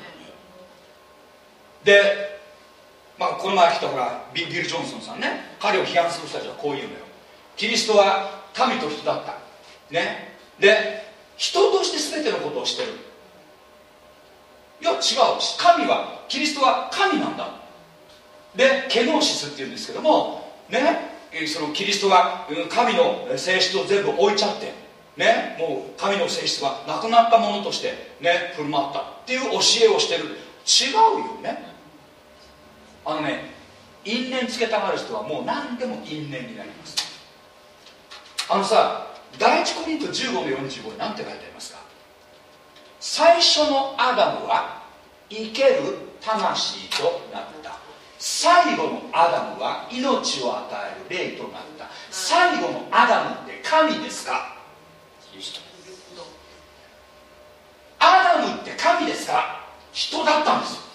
けで、まあ、この前来たほらビビル・ジョンソンさんね、彼を批判する人たちはこう言うのよ。キリストは神と人だったね、で人として全てのことをしてる。いや違う、神はキリストは神なんだ。でケノーシスっていうんですけどもね、そのキリストが神の性質を全部置いちゃってね、もう神の性質はなくなったものとしてね振る舞ったっていう教えをしてる。違うよね。あのね、因縁つけたがる人はもう何でも因縁になります。あのさ、第一コリントじゅうごのよんじゅうごに何て書いてありますか。最初のアダムは生ける魂となった、最後のアダムは命を与える霊となった。最後のアダムって神ですか？アダムって神ですか？人だったんですよ。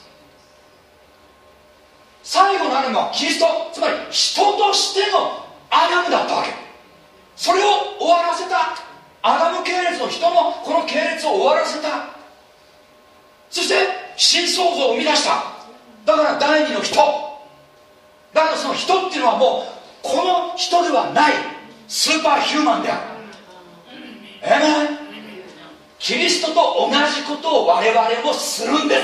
最後のアダムはキリスト、つまり人としてのアダムだったわけ。それを終わらせた、アダム系列の人のこの系列を終わらせた。そして新創造を生み出した。だから第二の人だから、その人っていうのはもうこの人ではないスーパーヒューマンである。えめ、キリストと同じことを我々もするんです。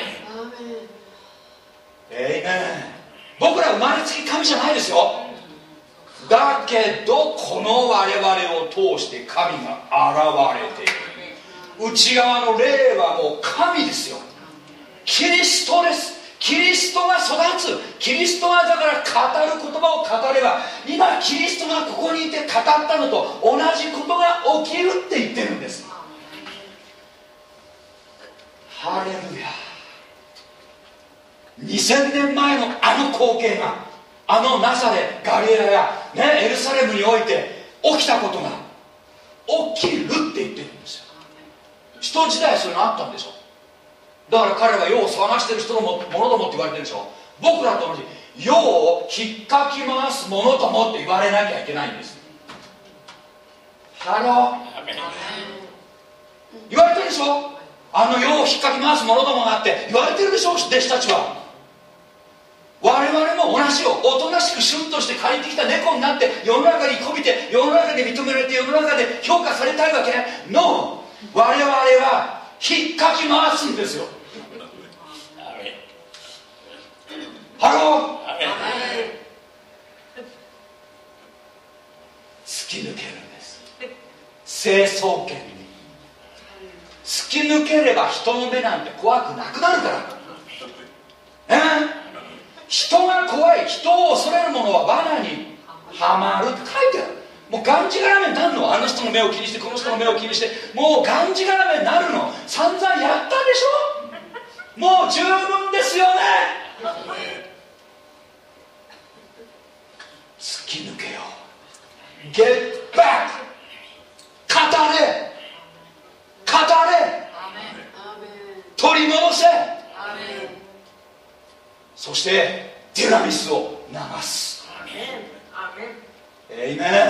えいめん。僕ら生まれつき神じゃないですよ。だけどこの我々を通して神が現れている。内側の霊はもう神ですよ。キリストです。キリストが育つ。キリストがだから語る言葉を語れば、今キリストがここにいて語ったのと同じことが起きるって言ってるんです。ハレルヤ。にせんねんまえのあの光景が、あのナザレ、ガリラヤ、ね、エルサレムにおいて起きたことが起きるって言ってるんですよ。人時代それがあったんでしょ。だから彼は世を探してる人のものどもって言われてるでしょ。僕らと同じ世を引っかき回すものともって言われなきゃいけないんです。ハロー、言われてるでしょ。あの世を引っかき回すものどもがあって言われてるでしょ、弟子たちは。我々も同じよ。おとなしくシュンとして借りてきた猫になって世の中にこびて、世の中で認められて、世の中で評価されたいわけ。の我々は引っかき回すんですよ。ハロー、突き抜けるんです。成層圏に突き抜ければ人の目なんて怖くなくなるから。えー、人が怖い、人を恐れる者は罠にはまるって書いてある。もうがんじがらめになるの。あの人の目を気にして、この人の目を気にして、もうがんじがらめになるの。散々やったでしょ。もう十分ですよね。突き抜けよう。 Get back。 語れ語れ、取り戻せ。そしてデュナミスを流す。エイメン。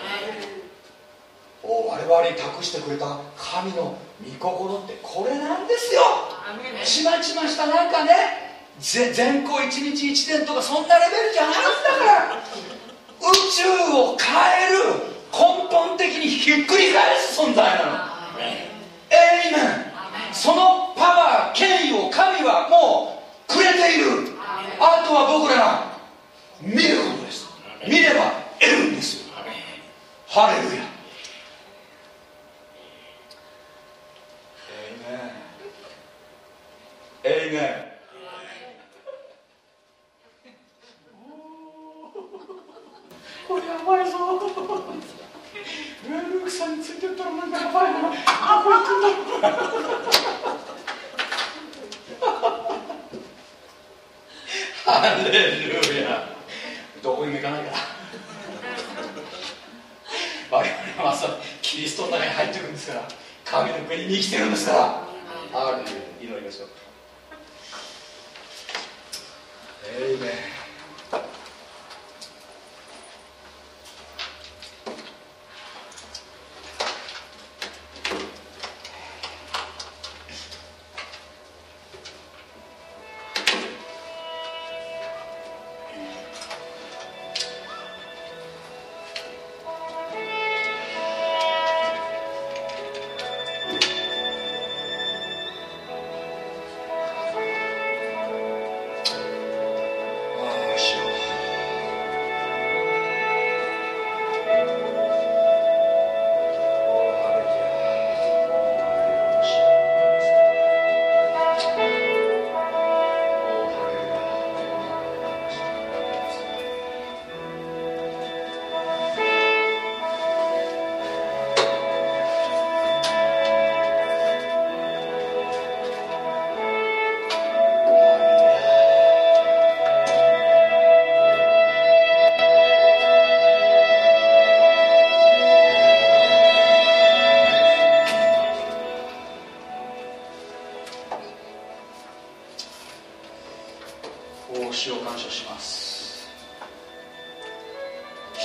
お我々に託してくれた神の御心ってこれなんですよ。ちまちましたなんかね、全校一日一年とかそんなレベルじゃないんだから、宇宙を変える根本的にひっくり返す存在なの。エイメン。そのパワー、権威を神はもうくれている。あとは僕らが見ることです。見れば得るんですよ。ハレルヤ。エイメン。エイメン。これやばいぞ。ルークさんについてったらなんかやばいな。どこ行くんだろう。ハレルヤ。どこにも行かないから我々はまさにキリストの中に入っていくんですから、神の国に生きてるんですから。ハレルヤ。祈りましょう。エイメン。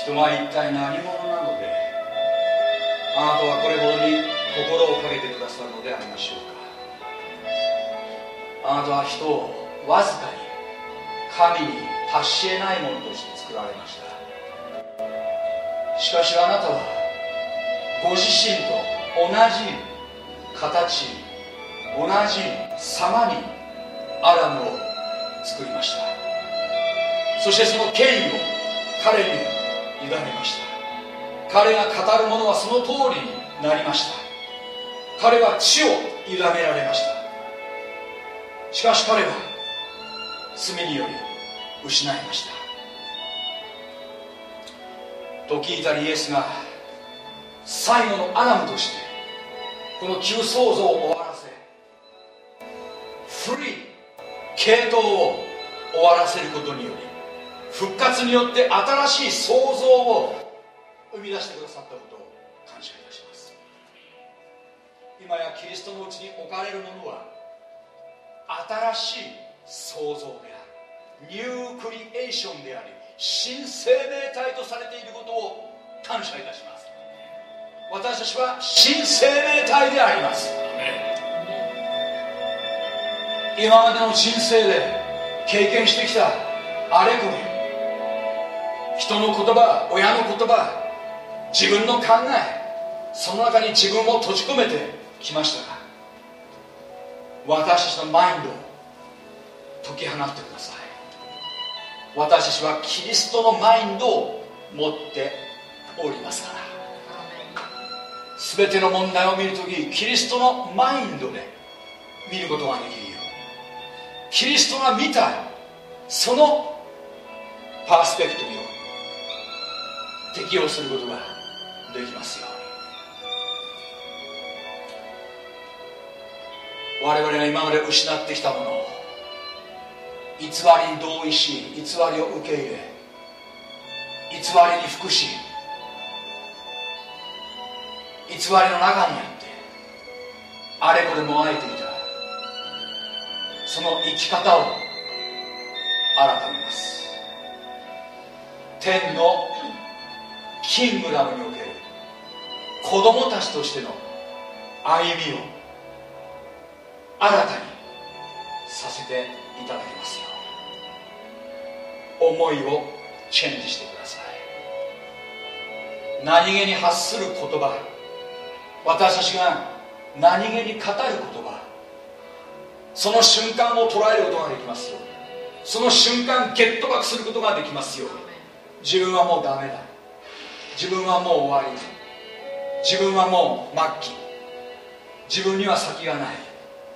人は一体何者なのであなたはこれほどに心をかけてくださるのでありましょうか。あなたは人をわずかに神に達し得ないものとして作られました。しかしあなたはご自身と同じ形、同じ様にアダムを作りました。そしてその権威を彼に委ねました。彼が語るものはその通りになりました。彼は地を委ねられました。しかし彼は罪により失いました。と聞いたりイエスが最後のアダムとしてこの旧創造を終わらせ古い系統を終わらせることにより復活によって新しい創造を生み出してくださったことを感謝いたします。今やキリストのうちに置かれるものは新しい創造である、ニュークリエーションであり、新生命体とされていることを感謝いたします。私たちは新生命体であります。今までの人生で経験してきたあれこれ、人の言葉、親の言葉、自分の考え、その中に自分を閉じ込めてきましたが、私たちのマインドを解き放ってください。私たちはキリストのマインドを持っておりますから、全ての問題を見るときキリストのマインドで見ることができるように、キリストが見たそのパースペクトに適用することができますように。我々が今まで失ってきたものを偽りに同意し、偽りを受け入れ、偽りに服し、偽りの中にあってあれこれもがいていたその生き方を改めます。天のキングダムにおける子供たちとしての歩みを新たにさせていただきますように、思いをチェンジしてください。何気に発する言葉、私たちが何気に語る言葉、その瞬間を捉えることができますように、その瞬間ゲットバックすることができますように。自分はもうダメだ、自分はもう終わり、自分はもう末期、自分には先がない、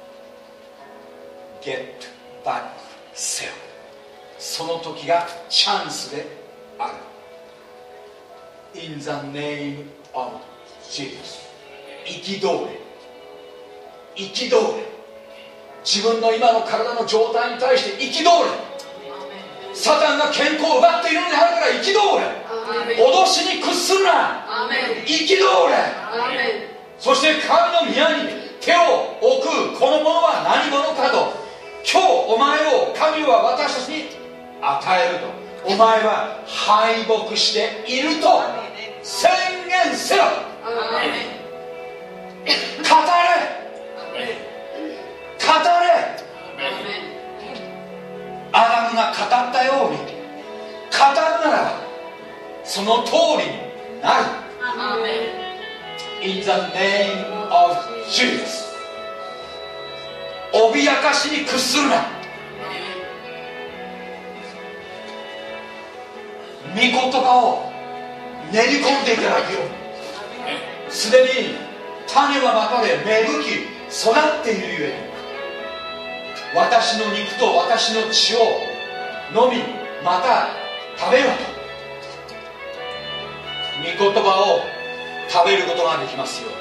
ゲットバックせよ。その時がチャンスである。 In the name of Jesus。 憤れ、憤れ、自分の今の体の状態に対して憤れ。サタンが健康を奪っているのであるから憤れ。脅しに屈するな、憤れ。そして神の宮に手を置くこのものは何者かと、今日お前を神は私たちに与えると、お前は敗北していると宣言せよ。語れ、語れ。アダムが語ったように語るならばその通りになる。 In the name of Jesus。 脅かしに屈するな。御言葉を練り込んでいただくように、すでに種はまかれ芽吹き育っているゆえに、私の肉と私の血を飲みまた食べよと、御言葉を食べることができますよう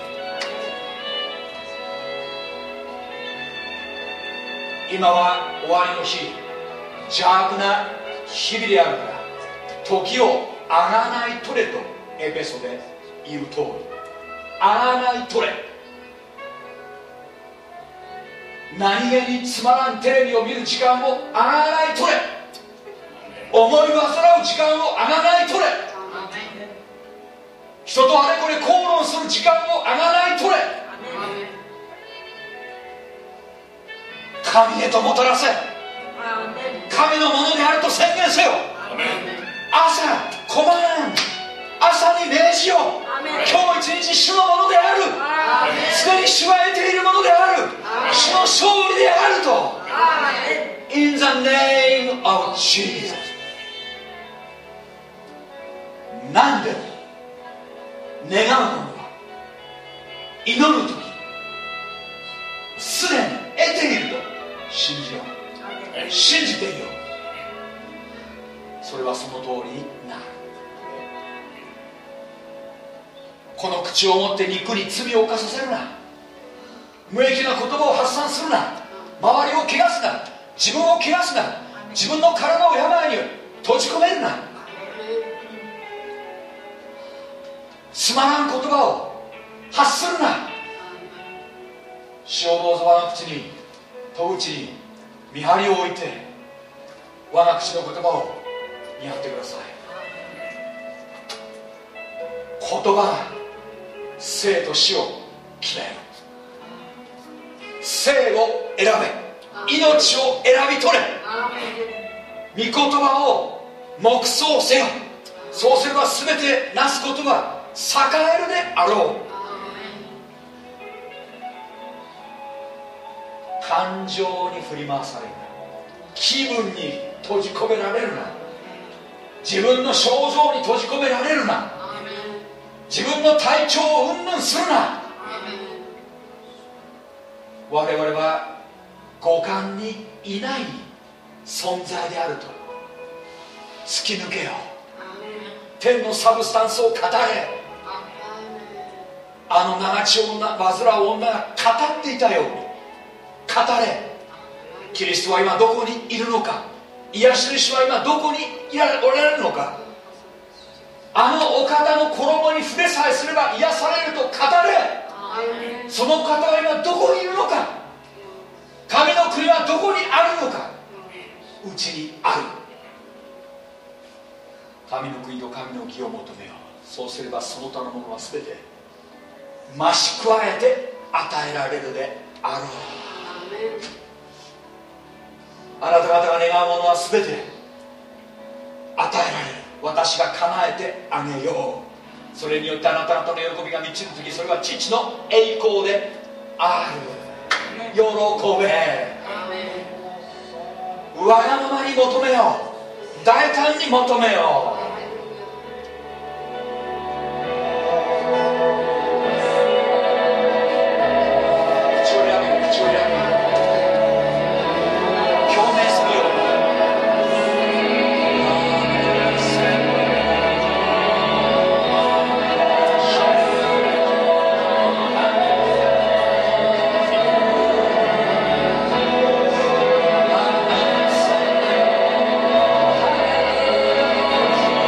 に。今は終わりの日、邪悪な日々であるから、時をあがないとれとエペソで言う通り、あがないとれ。何気につまらんテレビを見る時間をあがないとれ。思い煩う時間をあがないとれ。 人とあれこれ口論する時間をあがないとれ。神へともたらせ。神のものであると宣言せよ。朝コマン、朝に命じよう。今日一日主のものである。すでに主は得ているものである。主の勝利であると。 In the name of Jesus。 何でも願うものは祈るときすでに得ていると信じよう。信じていよう。それはその通りになる。この口を持って肉に罪を犯させるな。無益な言葉を発散するな。周りを汚すな。自分を汚すな。自分の体を病に閉じ込めるな。つまらん言葉を発するな。主をどうぞ我が口に戸口に見張りを置いて我が口の言葉を見張ってください。言葉が生と死を決める。生を選べ、命を選び取れ。御言葉を黙想せよ。そうすれば全てなすことが栄えるであろう。感情に振り回されるな。気分に閉じ込められるな。自分の症状に閉じ込められるな。自分の体調を云々するな。我々は五感にいない存在であると突き抜けよう。天のサブスタンスを語れ。あの長血を患う女が語っていたように語れ。キリストは今どこにいるのか。癒し主は今どこにいらおられるのか。あのお方の衣に触れさえすれば癒されると語れ。その方は今どこにいるのか。神の国はどこにあるのか。うちにある。神の国と神の義を求めよう。そうすればその他のものは全て増し加えて与えられるであろう。あなた方が願うものは全て与えられる。私が叶えてあげよう。それによってあなた方の喜びが満ちるとき、それは父の栄光である。喜べ。わがままに求めよう。大胆に求めよう。 「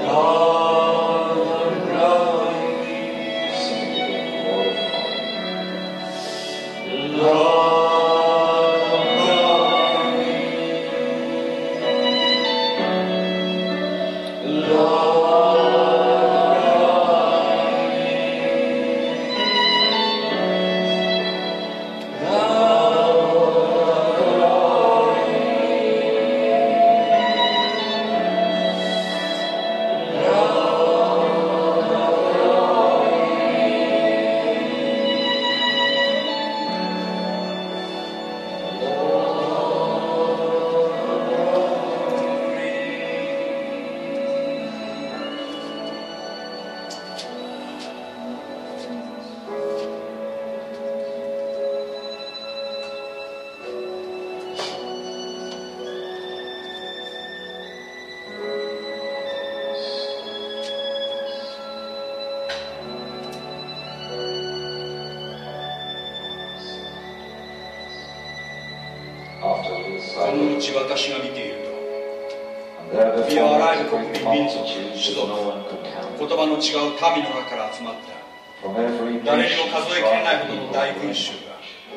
このうち私が見ていると、身を洗える国民民族種族、言葉の違う民の中から集まった誰にも数えきれないほどの大群衆が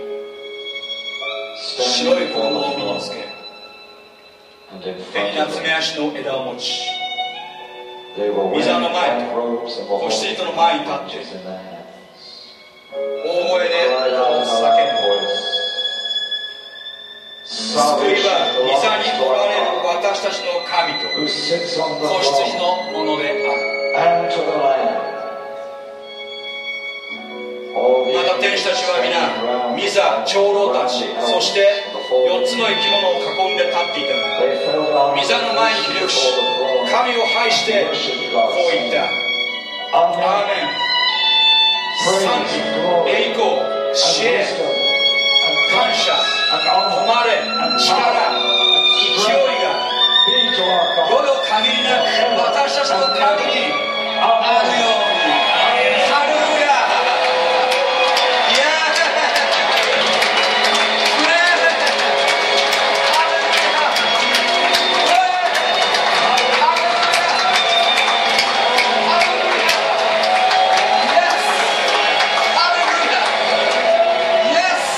白い衣を身につけ、手にナツメヤシの枝を持ち、御座の前と子羊との前に立って大声で叫ぶ。救いは御座におられる私たちの神と子羊のものである。また天使たちは皆御座長老たち、そしてよっつの生き物を囲んで立っていたが、御座の前にひれ伏し神を拝してこう言った。アーメン。賛美、栄光、知恵、感謝、誉れ、力、勢いが世の限りなく私たちの神にあるように。ハレルヤ。イエーイ。ハレルヤ。ハレルヤ。イエス。ハレルヤ。イエス。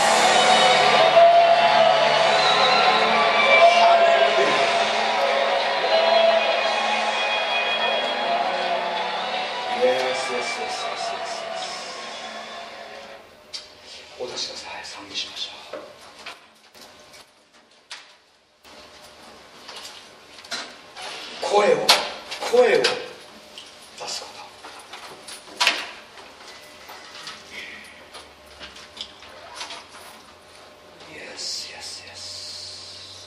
お出しください。賛美しましょう。声を声を出すこと。Yes, yes, yes。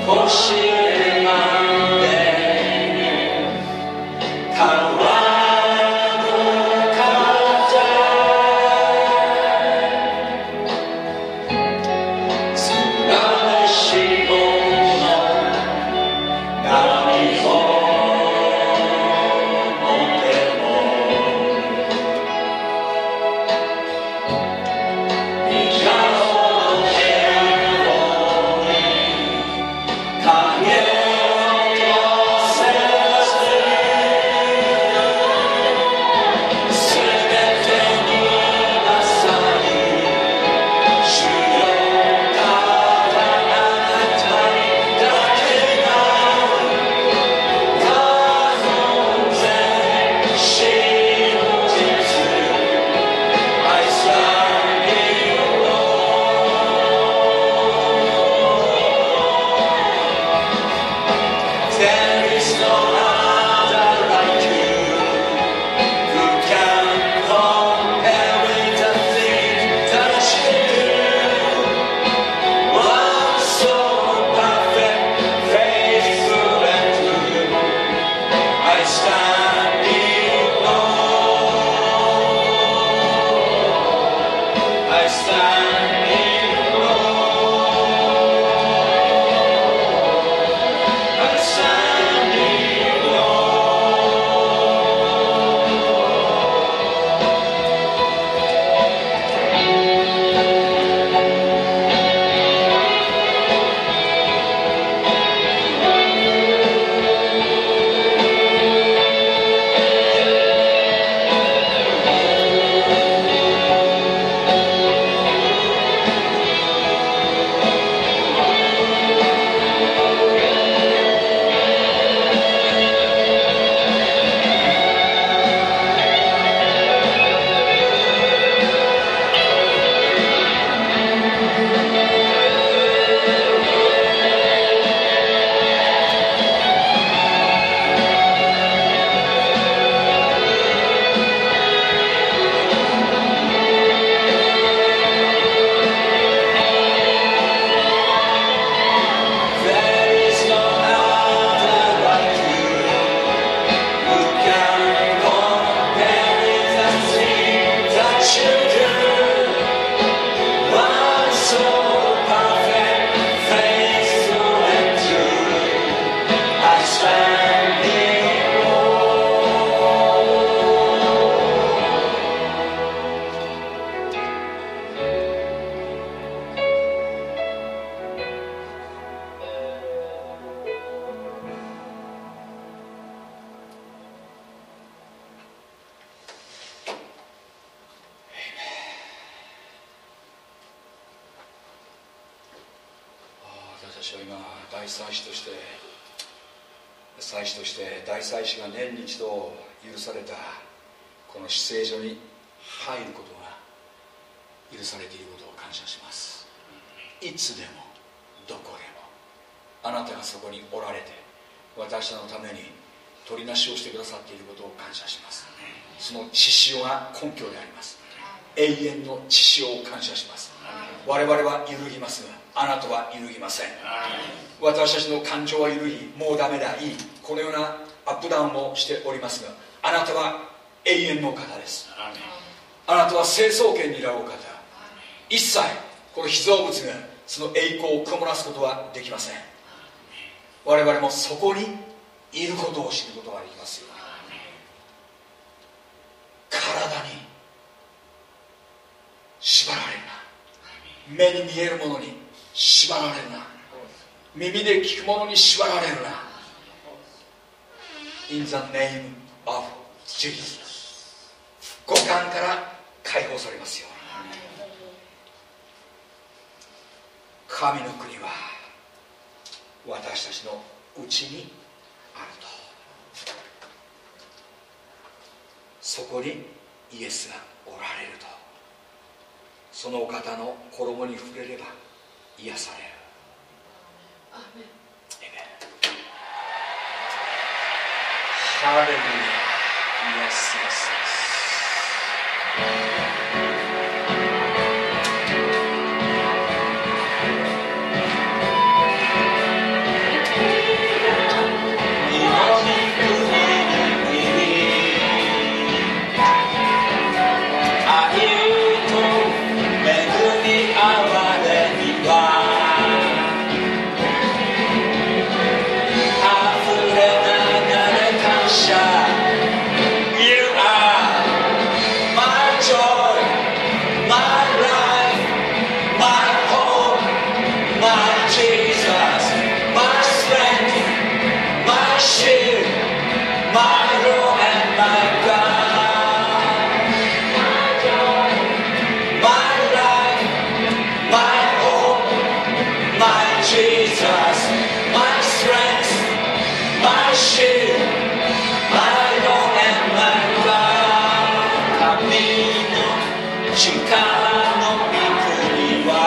私は今大祭司として祭司として大祭司が年に一度許されたこの至聖所に入ることが許されていることを感謝します。いつでもどこでもあなたがそこにおられて私のために取りなしをしてくださっていることを感謝します。その血潮が根拠であります。永遠の血潮を感謝します。我々は揺るぎますがあなたは揺るぎません。私たちの感情は揺るぎもうダメだいいこのようなアップダウンもしておりますがあなたは永遠の方です。あなたは成層圏にいられる方。一切この被造物がその栄光を曇らすことはできません。我々もそこにいることを知ることができますよ。体に縛られるな、目に見えるものに縛られるな、耳で聞くものに縛られるな。 In the name of Jesus 五感から解放されますよ。神の国は私たちのうちにあると。そこにイエスがおられると。そのお方の衣に触れれば癒される。アーメン。ハレルヤ。イエスイエス。 Jesus, my strength, my shield, my Lord and my God, my life, my hope, my Jesus, my strength, my shield, my Lord and my God. 神の力の御国は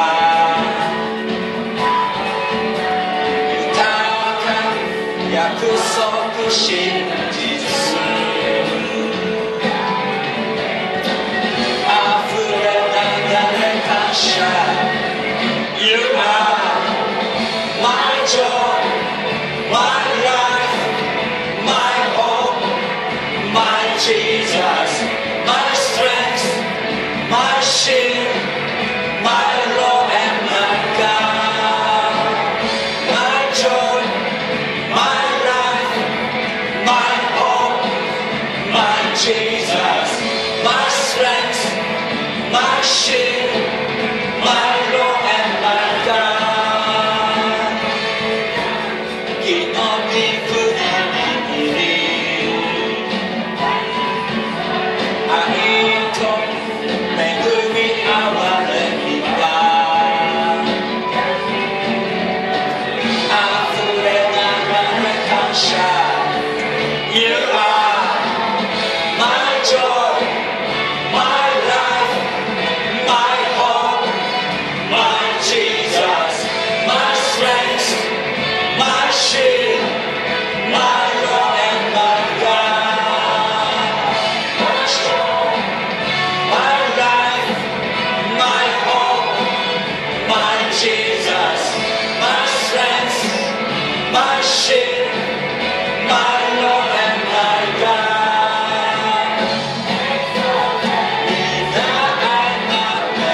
豊か約束真実あふれ流れ感謝 You are my joy, my life, my hope, my Jesus, my strength, my shield, my Lord and my God, my joy, my life, my hope, my Jesus, my strength, my shield, my Lord and my God. 日の御国に愛と恵みあわれみがあふれ流れ感謝 You are my joy, my life, my hope, my Jesus, my strength, my shield, my Lord and my God, my joy, my life, my hope, my Jesus, my strength, my shield, my Lord and my God. Vida amame,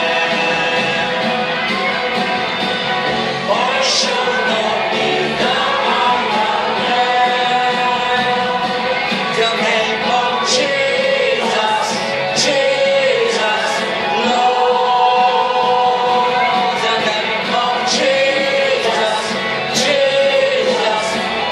ocean no vida amame. The name of Jesus, Jesus, Lord. The name of Jesus, Jesus,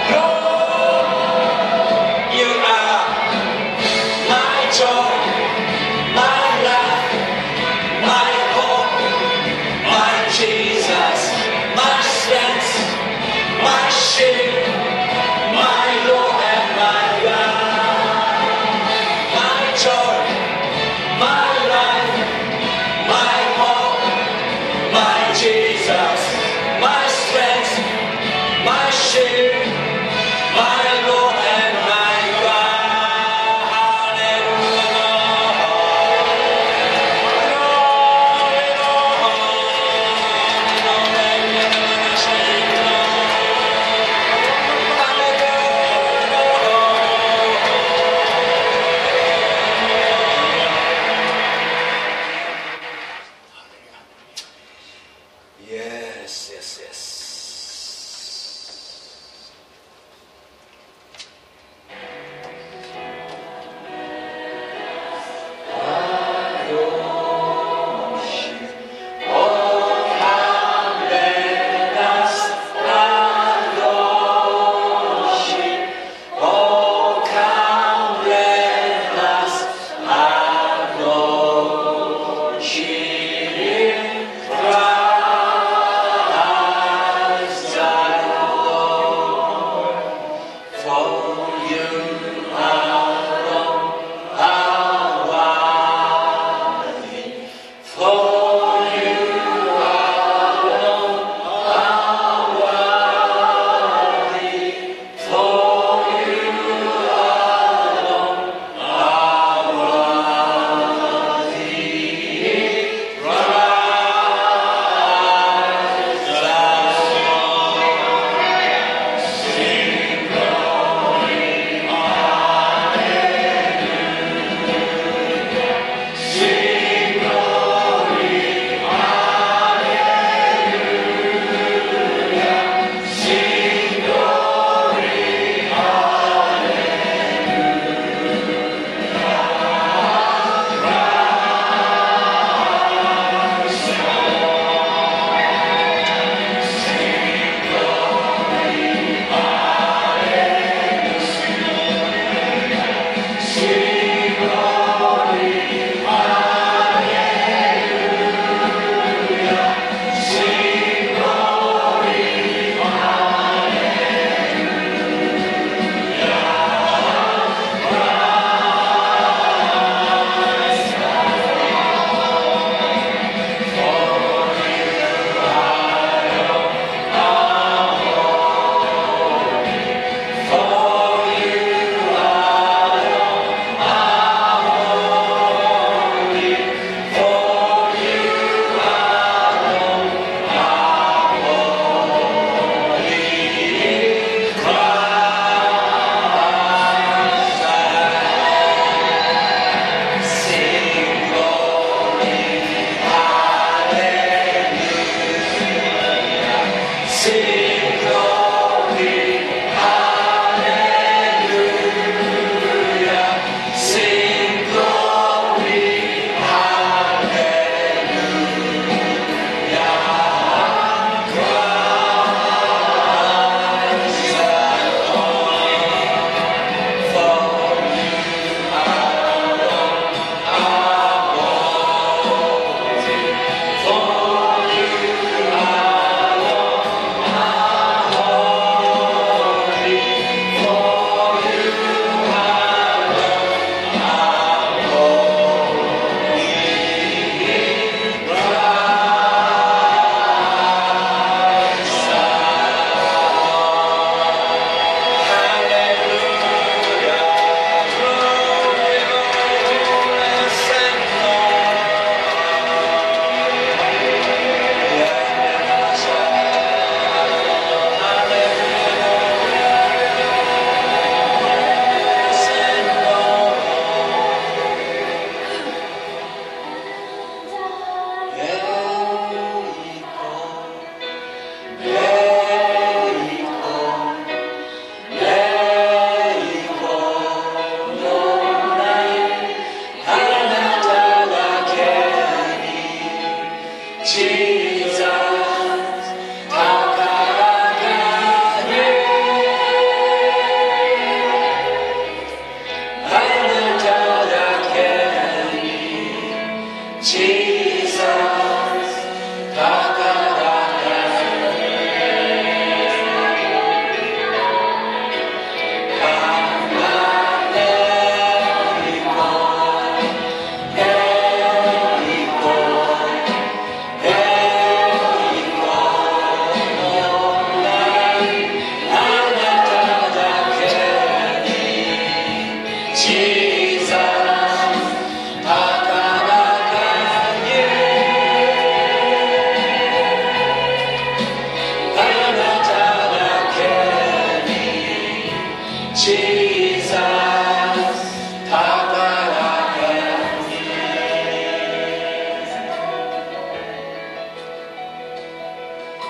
Lord. You are my joy, my life, my hope, my Jesus, my strength, my shield, my Lord and my God, my joy, my life, my hope, my Jesus, my strength, my shield, my Lord and my God. Yes, yes, yes.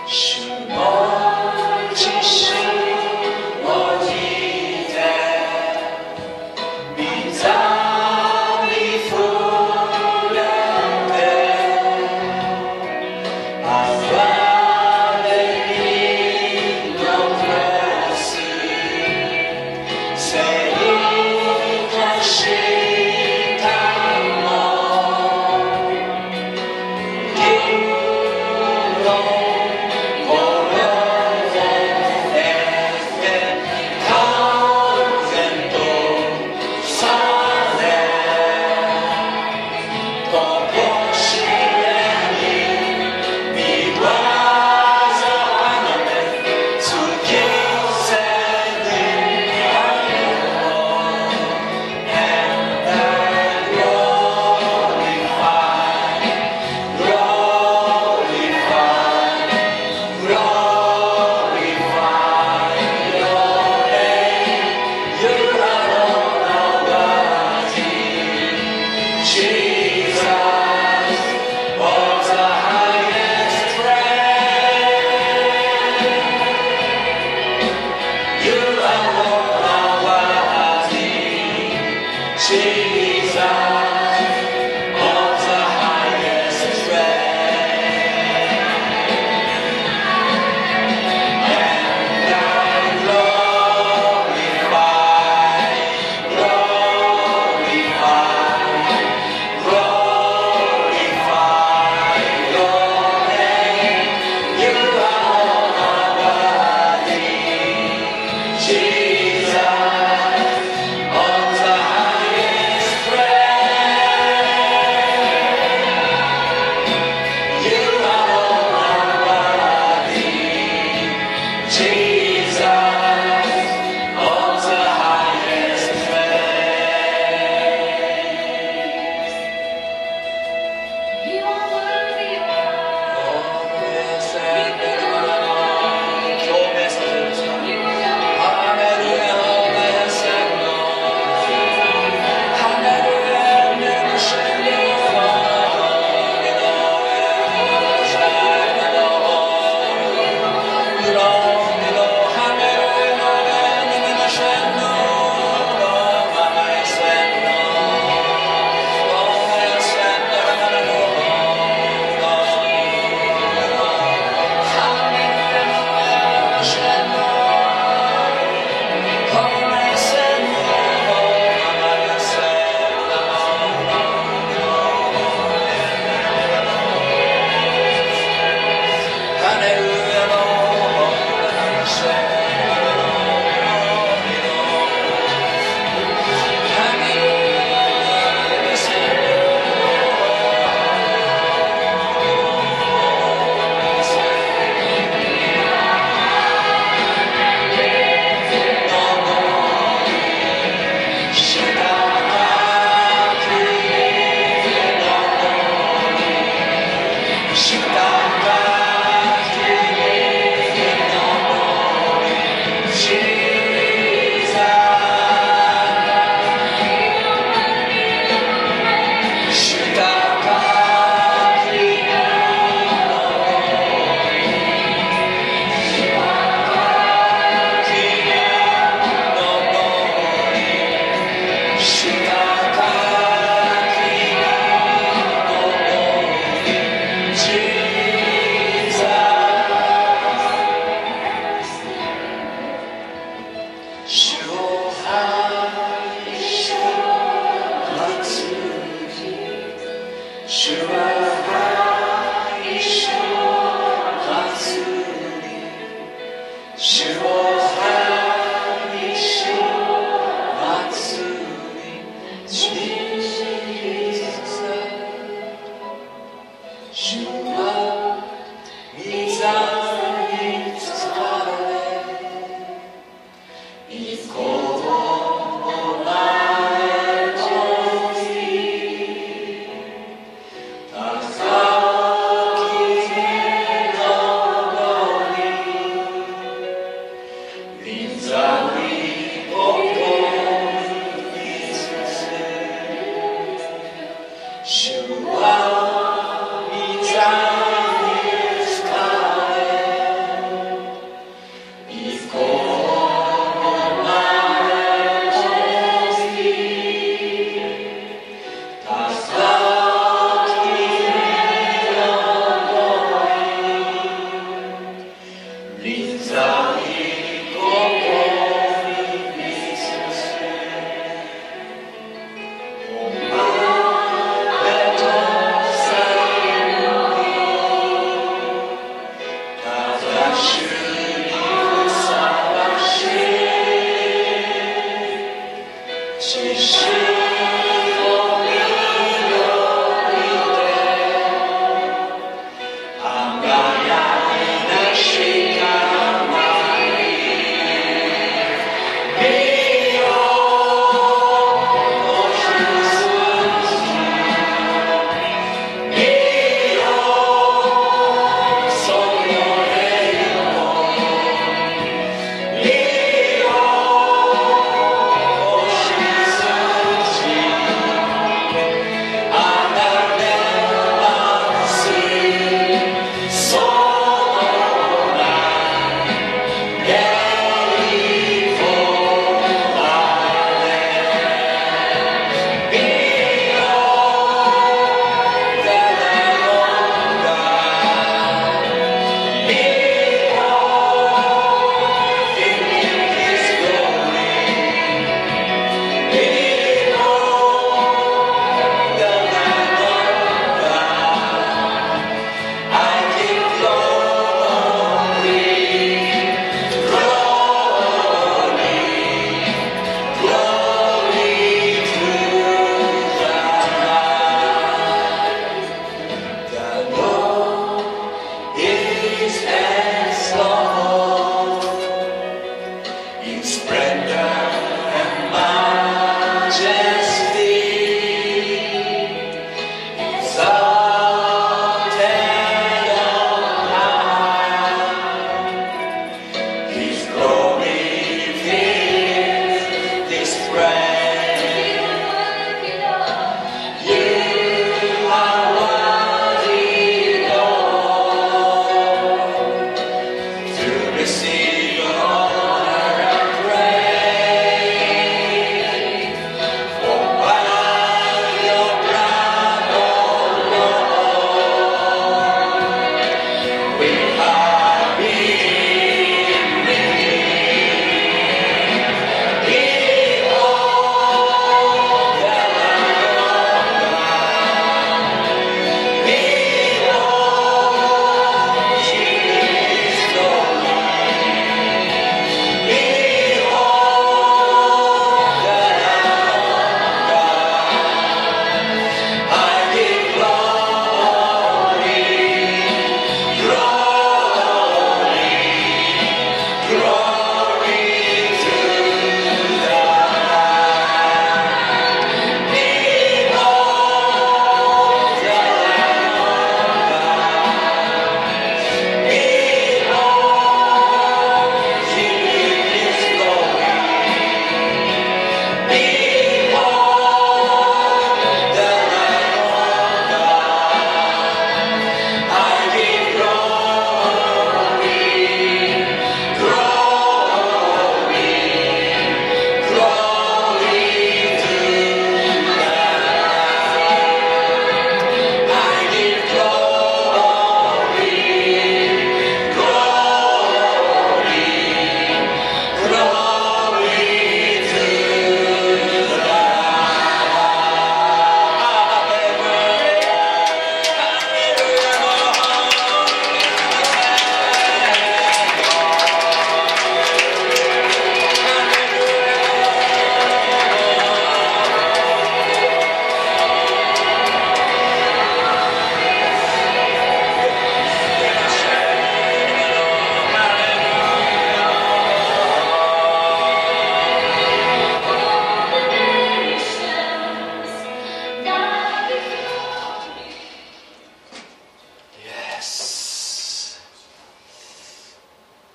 「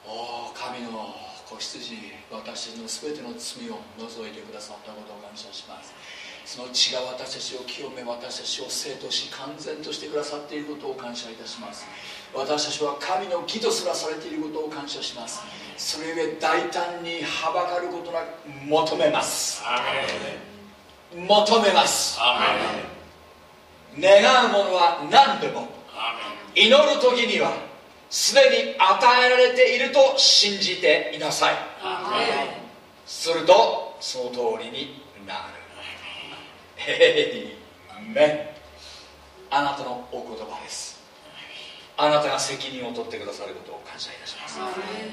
おー、神の子羊、私たちのすべての罪を除いてくださったことを感謝します。その血が私たちを清め、私たちを生とし完全としてくださっていることを感謝いたします。私たちは神の義とすらされていることを感謝します。それゆえ大胆にはばかることなく求めます。求めます。願うものは何でも祈る時にはすでに与えられていると信じていなさい。するとその通りになる。エイメン。あなたのお言葉です。あなたが責任を取ってくださることを感謝いたします。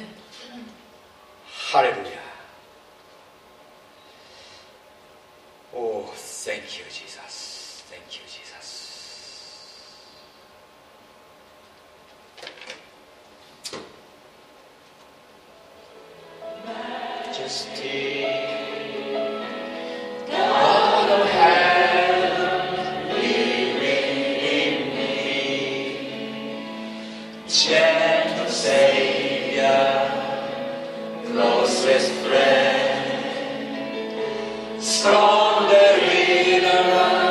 ハレルヤ。Oh, thank you, Jesus. Thank you, Jesus. Majesty, God of heaven, living in me, gentle Savior, closest friend, strong deliverer.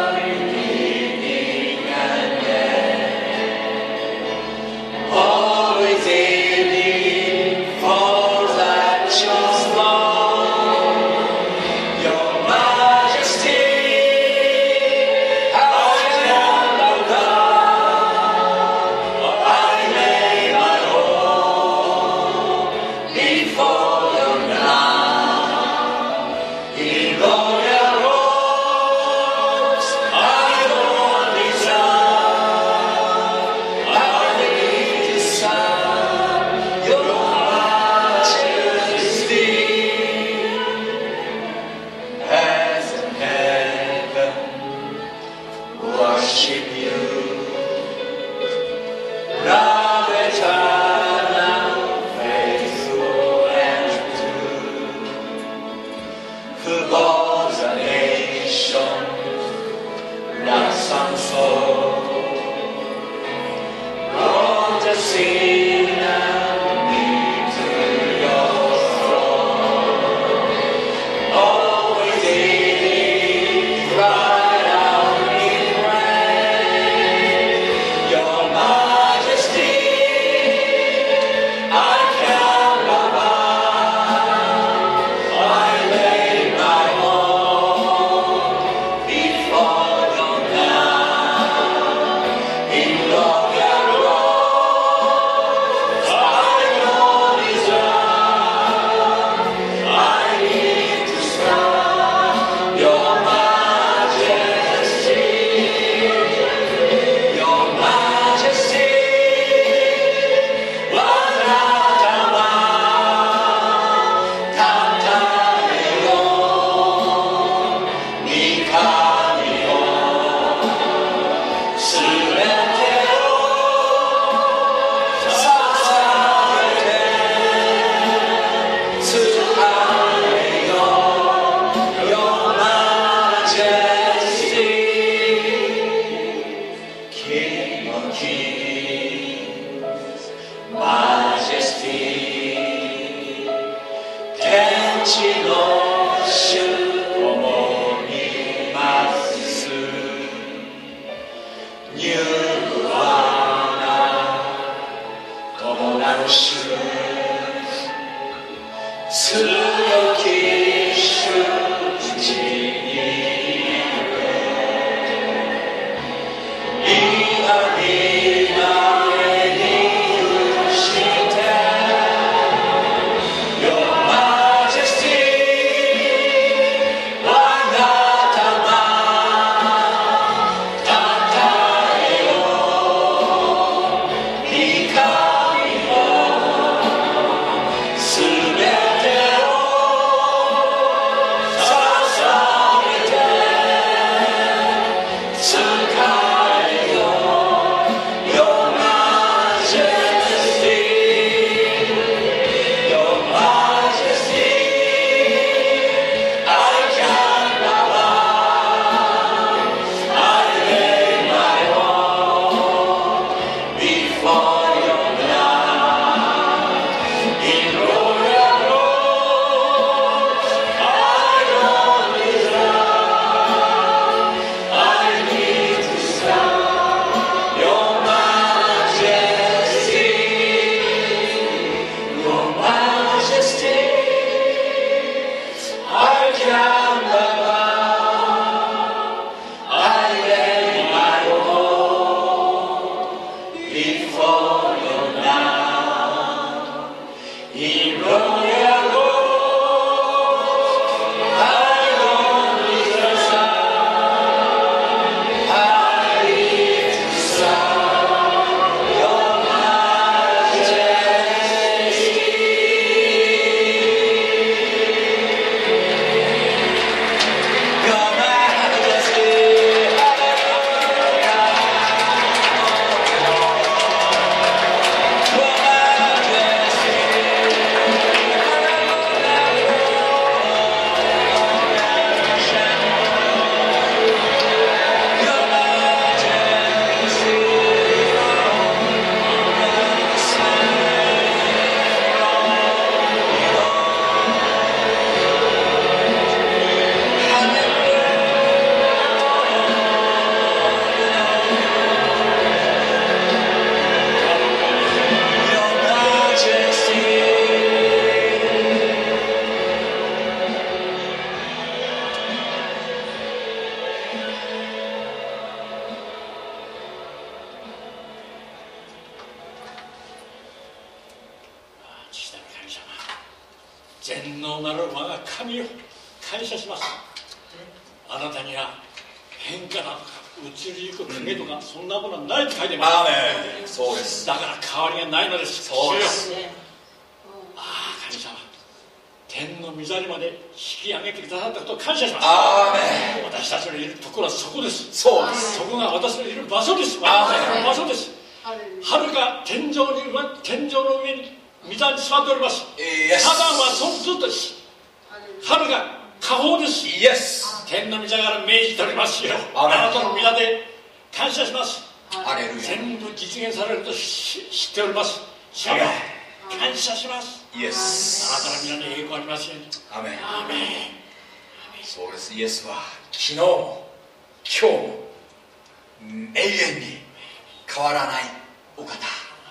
全能なる我が神を感謝します。あなたには変化だとか移りゆく影とか、そんなものはないと書いてます。 アーメン。そうです。 だから変わりがないのです。 そうです。 ああ、神様、天の御座にまで引き上げてくださったことを感謝します。 アーメン。 私たちのいるところはそこです。 そうです。 そこが私のいる場所です。 ア私の場所です。はるか天井に天井の上に御座に座っております。サタンはそずっとです。はるか下方です。 イエス。 天の御座から命じておりますよ。あなたの皆で感謝します。 ハレルヤ。 全部実現されると知っております。主よ、感謝します。 イエス。 あなたの皆に栄光ありますように。 アメン。 アメン。 そうです。イエスは昨日も今日も永遠に変わらないお方。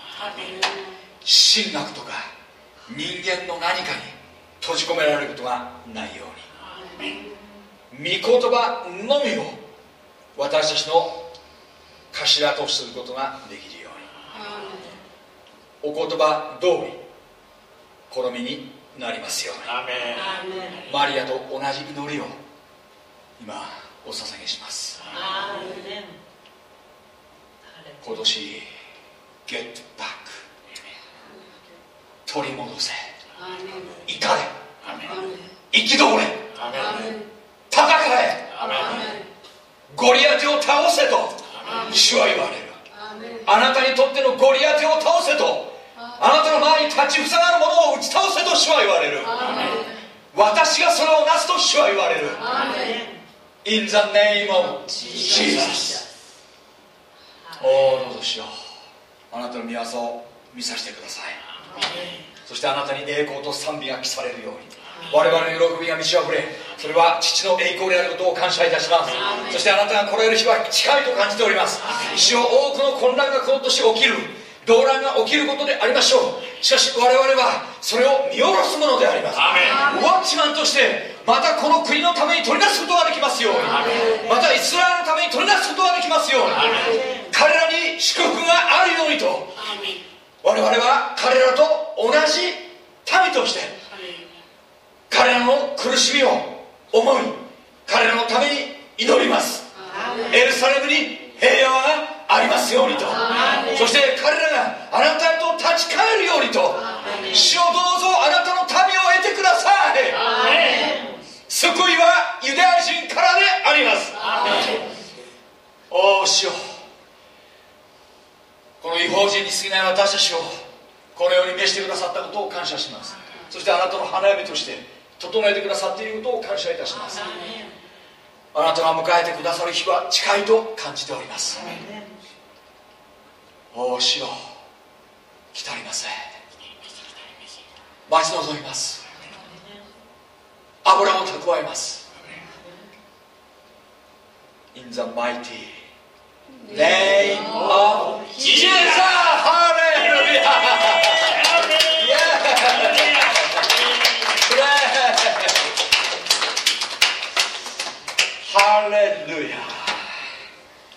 神学とか人間の何かに閉じ込められることがないように、御言葉のみを私たちの頭とすることができるように、お言葉通り好みになりますように。 アメン。 マリアと同じ祈りを今お捧げします。今年 Get back、 取り戻せ、怒れ、憤れ、戦え、ゴリアテを倒せと主は言われる。あなたにとってのゴリアテを倒せと、あなたの前に立ちふさがる者を打ち倒せと主は言われる。私がそれをなすと主は言われる。 In the name of Jesus。 おお、どうぞ主よ、あなたの御業を見させてください。そしてあなたに栄光と賛美が記されるように、我々の喜びが満ち溢れ、それは父の栄光であることを感謝いたします。そしてあなたが来られる日は近いと感じております。主よ、多くの混乱がこの年起きる、動乱が起きることでありましょう。しかし我々はそれを見下ろすものであります。ウォッチマンとしてまたこの国のために取り出すことができますように、またイスラエルのために取り出すことができますように、彼らに祝福があるようにと、我々は彼らと同じ民として彼らの苦しみを思い、彼らのために祈ります。エルサレムに平和がありますようにと、そして彼らがあなたへと立ち返るようにと、主をどうぞあなたの民を得てください。救いはユダヤ人からであります。おお主よ、この異邦人に過ぎない私たちをこのように召してくださったことを感謝します。そしてあなたの花嫁として整えてくださっていることを感謝いたします。あなたが迎えてくださる日は近いと感じております。おお主よ、来たりません。待ち望みます。油を蓄えます。 In the mighty name of Jesus! ハレルヤ！ハレルヤ！